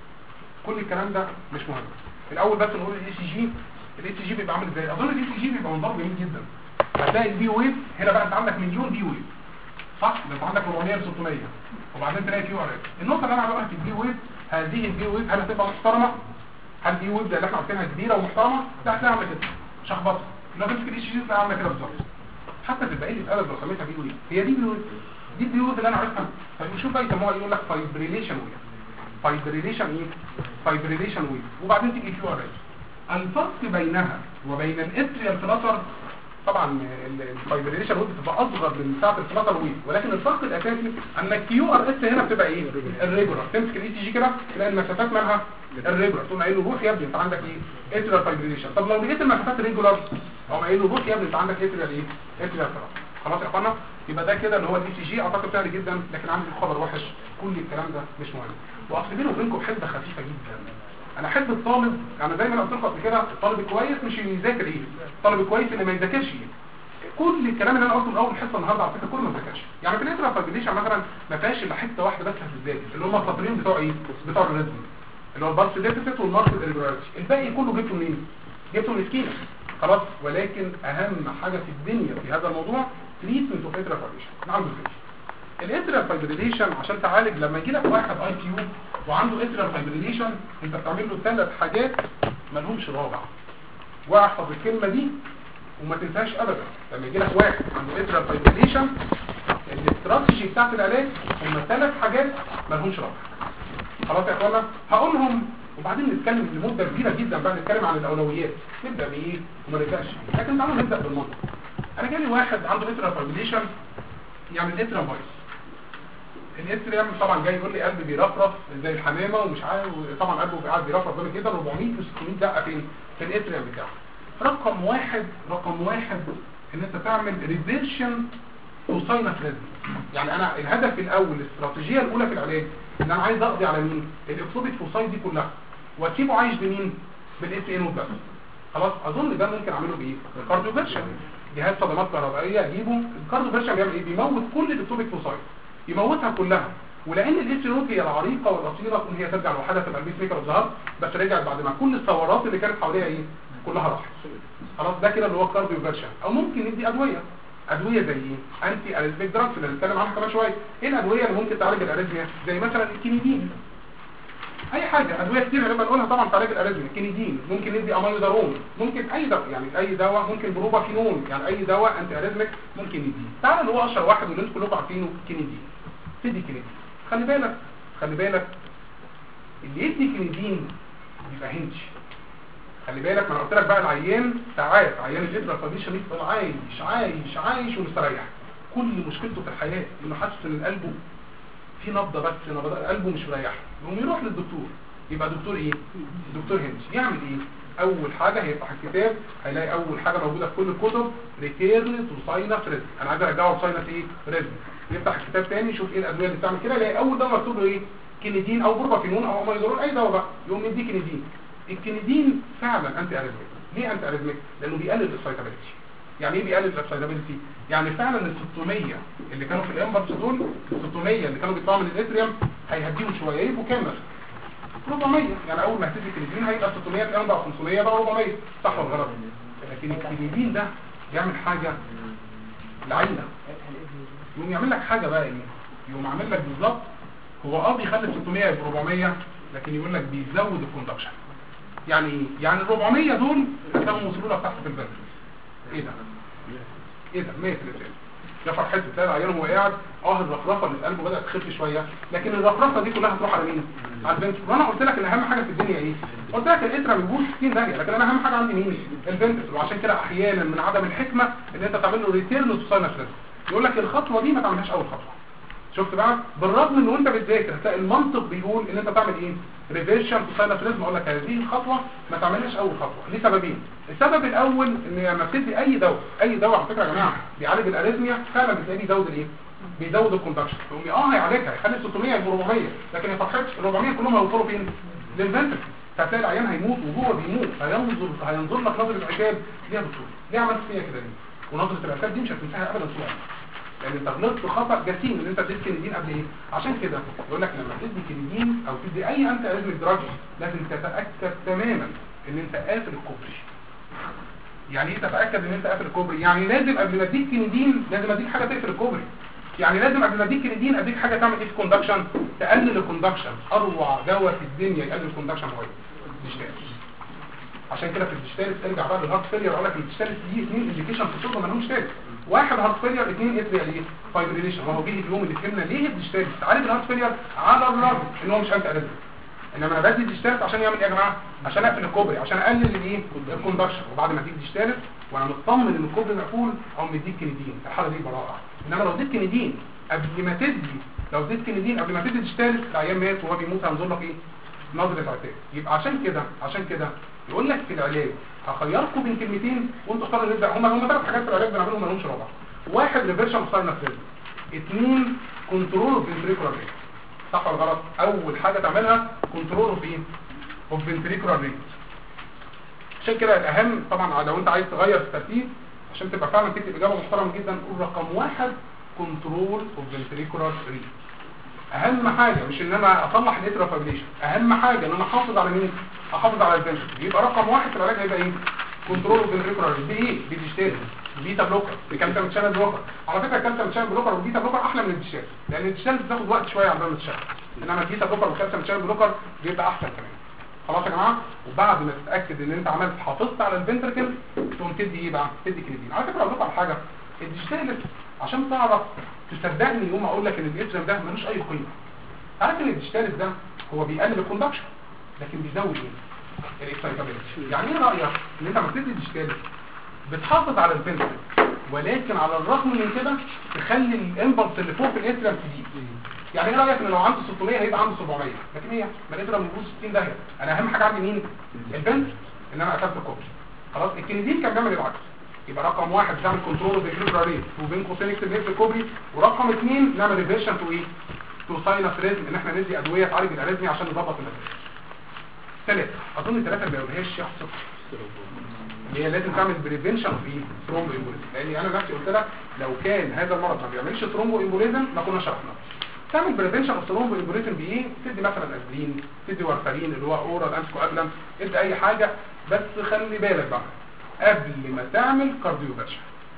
[SPEAKER 2] كل الكلام ده مش مهم. الاول بس نقول الاي سي جي. الاي سي جي بيبقى عامل ازاي؟ اظن الاي سي جي بيبقى منظره جميل جدا. هتلاقي البي ويف هنا بقى انت عندك مليون بي ويف صح؟ ده انت عندك 400 ل 600 وبعدين تلاقي كيو ار اس. النقطه اللي انا عايز اقولها في البي ويف، هذه البي ويف هل هتبقى محترمه؟ هل البي ويف ده اللي احنا عارفينها كبيره ومحترمه؟ لا هتلاقيها عامله كده شخبطه، لو تمسك الاتش جي تلاقيها عامله كده بالظبط. حتى في الباقي اللي اتقلب لو سميتها بي ويف هي دي بي ويف، دي البي ويف اللي انا عارفها. طيب نشوف بقى يسموها يقول لك فايبريليشن ويف. فايبريليشن ايه؟ فايبريليشن ويف. وبعدين تيجي كيو ار اس. الفرق بينها وبين الاتريال فلاتر، طبعا الفايبريليشن ويف بتبقى اصغر من بتاعه الفلاتر ويف، ولكن الفرق الاساسي ان الكيو ار اس هنا بتبقى ايه؟ الريجولار. تمسك الاي تي جي كده تلاقي المسافات مالها الريجولار، تقوم قايل له روح يا ابني انت عندك ايه؟ اتريال فايبريليشن. طب لو لقيت المسافات ريجولار اقوم قايل له روح يا ابني انت عندك اتريال ايه؟ اتريال فلاتر. خلاص يا اخوانا، يبقى ده كده اللي هو الاي تي جي. اعتقد سهل جدا، لكن عندي خبر وحش، كل الكلام ده مش مهم. واصل بيني وبينكم حده خفيفه جدا. انا احب الطالب، يعني زي ما انا قلت لكم قبل كده، الطالب الكويس مش يذاكر ايه، الطالب الكويس اللي ما يذاكرش ايه. كل الكلام اللي انا قلته من اول حصه النهارده على فكره كله ما ذاكرش. يعني في الاترا فايبريليشن مثلا ما فيهاش الا حته واحده بس هتتذاكر، اللي هم السطرين بتوع ايه؟ بتوع الريزم، اللي هو البلس ديفيسيت والماركت ريجولاريتي. الباقي كله جبته منين؟ جبته من سكينه خلاص. ولكن اهم حاجه في الدنيا في هذا الموضوع تريتمنت اوف اترا فايبريليشن. نعم بالفعل الاتريال فايبريليشن عشان تعالج، لما يجي لك واحد اي كيو وعنده اتريال فايبريليشن انت بتعمل له 3 حاجات ما لهمش رابع. واحفظ الكلمه دي وما تنساش ابدا. لما يجي لك واحد عنده اتريال فايبريليشن الاستراتيجي بتاعت العلاج هم 3 حاجات ما لهمش رابع. خلاص يا اخوانا هقولهم وبعدين نتكلم لمده كبيره جدا بقى، نتكلم عن الاولويات نبدا بايه وما نبداش. لكن تعالوا نبدا بالمنطق. انا جالي واحد عنده اتريال فايبريليشن، يعني الاتريال بايظ. الاتريم طبعا جاي يقول لي قلبي بيرفرف زي الحمامه ومش عارف، طبعا قلبه قاعد بيرفرف جامد كده 400 و 600 دقه فين؟ في الاتريم بتاعه. رقم واحد ان انت تعمل ريفيرشن تو ساينس ريزم. يعني انا الهدف الاول، الاستراتيجيه الاولى في العلاج ان انا عايز اقضي على مين؟ الاكسوبيك فوسايد دي كلها واسيبه عايش بمين؟ بالاس ان بس. خلاص اظن ده ممكن اعمله بايه؟ بالكارديو فيرشن. جهاز صدمات كهربائيه اجيبه. الكارديو فيرشن بيعمل ايه؟ بيموت كل الاكسوبيك فوسايد، يموتها كلها. ولان الاس ان هي العريقه والاصيله تكون هي ترجع لوحدها تبقى البيس ميكر الظهر، بس رجعت بعد ما كل الثورات اللي كانت حواليها ايه؟ كلها راحت. خلاص ده كده اللي هو الكارديو فيرشن. او ممكن ندي ادويه زي ايه؟ انتي اريثميك دراجز اللي هنتكلم عنها كمان شويه. ايه الادويه اللي ممكن تعالج الاريثميا؟ زي مثلا الكينيدين. اي حاجه، ادويه كتير لما نقولها طبعا تعالج الاريثميا. الكينيدين، ممكن ندي اميودارون، ممكن اي دواء، يعني اي دواء، ممكن بروبافينون، يعني اي دواء انتي اريثميك ممكن نديه. تعالى اللي هو اشهر واحد واللي انتم كلكم عارفينه كينيدين. تدي كينيدين. خلي بالك اللي يدي كينيدين بيبقى هنج. خلي بالك، ما انا قلت لك بقى العيان ساعات عيان الاتريال فايبريليشن يفضل عايش ومستريح. كل مشكلته في الحياه انه حاسس ان قلبه في نبضه، بس نبض قلبه مش مريح، يقوم يروح للدكتور. يبقى دكتور ايه؟ دكتور هنج. يعمل ايه؟ اول حاجه هيفتح الكتاب هيلاقي اول حاجه موجوده في كل الكتب ريتيرن تو ساينس ريزم. انا عايز ارجعه لساينس ايه؟ ريزم. يفتح الكتاب تاني يشوف ايه الادويه اللي بتعمل كده، يلاقي اول دواء مكتوب له ايه؟ كينيدين او بروبافينون او اميودارون، اي دواء بقى، يقوم يديه كينيدين. الكينيدين فعلا انتي اريثميك. ليه انتي اريثميك؟ لانه بيقلل الاكسايتابيلتي. يعني ايه بيقلل الاكسايتابيلتي؟ يعني فعلا ال 600 اللي كانوا في الامبلس دول، ال 600 اللي كانوا بيطلعوا من الاتريوم هيهديهم شويه، يبقوا كام مثلا؟ 400. يعني اول ما هتدي الكينيدين هيبقى 600 الان بقى 500 بقى 400، صح ولا غلط؟ لكن الكينيدين ده بيعمل حاجه لعينه. يقوم يعمل لك حاجه بقى ايه؟ يقوم عامل لك بالظبط، هو بيخلي 600 يبقى 400، لكن يقول لك بيزود الكوندكشن. يعني ايه؟ يعني ال 400 دول هتلاقيهم وصلوا لك تحت في الفنتركل. ايه ده 100 يا فرحته. تلاقي العيان وهو قاعد الرفرفه اللي في قلبه بدات تخف شويه، لكن الرفرفه دي كلها هتروح على مين؟ على الفنتركل. وانا قلت لك ان اهم حاجه في الدنيا ايه؟ قلت لك الاترا بيبوظ 60 داهيه، لكن انا اهم حاجه عندي مين؟ الفنتركل. وعشان كده احيانا من عدم الحكمه ان انت تعمل له ريتيرن تو ساينس ريزم. يقول لك الخطوه دي ما تعملهاش اول خطوه. شفت بقى؟ بالرغم ان وانت بتذاكر هتلاقي المنطق بيقول ان انت تعمل ايه؟ ريفيرشن تو ساينس ريزم. اقول لك هذه الخطوه ما تعملهاش اول خطوه لسببين. السبب الاول ان لما بتدي اي دواء على فكره يا جماعه بيعالج الاريثميا فعلا بتلاقيه بيزود الايه؟ بيزود الكوندكشن. تقوم هيعالجها، هيخلي 600 يبقوا 400، لكن ما فرحتش ال 400 كلهم هيوصلوا فين؟ للفنتركل. فهتلاقي العيان هيموت وجوه بيموت، هينظر لك نظره عتاب. ليه يا دكتور؟ ليه عملت فيا كده ليه؟ ونظره العتاب دي مش هتنساها ابدا طول عمرك. يعني انت غلطت خطأ جسيم ان انت اديت كينيدين قبل ايه؟ عشان كده يقول لك لما تدي كينيدين او تدي اي انتي اريثميك دراج لازم تتاكد تماما ان انت قافل الكوبري. يعني ايه تتاكد ان انت قافل الكوبري؟ يعني لازم قبل ما اديك كندين لازم اديك حاجه تقفل الكوبري. يعني لازم قبل ما اديك كندين اديك حاجه تعمل ايه في الكوندكشن؟ تقلل الكوندكشن. اروع دواء في الدنيا يقلل الكوندكشن هو الديجيتالس. عشان كده في الديجيتالس ارجع بقى للهارت فيلير اقول لك الديجيتالس دي اثنين انديكيشن في الشغل ما لهمش تاني. واحد هارت فيلير، اثنين اتريال ايه؟ فايبريليشن. وهو جه اليوم اللي فهمنا ليه الديجيتالس تعالج الهارت فيلير على الرغم ان هو مش انت اريزم. انما انا بدي الديجيتالس عشان يعمل ايه يا جماعه؟ عشان اقفل الكوبري، عشان اقلل الايه؟ الكوندكشن. وبعد ما تيجي الديجيتالس وانا مطمن ان الكوبري مقفول او مديك كندين، الحاله دي براءه. انما لو اديت كندين قبل ما تدي، لو اديت كندين قبل ما تدي الديجيتالس العيان مات وهو بيموت هنظر لك ايه؟ نظره عتاب. يبقى عشان كده يقول لك في العلاج هخيركم بين كلمتين وانتوا اختاروا نبدا. هم ثلاث حاجات في العلاج بنعملهم ما لهمش رابع. واحد ريفيرشن اوف ساينس ريزم، اثنين كنترول اوف فنتريكولار ريت. صح ولا غلط؟ اول حاجه تعملها كنترول اوف ايه؟ اوف فنتريكولار ريت. عشان كده الاهم طبعا لو انت عايز تغير الترتيب عشان تبقى فعلا تكتب اجابه محترمه جدا، قول رقم واحد كنترول اوف فنتريكولار ريت. اهم حاجه مش ان انا اصلح الاتريال فايبريشن، اهم حاجه ان انا احافظ على مين؟ احافظ على الفنتريكل. يبقى رقم واحد في العلاج هيبقى ايه؟ كنترول اوف فنتريكولار ريت. بايه؟ بالديجيتال، بيتا بلوكر، بكالسيوم شانل بلوكر. على فكره الكالسيوم شانل بلوكر والبيتا بلوكر احلى من الديجيتال، لان الديجيتال بتاخد وقت شويه على ما تشتغل، انما البيتا بلوكر والكالسيوم شانل بلوكر بيبقى احسن كمان. خلاص يا جماعه؟ وبعد ما تتاكد ان انت عملت حافظت على الفنتريكل تقوم تدي ايه بقى؟ تدي كريدين. على فكره اقول لكم على حاجه، الديجيتال عشان تعرف تصدقني يوم اقول لك ان الاتريم ده ملوش اي قيمه. عارف ان الديجيتال ده هو بيقلل الكوندكشن لكن بيزود ايه؟ الاكسايتابيلتي. يعني ايه رايك ان انت لما بتدي الديجيتال بتحافظ على الفنتريكل ولكن على الرغم من كده تخلي الامبلس اللي فوق في الاتريم تزيد؟ يعني ايه رايك ان لو عنده 600 هيبقى عنده 700؟ لكن ايه؟ ما الاتريم بيبوظ 60 داهيه. انا اهم حاجه عندي مين؟ الفنتريكل، ان انا قفلت الكوبري. خلاص؟ الكندين كان بيعمل العكس. يبقى رقم واحد بتعمل كنترول اوف فنتريكولار ريت وبين قوسين اكتب نفس الكوبري، ورقم اثنين نعمل ريفيرشن تو ايه؟ تو ساينس ريزم، ان احنا ندي ادويه تعالج الاريزميا عشان نظبط النتائج. ثلاثه اظن الثلاثه ما بيقولهاش يحصل، هي لازم تعمل بريفنشن في ثرومبو امبوليزم. لان انا نفسي قلت لك لو كان هذا المرض ما بيعملش ثرومبو امبوليزم ما كنا شرحنا. تعمل بريفنشن اوف ثرومبو امبوليزم بايه؟ تدي مثلا اسبرين، تدي وارفارين اللي هو اورال انتي كواجولانت، ادي اي حاجه، بس خلي بالك بقى قبل ما تعمل كارديوفيرشن،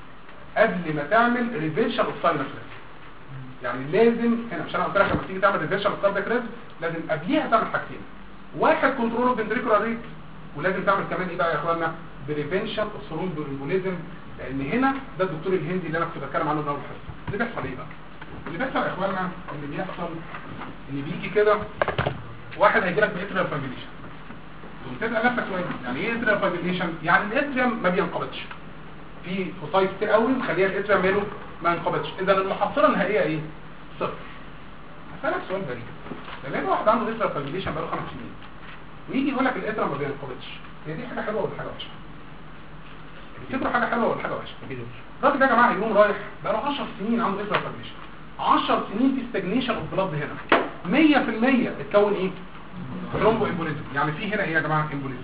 [SPEAKER 2] قبل ما تعمل ريفيرشن اوف ساينس ريزم. يعني لازم هنا مش انا قلت لك لما تيجي تعمل ريفيرشن اوف كاردياك ريزم لازم قبليها تعمل حاجتين. واحد كنترول اوف فنتريكولار ريت، ولازم تعمل كمان ايه بقى يا اخوانا؟ بريفنشن اوف ثرومبو امبوليزم. لان هنا ده الدكتور الهندي اللي انا كنت بتكلم عنه من اول حصه. اللي بيحصل ايه بقى؟ اللي بيحصل يا اخوانا اللي بيحصل ان بيجي كده واحد هيجي لك باتريال فايبريشن، وتبقى نفسك شويه. يعني ايه اتريال فايبريشن؟ يعني الاتريم ما بينقبضش، في فصائل كتير قوي مخليها الاتريم ماله ما ينقبضش. اذا المحصله النهائيه ايه؟ صفر. هسألك سؤال غريب، لما واحد عنده اتريال فايبريشن بقاله 5 سنين ويجي يقول لك الاتريم ما بينقبضش، هي دي حاجه حلوه ولا حاجه وحشه؟ تفتكروا حاجه حلوه ولا حاجه وحشه؟ الراجل ده يا جماعه يقوم رايح بقاله 10 سنين عنده اتريال فايبريشن، 10 سنين في ستاجنيشن اوف بلاد هنا، 100% اتكون ايه؟ ثرومبو امبوليزم. يعني في هنا ايه يا جماعه؟ امبوليزم.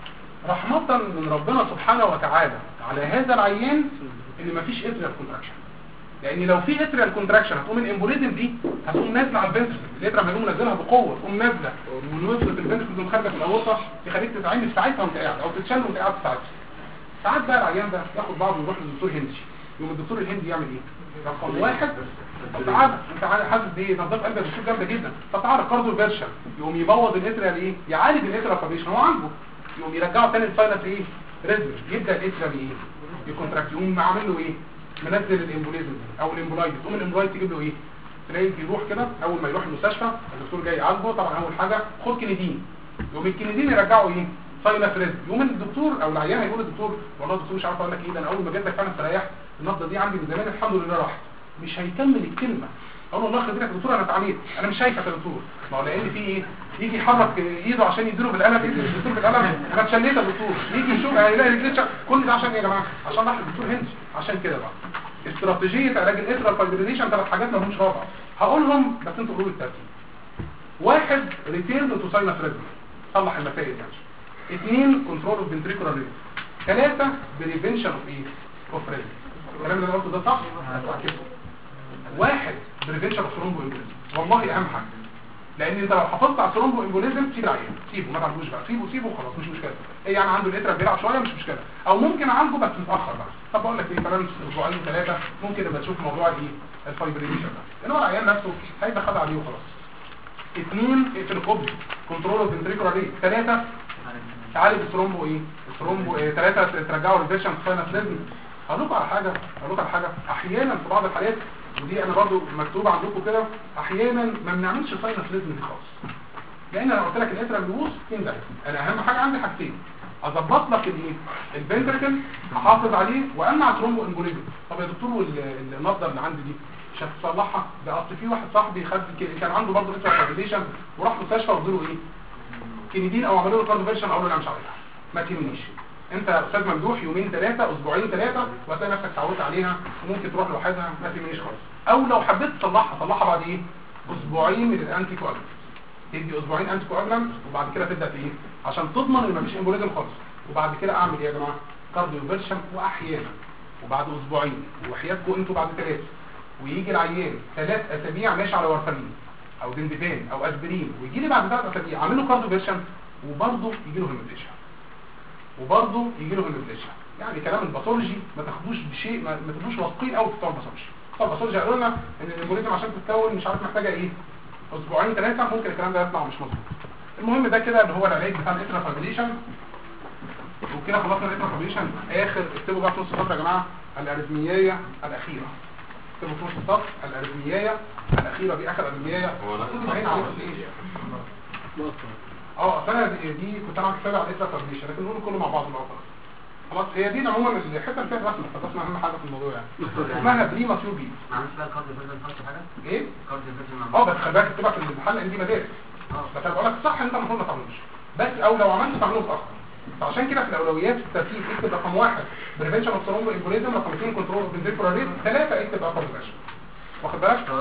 [SPEAKER 2] رحمه من ربنا سبحانه وتعالى على هذا العيان ان مفيش اتريال كونتراكشن، لان لو في اتريال كونتراكشن هتقوم الامبوليزم دي هتقوم نازله على الفنتركل، الاتريال هيقوم منزلها بقوه، تقوم نازله ونوصلت الفنتركل تقوم خارجه في الاورطه تخليك تتعين في ساعتها وانت قاعد، او تتشل وانت قاعد في ساعتها. ساعات بقى العيان ده ياخد بعضه ويروح للدكتور هندي، يقوم الدكتور الهندي يعمل ايه؟ رقم واحد تعالى انت حاسس بايه؟ نظافه قلبك بتكون جامده جدا، طب تعالى كارديو فيرشن، يقوم يبوظ الاتريال ايه؟ يعالج الاتريال فابريشن هو عنده، يقوم يرجعه تاني للساينس ايه؟ ريزم، يبدا الاتريال ايه؟ يكونتراكت، يقوم عامل له ايه؟ منزل الامبوليزم او الامبولايد، تقوم الامبولايد تجيب له ايه؟ تلاقيه يروح كده اول ما يروح المستشفى الدكتور جاي يعالجه، طبعا اول حاجه خد كنيدين، يقوم الكنيدين يرجعه ايه؟ ساينس ريزم، يقوم الدكتور او العيان هيقول للدكتور والله الدكتور مش عارف اقول لك ايه، ده انا اول ما جيت لك فعلا استريحت، النبضه دي عندي من زمان الحمد لله راحت. مش هيكمل الكلمه، اقول له الله يخليك يا دكتور انا اتعميت، انا مش شايفك يا دكتور، ما هو لان في ايه؟ يجي يحرك ايده عشان يديله بالقلم، يديله الدكتور بالقلم، انا اتشليت يا دكتور، يجي يشوف هيلاقي رجليه، كل ده عشان ايه يا جماعه؟ عشان راح للدكتور هندي. عشان كده بقى استراتيجيه علاج الاتريال فايبريليشن 3 حاجات ما لهمش رابع، هقولهم بس انتوا قولوا الترتيب. واحد ريتيرن تو ساينس ريزم، صلح المسائل يعني. 2 كنترول اوف فنتريكولار ريزم. 3 بريفنشن اوف ايه؟ اوف ريزم. الكلام اللي انا قلته ده صح؟ هتاكده. 1 بريفنشن اوف ثرومبو امبوليزم، والله اهم حاجه. لان انت لو حافظت على الثرومبو امبوليزم سيب العيان، سيبه ما تعملوش بقى، سيبه وخلاص مش مشكله. ايه يعني عنده الاترال بيلعب شويه مش مشكله، او ممكن اعالجه بس متاخر بقى. طب بقول لك ايه، كمان اسبوعين 3 ممكن نبقى نشوف موضوع الايه الفايبريليشن ده، لان هو العيان نفسه هيبقى خد عليه وخلاص. 2 اقفل الكوبري كنترول اوف فنتريكولار ريت. 3 تعالج الثرومبو ايه الثرومبو 3 ترجعوا الفيشن ساينس لازم. اقول لكم على حاجه احيانا في بعض الحالات، ودي انا برضو مكتوبه عندكم كده، احيانا ما بنعملش ساينس لازم دي خالص، لان انا قلت لك الاترال بيبوظ فين ده. انا اهم حاجه عندي حاجتين، اظبط لك الايه الفنتركل، احافظ عليه وامنع الثرومبو امبوليزم. طب يا دكتور والنبضه اللي عندي دي مش هتصلحها؟ ده اصل في واحد صاحبي كان عنده برضه اترال وراح مستشفى وادوا له ايه كينيدين او عملوا له كارديوفيرشن، اقول له لا مش عايزها ما تهمنيش، انت استاذ ممدوح يومين 3 اسبوعين 3 وهتلاقي نفسك اتعودت عليها وممكن تروح لوحدها ما تهمنيش خالص. او لو حبيت تصلحها بعد ايه اسبوعين من الانتي كواجولانت، تدي اسبوعين انتي كواجولانت وبعد كده تبدا ايه عشان تضمن ان مفيش امبوليزم خالص. وبعد كده اعمل ايه يا جماعه كارديوفيرشن، واحيانا وبعد اسبوعين وحياتكم انتوا بعد 3 ويجي العيان 3 اسابيع ماشي على وارفرين او دندفان او اسبرين، ويجي لي بعد 3 اسابيع اعمل له كارديوفيرشن وبرضه يجي له هيموفليشيا. يعني كلام الباثولوجي ما تاخدوش بشيء، ما تبقوش واثقين قوي في بتوع الباثولوجي. بتوع الباثولوجي قالوا لنا ان الامبوليزم عشان تتكون مش عارف محتاجه ايه اسبوعين 3، ممكن الكلام ده يطلع مش مظبوط. المهم ده كده اللي هو العلاج بتاع الاترال فايبريليشن. وكده خلصنا الاترال فايبريليشن. اخر اكتبوا بقى في نص السطر يا جماعه الاريثميايه الاخيره، اكتبوا في نص السطر الاريثميايه الاخيره دي اخر اريثميايه. انا دي كنت انا كتابه على الاترال فايبريليشن، لكن نقول كله مع بعض بقى خلاص. هي دي عموما الحته اللي فيها رسمه اهم حاجه في الموضوع يعني اسمها بريماتيور بي.
[SPEAKER 3] معلش بقى الكارديو فيرجن فاكر حاجه
[SPEAKER 2] ايه
[SPEAKER 3] الكارديو فيرجن
[SPEAKER 2] بس خلي بالك اكتبها في الحلقه ان دي مدارس. بس انا بقول لك صح انت المفروض ما تعملوش، بس او لو عملت تعمله متاخر. فعشان كده في الاولويات في الترتيب اكتب رقم 1 بريفنشن اوف ثرومبو امبوليزم، رقم 2 كنترول اوف فنتريكولار ريت، 3 اكتب كارديوفيرشن. واخد بالك
[SPEAKER 3] اللي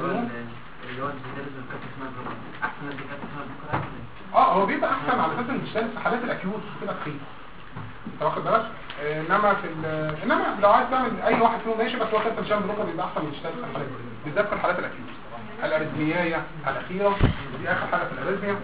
[SPEAKER 3] هو الديتيلز والكابتن اسمها احسن من الكابتن اسمها
[SPEAKER 2] هو بيبقى احسن على اساس ان بيشتغل في حالات الاكيوت بتبقى تخيل، انت واخد بالك. انما لو عايز تعمل اي واحد فيهم ماشي، بس هو كابتن شام بلوكر بيبقى احسن من يشتغل في الحالات دي بالذات في الحالات الاكيوت. الاريثميايه الاخيره دي اخر حاجه في الاريثميا.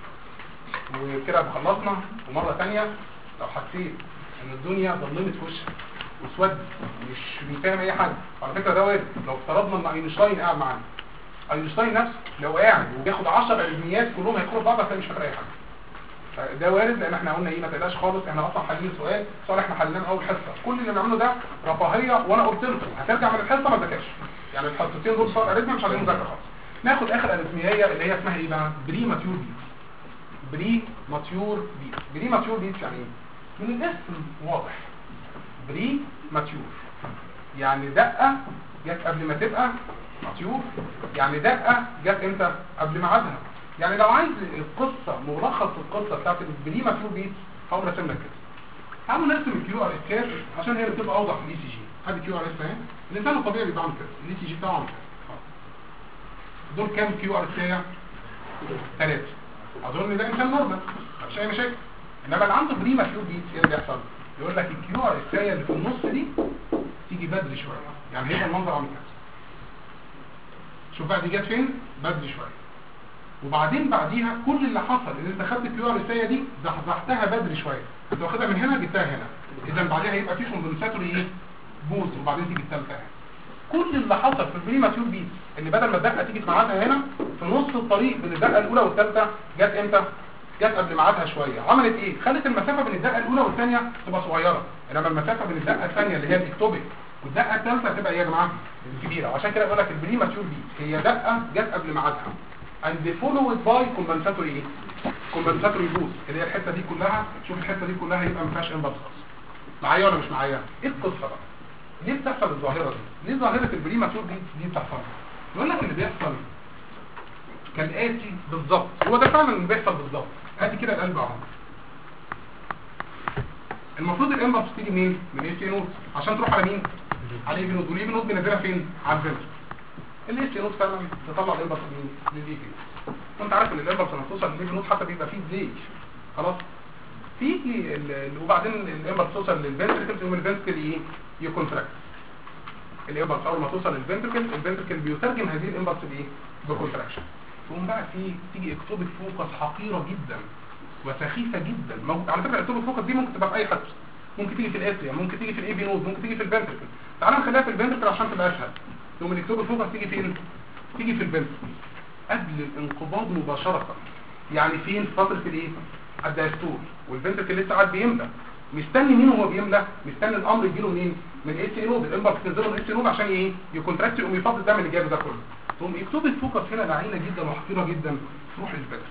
[SPEAKER 2] وكده خلصنا. ومره ثانيه لو حسيت ان الدنيا ظلمت في وشك واسود مش فاهم اي حاجه، على فكره ده وارد. لو افترضنا ان اينشتاين قاعد معانا، اينشتاين نفسه لو قاعد وبياخد 10 اريثميات كلهم هيدخلوا في بعض هتلاقي مش فاكر اي حاجه. ده وارد، لان احنا قلنا ايه ما تقلقش خالص، احنا اصلا حلين سؤال احنا حليناه اول حصه. كل اللي بنعمله ده رفاهيه، وانا قلت لكم هترجع من الحصه ما تذاكرش، يعني الحصتين دول صار اريثميا مش عايزين مذاكره خالص. ناخد اخر اريثميايه اللي هي اسمها ايه بقى بريماتيور بيت. بريماتيور بيت يعني ايه؟ من الاسم واضح، بريماتيور يعني دقه جت قبل ما تبقى ماتيور، يعني دقه جت امتى قبل ميعادها. يعني لو عايز القصه ملخص القصه بتاعت البريماتيور بيت هقوم راسم لك كده. تعالوا نرسم الكيو ار اس كات عشان هي بتبقى اوضح في الاي سي جي. ادي كيو ار اس اهي، الانسان الطبيعي بيبقى عامل كده، الاي سي جي بتاعه عامل كده. دول كام كيو ار اس كات؟ 3. اظن ده انسان نورمال مفيش اي مشاكل. انما اللي عنده بريماتيور بيت ايه اللي بيحصل؟ يقول لك الكيو ار اس اللي في النص دي تيجي بدري شويه، يعني هيبقى المنظر عامل كده. شوف بقى دي جت فين؟ بدري شويه. وبعدين بعديها كل اللي حصل ان انت خدت الكيو ار اس دي زحزحتها بدري شويه، انت واخدها من هنا جبتها هنا، اذا بعديها هيبقى في كوندنساتوري ايه بوز، وبعدين تيجي الثالثه هنا. كل اللي حصل في البريماتيور بيت ان بدل ما الدقه تيجي في ميعادها هنا، في نص الطريق بين الدقه الاولى والثالثه جت امتى؟ جت قبل ميعادها شويه. عملت ايه؟ خلت المسافه بين الدقه الاولى والثانيه تبقى صغيره، انما المسافه بين الدقه الثانيه اللي هي الاكتوبيك والدقه الثالثه هتبقى ايه يا جماعه؟ كبيره. وعشان كده بقول لك البريماتيور بيت هي دقه جت قبل ميعادها and followed by compensatory ايه؟ compensatory boost، اللي هي الحته دي كلها. شوف الحته دي كلها يبقى ما فيهاش امبلس. معايا ولا مش معايا؟ ايه القصه بقى؟ ليه بتحصل الظاهره دي؟ ليه ظاهره البريماتيور دي بتحصل؟ يقول لك اللي بيحصل كالاتي بالظبط، هو ده فعلا اللي بيحصل بالظبط. ادي كده القلب اهو، المفروض الامبلس تيجي منين؟ من الاي سي نود عشان تروح على مين؟ على الاي نود، والاي نود بنزلها فين؟ على الفنتر. الاي سي نود فعلا تطلع الامبلس منين؟ للاي في. وانت عارف ان الامبلس لما توصل للاي نود حتى بيبقى فيه ديلي خلاص. في وبعدين الامبلس توصل للفنتركل، يقوم الفنتركل ايه؟ يكونتراكت. الامبلس اول ما توصل للفنتركل، الفنتركل بيترجم هذه الامبلس بايه؟ بكونتراكشن. تقوم بقى تيجي اكتوبك فوكس حقيره جدا وسخيفه جدا. على فكره اكتوبك فوكس دي ممكن تبقى في اي حته، ممكن تيجي في الاتريا، ممكن تيجي في الاي بي نود، ممكن تيجي في الفنتركل. تعالى نخليها في الفنتركل عشان تبقى اسهل. يوم الاكتوبك فوكس تيجي فين؟ تيجي في الفنتركل قبل الانقباض مباشره. يعني فين؟ في فتره الايه؟ الدايستول، والفنتركل لسه قاعد بيملى. مستني مين وهو بيملى؟ مستني الامر يجيله منين؟ من الاس اي نود، الامبلس تنزله من الاس اي نود عشان ايه؟ يكونتراكت يقوم يفضي الدم اللي جاله ده كله. تقوم اكتوبك فوكس هنا لعينه جدا وحقيره جدا تروح للفنتركل.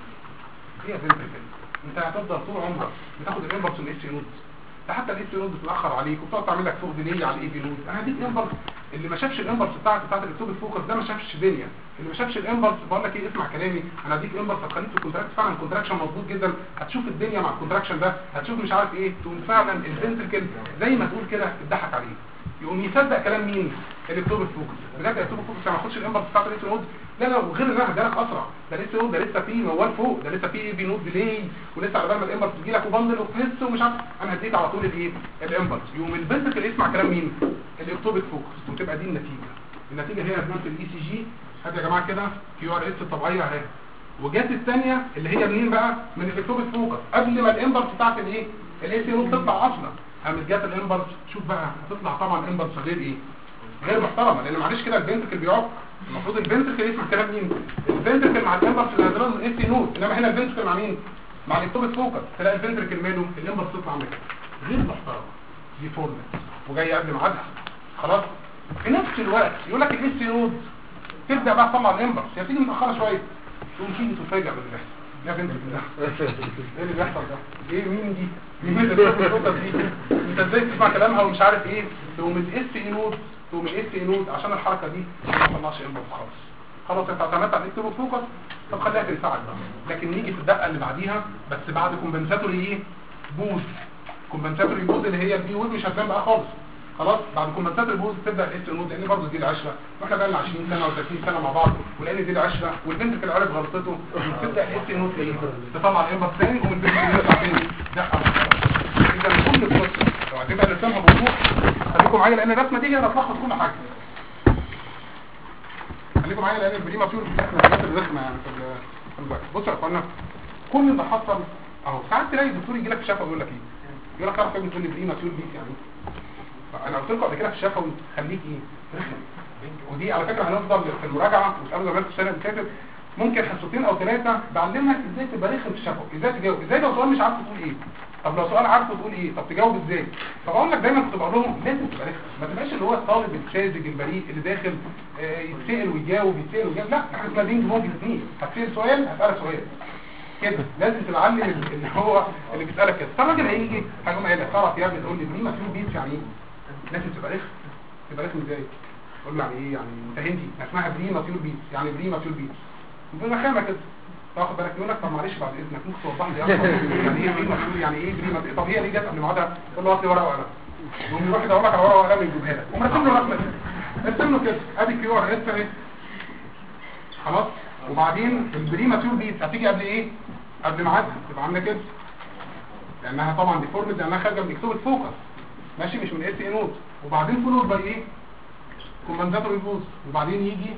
[SPEAKER 2] هي فنتركل انت هتفضل طول عمرك بتاخد الامبلس من الاس اي نود، ده حتى الاس اي نود بتتاخر عليك وبتقعد تعمل لك فوق ديلي على الاي بي نود. انا هديك الامبلس اللي ما شافش الامبلس بتاعت الاكتوبك فوكس ده ما شافش دنيا. اللي ما شافش الامبلس بقول لك ايه، اسمع كلامي، انا هديك امبلس هتخليك في كونتراكت فعلا كونتراكشن مظبوط جدا، هتشوف الدنيا مع الكونتراكشن ده، هتشوف مش عارف ايه، تقوم فعلا الفنتركل زي ما تقول كده اتضحك عليه، يقوم يصدق كلام مين؟ الاكتوبك فوكس. بجد الاكتوبك فوكس ما ياخدش الامبلس بتاعت الاس اي نود، لا وغير انها هدالك اسرع، ده لسه نود، ده لسه فيه موال فوق، ده لسه فيه بي نود ديلي، ولسه على بال ما الامبلس تجي لك وبندل وتحس ومش عارف. انا هديك على طول الايه؟ الامبلس. يوم الفنتركل يسمع كلام مين؟ الاكتوبك فوكس، وتبقى دي النتيجه هي في الاي سي جي. هات يا جماعه كده كيو ار اس الطبيعيه اهي، وجات الثانيه اللي هي منين بقى؟ من الاكتوبك فوكس قبل ما الامبلس بتاعت الايه؟ الاي سي نود تطلع اصلا. قامت جات الامبلس، شوف بقى هتطلع طبعا امبلس غير ايه؟ غير محترمه، لان معلش كده الفنتركل بيعق. المفروض الفنتركل يسمع كلام مين؟ الفنتركل مع الامبلس اللي نازله من الاس نود، انما هنا الفنتركل مع مين؟ مع الاكتوبك فوكس. تلاقي الفنتركل ماله؟ الامبلس تطلع عندك غير محترمه، دي فورمه وجايه قبل ميعادها. خلاص. في نفس الوقت يقول لك الاس نود تبدا بقى تطلع الامبلس، هي بتيجي متاخره شويه، تقوم تيجي تفاجئ باللي بيحصل. يا فنتركل ده ايه اللي بيحصل ده؟ ايه مين دي؟ مين اللي بتطلع دي؟ انت ازاي تسمع كلامها ومش عارف ايه؟ تقوم الاس نود تقوم الاس نود عشان الحركه دي ما تطلعش امبلس خلاص انت اعتمدت على الاكتوبك فوكس، طب خليها تنفعك بقى. لكن نيجي في الدقه اللي بعديها بس بعد كومبنساتوري ايه؟ بوز. كومبنساتوري بوز اللي هي البي وود مش هتبان بقى خالص. خلاص بعد كومبنساتوري بوز تبدا الاس نود، لان برضه دي العشره واحنا بقى لنا 20 سنه و30 سنه مع بعض، ولان دي العشره والفنتركل عرف غلطته، تبدا الاس نود ايه؟ تطلع الامبلس ثاني ومن الفنتركل يطلع تاني دقه. اذا كل القصه لو هتبقى نرسمها بوضوح خليكم معايا، لان الرسمه دي هي هتلخص كل حاجه. خليكم معايا لان البريما فيور الحاجات الرخمه يعني في بصوا يا اخوانا، كل اللي حصل اهو. ساعات تلاقي الدكتور يجي لك في الشفا يقول لك ايه؟ يقول لك تعرف يا ابني تقول لي بريما فيور بيس يعني. انا قلت لكم قبل كده في الشفا خليك ايه؟ رخم. ودي على فكره هنفضل في المراجعه واسالوا زمايلكم السنه اللي فاتت ممكن حصتين او ثلاثه بعلمك ازاي تبقى رخم في الشفا، ازاي تجاوب، ازاي لو سؤال مش عارف تقول ايه. طب لو سؤال عارفه تقول ايه؟ طب تجاوب ازاي؟ فبقول لك دايما كنت بقول لهم لازم تبقى رخم، ما تبقاش اللي هو الطالب الساذج البريء اللي داخل يتسال ويجاوب يتسال ويجاوب. لا احنا اسمها بينج بونج اثنين، هتسال سؤال هسالك سؤال كده. لازم تتعلم اللي هو اللي بيسالك كده. فالراجل هيجي هيقوم قايل لك تعرف يا ابني تقول لي بريما فيور بيس يعني ايه؟ لازم تبقى رخم. تبقى رخم ازاي؟ اقول له يعني ايه؟ يعني انت هندي اسمها بريما فيور بيس، يعني بريما فيور بيس بدون رخامه كده. تاخد بالك يقول لك طب معلش بعد اذنك ممكن توضح لي اكتر يعني ايه بريما فيور؟ يعني ايه بريما؟ طب هي ليه جت قبل ميعادها؟ تقول له هات لي ورقه وقلم، يقوم يروح يدور لك على ورقه وقلم يجيبها لك ومرسم له رسمه كده، ارسم له كده ادي كيو ار اس اهي. خلاص. وبعدين البريما فيور بيس هتيجي قبل ايه؟ قبل ميعادها، تبقى عامله كده لانها طبعا ديفورمد لانها خارجه من اكتوبك فوكس ماشي، مش من اس اي نود. وبعدين فولود باي ايه؟ كومبنساتوري بوز، وبعدين يجي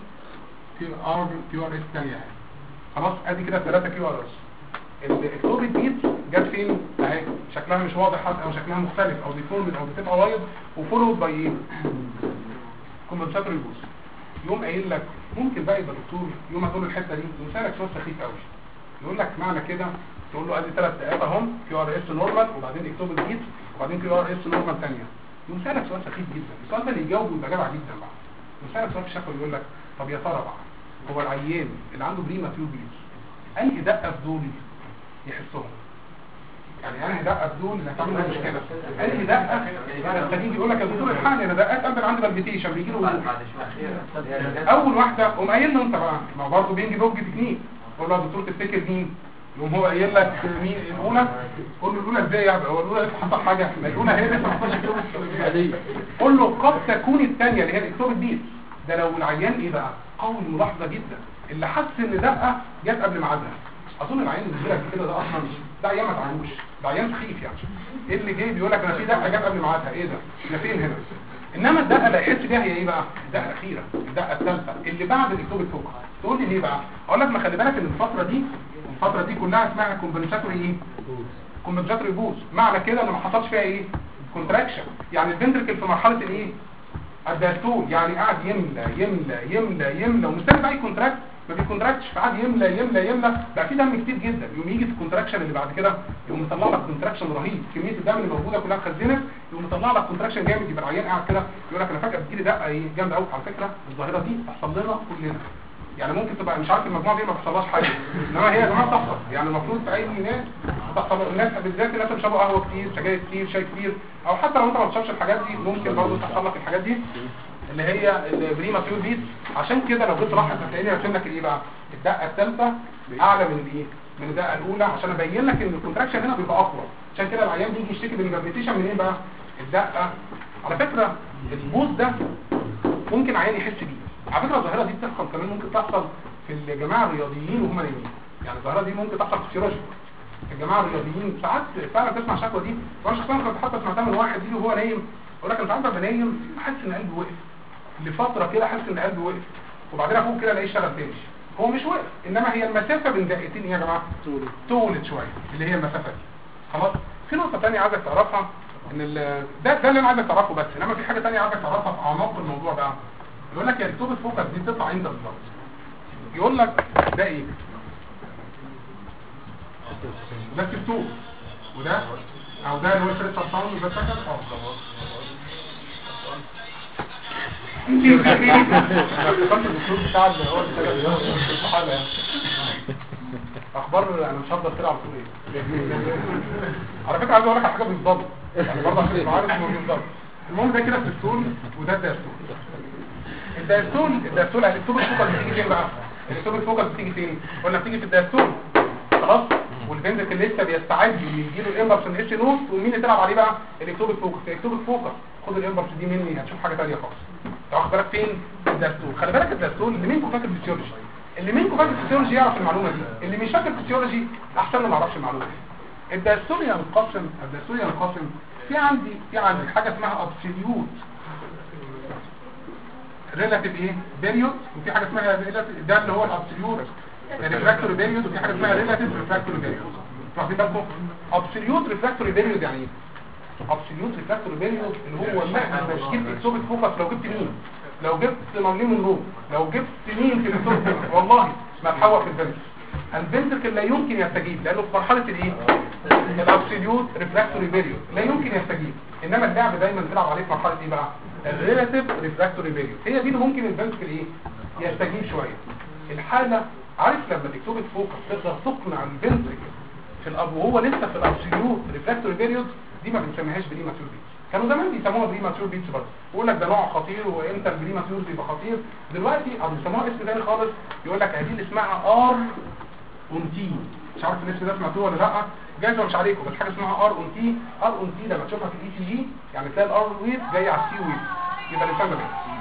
[SPEAKER 2] كيو ار اس ثانيه اهي. خلاص ادي كده 3 كيو ار اس. الاكتوبك بيت جت فين اهي؟ شكلها مش واضح حتى او شكلها مختلف او ديفورمد او بتبقى وايد، وفولود باي ايه؟ كومبنساتوري بوز. يوم قايل لك ممكن بقى يبقى دكتور يوم هتقول الحته دي ومثالك سؤال سخيف قوي، يقول لك معنى كده تقول له ادي 3 دقائق اهم كيو ار اس نورمال وبعدين اكتوبك بيت وبعدين كيو ار اس نورمال ثانيه. يسالك سؤال سخيف جدا، السؤال ده اللي يجاوبه يبقى جدع جدا بقى. يسالك سؤال في الشفا ويقول لك طب يا ترى بقى هو العيان اللي عنده بريما فيور بيس انهي دقه في دول يحسهم؟ يعني انهي دقه في دول اللي هتعمل له مشكله؟ انهي دقه الخليجي يقول لك يا دكتور الحقني انا دقات قلبي عندي بالبيتيشن بيجي له اول واحده قوم قايل له انت بقى ما برضه بينج بوج تكنيك، قول له يا دكتور تفتكر مين؟ يقوم هو قايل لك مين الاولى؟ قول له الاولى ازاي يعني؟ هو الاولى حصل حاجه؟ ما الاولى هي لسه ما حصلش كده. قول له قد تكون الثانيه اللي هي الاكتوبك دي، ده لو العيان ايه بقى؟ قوي ملاحظه جدا اللي حس ان دقه جت قبل ميعادها. اظن العيان اللي بيجي لك كده ده اصلا ده عيان ما تعالوش، ده عيان سخيف يعني. ايه اللي جاي بيقول لك انا في دقه جت قبل ميعادها؟ ايه ده؟ احنا فين هنا؟ انما الدقه اللي هيحس بيها هي ايه بقى؟ الدقه الاخيره، الدقه الثالثه اللي بعد الاكتوبك فوكس. تقول لي ليه بقى؟ اقول لك ما خلي بالك ان الفتره دي كلها اسمها كومبنساتوري ايه؟ كومبنساتوري بوز. معنى كده ان ما حصلش فيها ايه؟ كونتراكشن. يعني الفنتركل في مرحله الايه؟ الدايستول، يعني قاعد يملى يملى يملى يملى ومستني بقى يكونتراكت، ما بيكونتراكتش، فقعد يملى يملى يملى، بقى في دم كتير جدا، يقوم يجي في الكونتراكشن اللي بعد كده يقوم مطلع لك كونتراكشن رهيب، كميه الدم اللي موجوده كلها اتخزنت، يقوم مطلع لك كونتراكشن جامد، يبقى العيان قاعد كده يقول لك انا فجاه بتجيلي دقه ايه جامده قوي. على فكره الظاهره دي بتحصل لنا كلنا، يعني ممكن تبقى مش عارف المجموعه دي ما بتحصلهاش حاجه، انما هي يا جماعه بتحصل. يعني المفروض في اي ناس بتحصل، الناس بالذات الناس اللي بيشربوا قهوه كتير، سجاير كتير، شاي كتير، او حتى لو انت ما بتشربش الحاجات دي ممكن برضه تحصل لك الحاجات دي اللي هي البريماتيور بيت. عشان كده لو جيت لاحظ هتلاقيني راسم لك ايه بقى؟ الدقه الثالثه اعلى من الايه؟ من الدقه الاولى، عشان ابين لك ان الكونتراكشن هنا بيبقى اقوى. عشان كده العيان بيجي يشتكي بالريبيتيشن من ايه بقى؟ الدقه. على فكره البوز ده ممكن عيان يحس بيه. على فكره الظاهره دي بتحصل كمان، ممكن تحصل في الجماعه الرياضيين وهم نايمين. يعني الظاهره دي ممكن تحصل في الفسيولوجي. الجماعه الرياضيين ساعات فعلا تسمع شكوى دي، وانا شخصيا كنت حتى سمعتها من واحد يجي وهو نايم يقول لك انا ساعات ببقى نايم احس ان قلبي وقف لفتره كده، احس ان قلبي وقف، وبعدين افوق كده الاقيه اشتغل تاني. هو مش وقف، انما هي المسافه بين دقيقتين ايه يا جماعه؟ طولت شويه، اللي هي المسافه دي. خلاص. في نقطه ثانيه عايزك تعرفها، ان ده اللي انا عايزك تعرفه بس، انما في حاجه ثانيه عايزك تعرفها في اعماق الموضوع بقى. يقول لك يا الكتوب الفوكس دي بتطلع امتى بالظبط؟ يقول لك ده ايه؟ ده الكتوب، وده او ده اللي هو الفريتشر ساوند، وده سكن الدكتور بتاع اللي هو الصحابه. اخبار انا مش هفضل كده على طول ايه. على فكره عايز اقول لك على حاجه بالظبط، يعني برضه عشان تبقى عارف انه بالظبط. المهم ده كده الدستول وده الدستول. الدستول الكتوب الفوكس بتيجي فين بقى؟ الكتوب الفوكس بتيجي فين؟ قلنا بتيجي في الدستول. خلاص. والفنتركل لسه بيستعد يجيله الامبلس من الاتش نوت، ومين اللي تلعب عليه بقى؟ الكتوب الفوكس. الكتوب الفوكس خد الامبلس دي مني هتشوف حاجه ثانيه خالص. تاخد بالك فين؟ الدستول. خلي بالك الدستول اللي منكم فاكر فيسيولوجي، اللي منكم فاكر فيسيولوجي يعرف المعلومه دي، اللي مش فاكر فيسيولوجي احسن له ما يعرفش المعلومه دي. الدستول ينقسم في عندي حاجه اسمها ابسوليوت ريلاتيف ايه بيريود، وفي حاجه اسمها ده اللي هو الابسوليوت ريفراكتوري بيريود، وفي حاجه اسمها ريلاتيف ريفراكتوري بيريود. واخدين بالكم؟ ابسوليوت ريفراكتوري بيريود يعني ايه؟ ابسوليوت ريفراكتوري بيريود اللي هو مهما جبت اكتوبك فوكس، لو جبت مين؟ لو جبت مارلين مونرو، لو جبت مين في الاكتوبك والله ما تحوق في الفنتركل لا يمكن يستجيب، لانه في مرحله الايه؟ الابسوليوت ريفراكتوري بيريود لا يمكن يستجيب. انما اللعب دايما بتلعب عليه في مرحله ايه بقى؟ الريلاتيف ريفراكتوري بيريود، هي دي اللي ممكن الفنتركل ايه؟ يستجيب شويه. الحاله عارف لما الاكتوبك فوكس تقدر تقنع الفنتركل في الاب وهو لسه في الابسوليوت ريفراكتوري بيريود، دي ما بنسميهاش بريماتور بيتس. كانوا زمان بيسموها بريماتور بيتس برضه، يقول لك ده نوع خطير وامتى البريماتور بيبقى خطير. دلوقتي او بيسموها اسم ثاني خالص، يقول لك هذه اللي اسمها ار اون تي. مش عارف الاسم ده سمعتوه ولا لا، جايز مش عليكم، بس حاجه اسمها ار اون تي. ار اون تي لما تشوفها في الاي سي جي يعني تلاقي الار ويف جاي على السي ويف، يبقى الانسان ده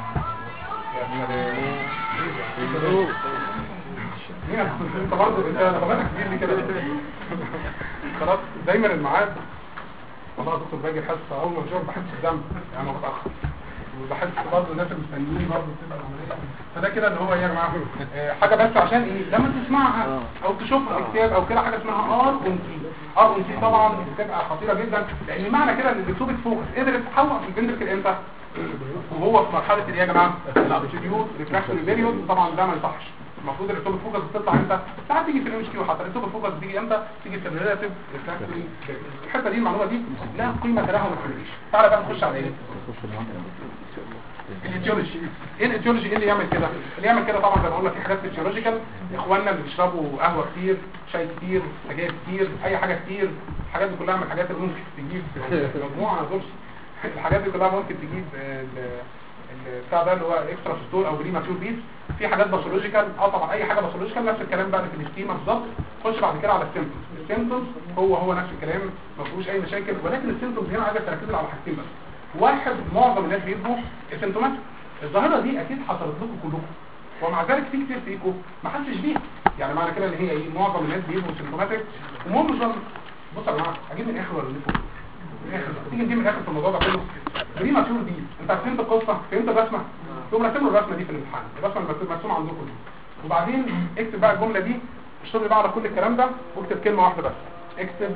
[SPEAKER 2] انت برضه انت طبعا كبير لي كده. خلاص دايما الميعاد والله يا دكتور باجي الحصه اول ما بشوف بحس بذنب، يعني انا بتاخر وبحس برضه الناس المستنيين برضه بتبقى العمليه. فده كده اللي هو ايه يا جماعه حاجه بس عشان ايه لما تسمعها او تشوفها في كتاب او كده حاجه اسمها ار اون تي. ار اون تي طبعا بتبقى خطيره جدا، لان معنى كده ان الاكتوبك فوكس قدرت تحول في الفنتركل امتى وهو في مرحله ايه يا جماعه؟ الابسوليوت ريفراكتوري بيريود. طبعا ده ما يصحش، المفروض الاكتوبك فوكس بتطلع امتى؟ ساعات تيجي في الام اس كيو، حتى الاكتوبك فوكس بتيجي امتى؟ تيجي في الريلاتيف ريفراكتوري بيريود. الحته دي المعلومه دي لا قيمه لها وما تفرقش. تعالى بقى نخش على ايه؟ الاتيولوجي. ايه الاتيولوجي؟ ايه اللي يعمل كده؟ اللي يعمل كده طبعا زي ما قلنا في حاجات فيسيولوجيكال، اخواننا اللي بيشربوا قهوه كتير، شاي كتير، سجاير كتير، اي حاجه كتير، الحاجات دي كلها من الحاجات اللي ممكن تجيب مجموعه دول. الحاجات دي كلها ممكن تجيب بتاع ده اللي هو اكسترا ستول او بريماتور بيت. في حاجات باثولوجيكال، طبعا اي حاجه باثولوجيكال نفس الكلام بقى في السكيما بالظبط. خش بعد كده على السيمبتومز. السيمبتومز هو نفس الكلام، ما فيهوش اي مشاكل، ولكن السيمبتومز هنا عايزك تركز على حاجتين بس. واحد، معظم الناس بيبقوا اسيمتوماتيك. الظاهره دي اكيد حصلت لكم كلكم، ومع ذلك في كتير فيكم ما حسش بيها. يعني معنى كده ان هي ايه؟ معظم الناس بيبقوا اسيمتوماتيك. ومهم بصوا يا جماعه اجيب من الاخر ولا من فوق؟ من الاخر. تيجي نجيب من الاخر في الموضوع ده كله. بريماتور دي انت فهمت القصه؟ فهمت الرسمه؟ تقوم راسم الرسمه دي في الامتحان، الرسمه اللي مرسومه عندكم دي. وبعدين اكتب بقى الجمله دي، اشتغل لي بقى على كل الكلام ده واكتب كلمه واحده بس. اكتب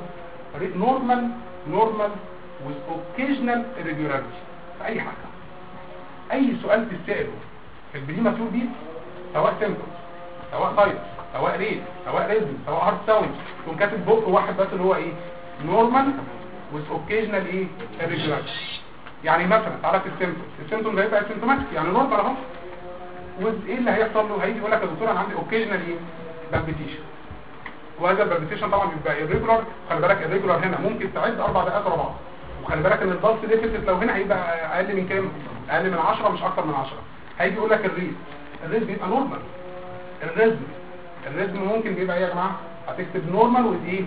[SPEAKER 2] نورمال with occasional irregularity في اي حاجه. اي سؤال تساله في البريماتور بيت، سواء سيمبتومز سواء سايتس سواء ريت سواء ريزم سواء هارت ساوند، تقوم كاتب بوك واحد بس اللي هو ايه؟ نورمال with occasional ايه؟ irregularity. يعني مثلا تعالى في السيمتوم ده يبقى سيمتوماتيك يعني نورمال اهو، وايه اللي هيحصل له؟ هيجي يقول لك يا دكتور انا عندي اوكيجنال ايه؟ بالبيتيشن، وهذا البالبيتيشن طبعا بيبقى irregular. خلي بالك irregular هنا ممكن تعد 4 دقائق ورا بعض، وخلي بالك ان البلس ديفيسيت لو هنا هيبقى اقل من كام؟ اقل من 10 مش اكتر من 10. هيجي يقول لك الريت بيبقى نورمال. الريزم ممكن بيبقى ايه يا جماعه؟ هتكتب نورمال وذ ايه؟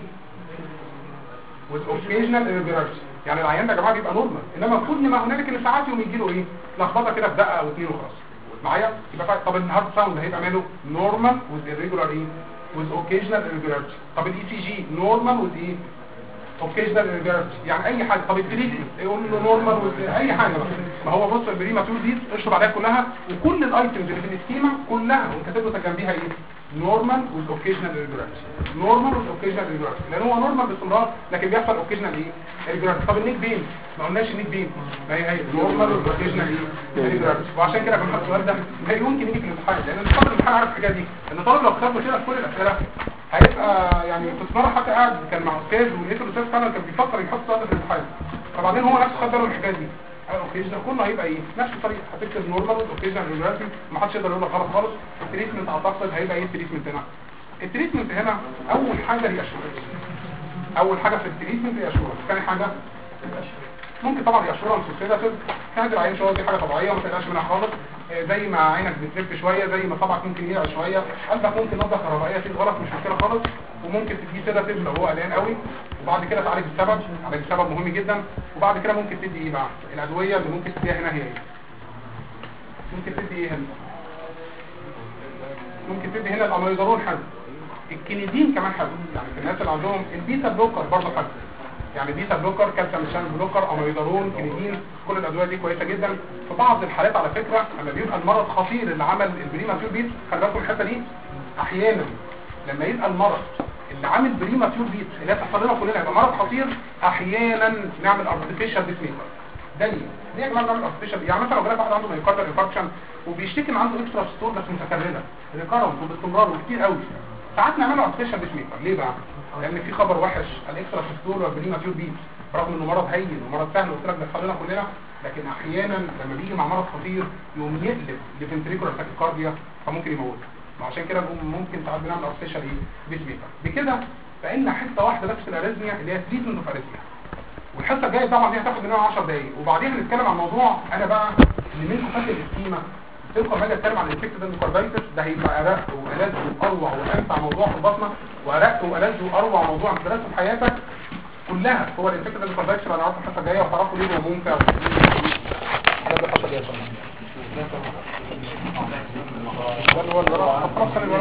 [SPEAKER 2] وذ اوكيجنال irregularity. يعني العيان ده يا جماعه بيبقى نورمال، انما كل ما هنالك ان ساعات يوم يجي له ايه؟ لخبطه كده في دقه او 2 وخلاص معايا. يبقى طب الهارت ساوند هيبقى ماله؟ نورمال وذ irregular ايه؟ وذ اوكيجنال irregularity. طب الاي سي جي نورمال وذ ايه؟ اوكيجنال irregularity. يعني اي حاجه. طب التريتمنت يقول له نورمال وذ اي حاجه بقى. ما هو بص البريماتور دي اشرب عليها كلها، وكل الايتمز اللي في السكيما كلها وكاتب له جنبيها ايه؟ نورمال وذ اوكيجنال irregularity. نورمال وذ اوكيجنال irregularity، لان هو نورمال باستمرار لكن بيحصل اوكيجنال ايه؟ irregularity. طب النيك بين ما قلناش النيك بين، ما هي نورمال وذ اوكيجنال ايه؟ irregularity. وعشان كده بنحط السؤال ده لا يمكن يجي في الامتحان، لان الطالب الامتحان عارف الحاجه دي، ان الطالب لو خد كده في كل الاسئله هيبقى يعني كنت مره حتى قاعد كان مع استاذ ولقيت الاستاذ فعلا كان بيفكر يحط سؤال في الامتحان، فبعدين هو نفسه خد باله من الحكايه دي. الاوكيجنال كله هيبقى ايه؟ نفس الطريقه، هتكتب نورمال اوكيجنال irregularity، ما حدش يقدر يقول لك غلط خالص. التريتمنت اعتقد هيبقى ايه التريتمنت هنا؟ التريتمنت هنا اول حاجه هي اشورنس. اول حاجه في التريتمنت هي اشورنس. ثاني حاجه ممكن طبعا هي اشورنس وسيداتيف، كانت العين شويه دي حاجه طبيعيه ما تقلقش منها خالص. زي ما عينك بتلف شويه، زي ما صبعك ممكن يقع شويه، قلبك ممكن نبضه كهربائيه فيه غلط مش مشكله خالص، وممكن تديه سيداتيف لو هو قلقان قوي، وبعد كده تعالج السبب. علاج السبب مهم جدا. وبعد كده ممكن تدي ايه بقى؟ الادويه اللي ممكن تديها هنا هي ايه؟ ممكن تدي ايه هنا؟ ممكن تدي هنا الاميودارون حلو، الكينيدين كمان حلو، يعني في الناس اللي عندهم البيتا بلوكر برضه حلو، يعني بيتا بلوكر، كالسيوم شانل بلوكر، اميودارون، كينيدين، كل الادويه دي كويسه جدا. في بعض الحالات على فكره لما بيبقى المرض خطير اللي عمل البريماتور بيت، خلي بالكم الحته دي، احيانا لما يبقى المرض اللي عامل بريماتور بيت اللي هي بتحصل لنا كلنا يبقى مرض خطير، احيانا نعمل ارتفيشال بيس ميكر. ده ليه يا جماعه بنعمل ارتفيشال؟ يعني مثلا لو جالك واحد عنده مايوكاردال انفاركشن وبيشتكي ان عنده اكسترا ستور بس متكرره ريكارنت وباستمرار وكتير قوي، ساعات نعمل ارتفيشال بيس ميكر. ليه بقى؟ لان في خبر وحش، الاكسترا ستور والبريماتور بيت رغم انه مرض هين ومرض سهل قلت لك بيحصل لنا كلنا، لكن احيانا لما بيجي مع مرض خطير يقوم يقلب لفنتريكولار تاكيكارديا فممكن يموت. وعشان كده ممكن ساعات بنعمل ارتفيشال بيس ميكر. بكده بقينا حته واحده بس في الاريزميا اللي هي تريتمنت اوف اريزميا، والحصه الجايه طبعا دي هتاخد مننا 10 دقايق، وبعدين هنتكلم عن موضوع انا بقى اللي منكم فاكر السكيما قلت لكم لما اجي اتكلم عن الانفكتد اندوكاردايتس ده هيبقى ارق والذ واروع وانفع موضوع في البطنه، وارق والذ واروع موضوع انت درسته في حياتك كلها هو الانفكتد اندوكاردايتس اللي هنعرفه الحصه الجايه وهتعرفوا ليه هو ممتع. ده الحصه الجايه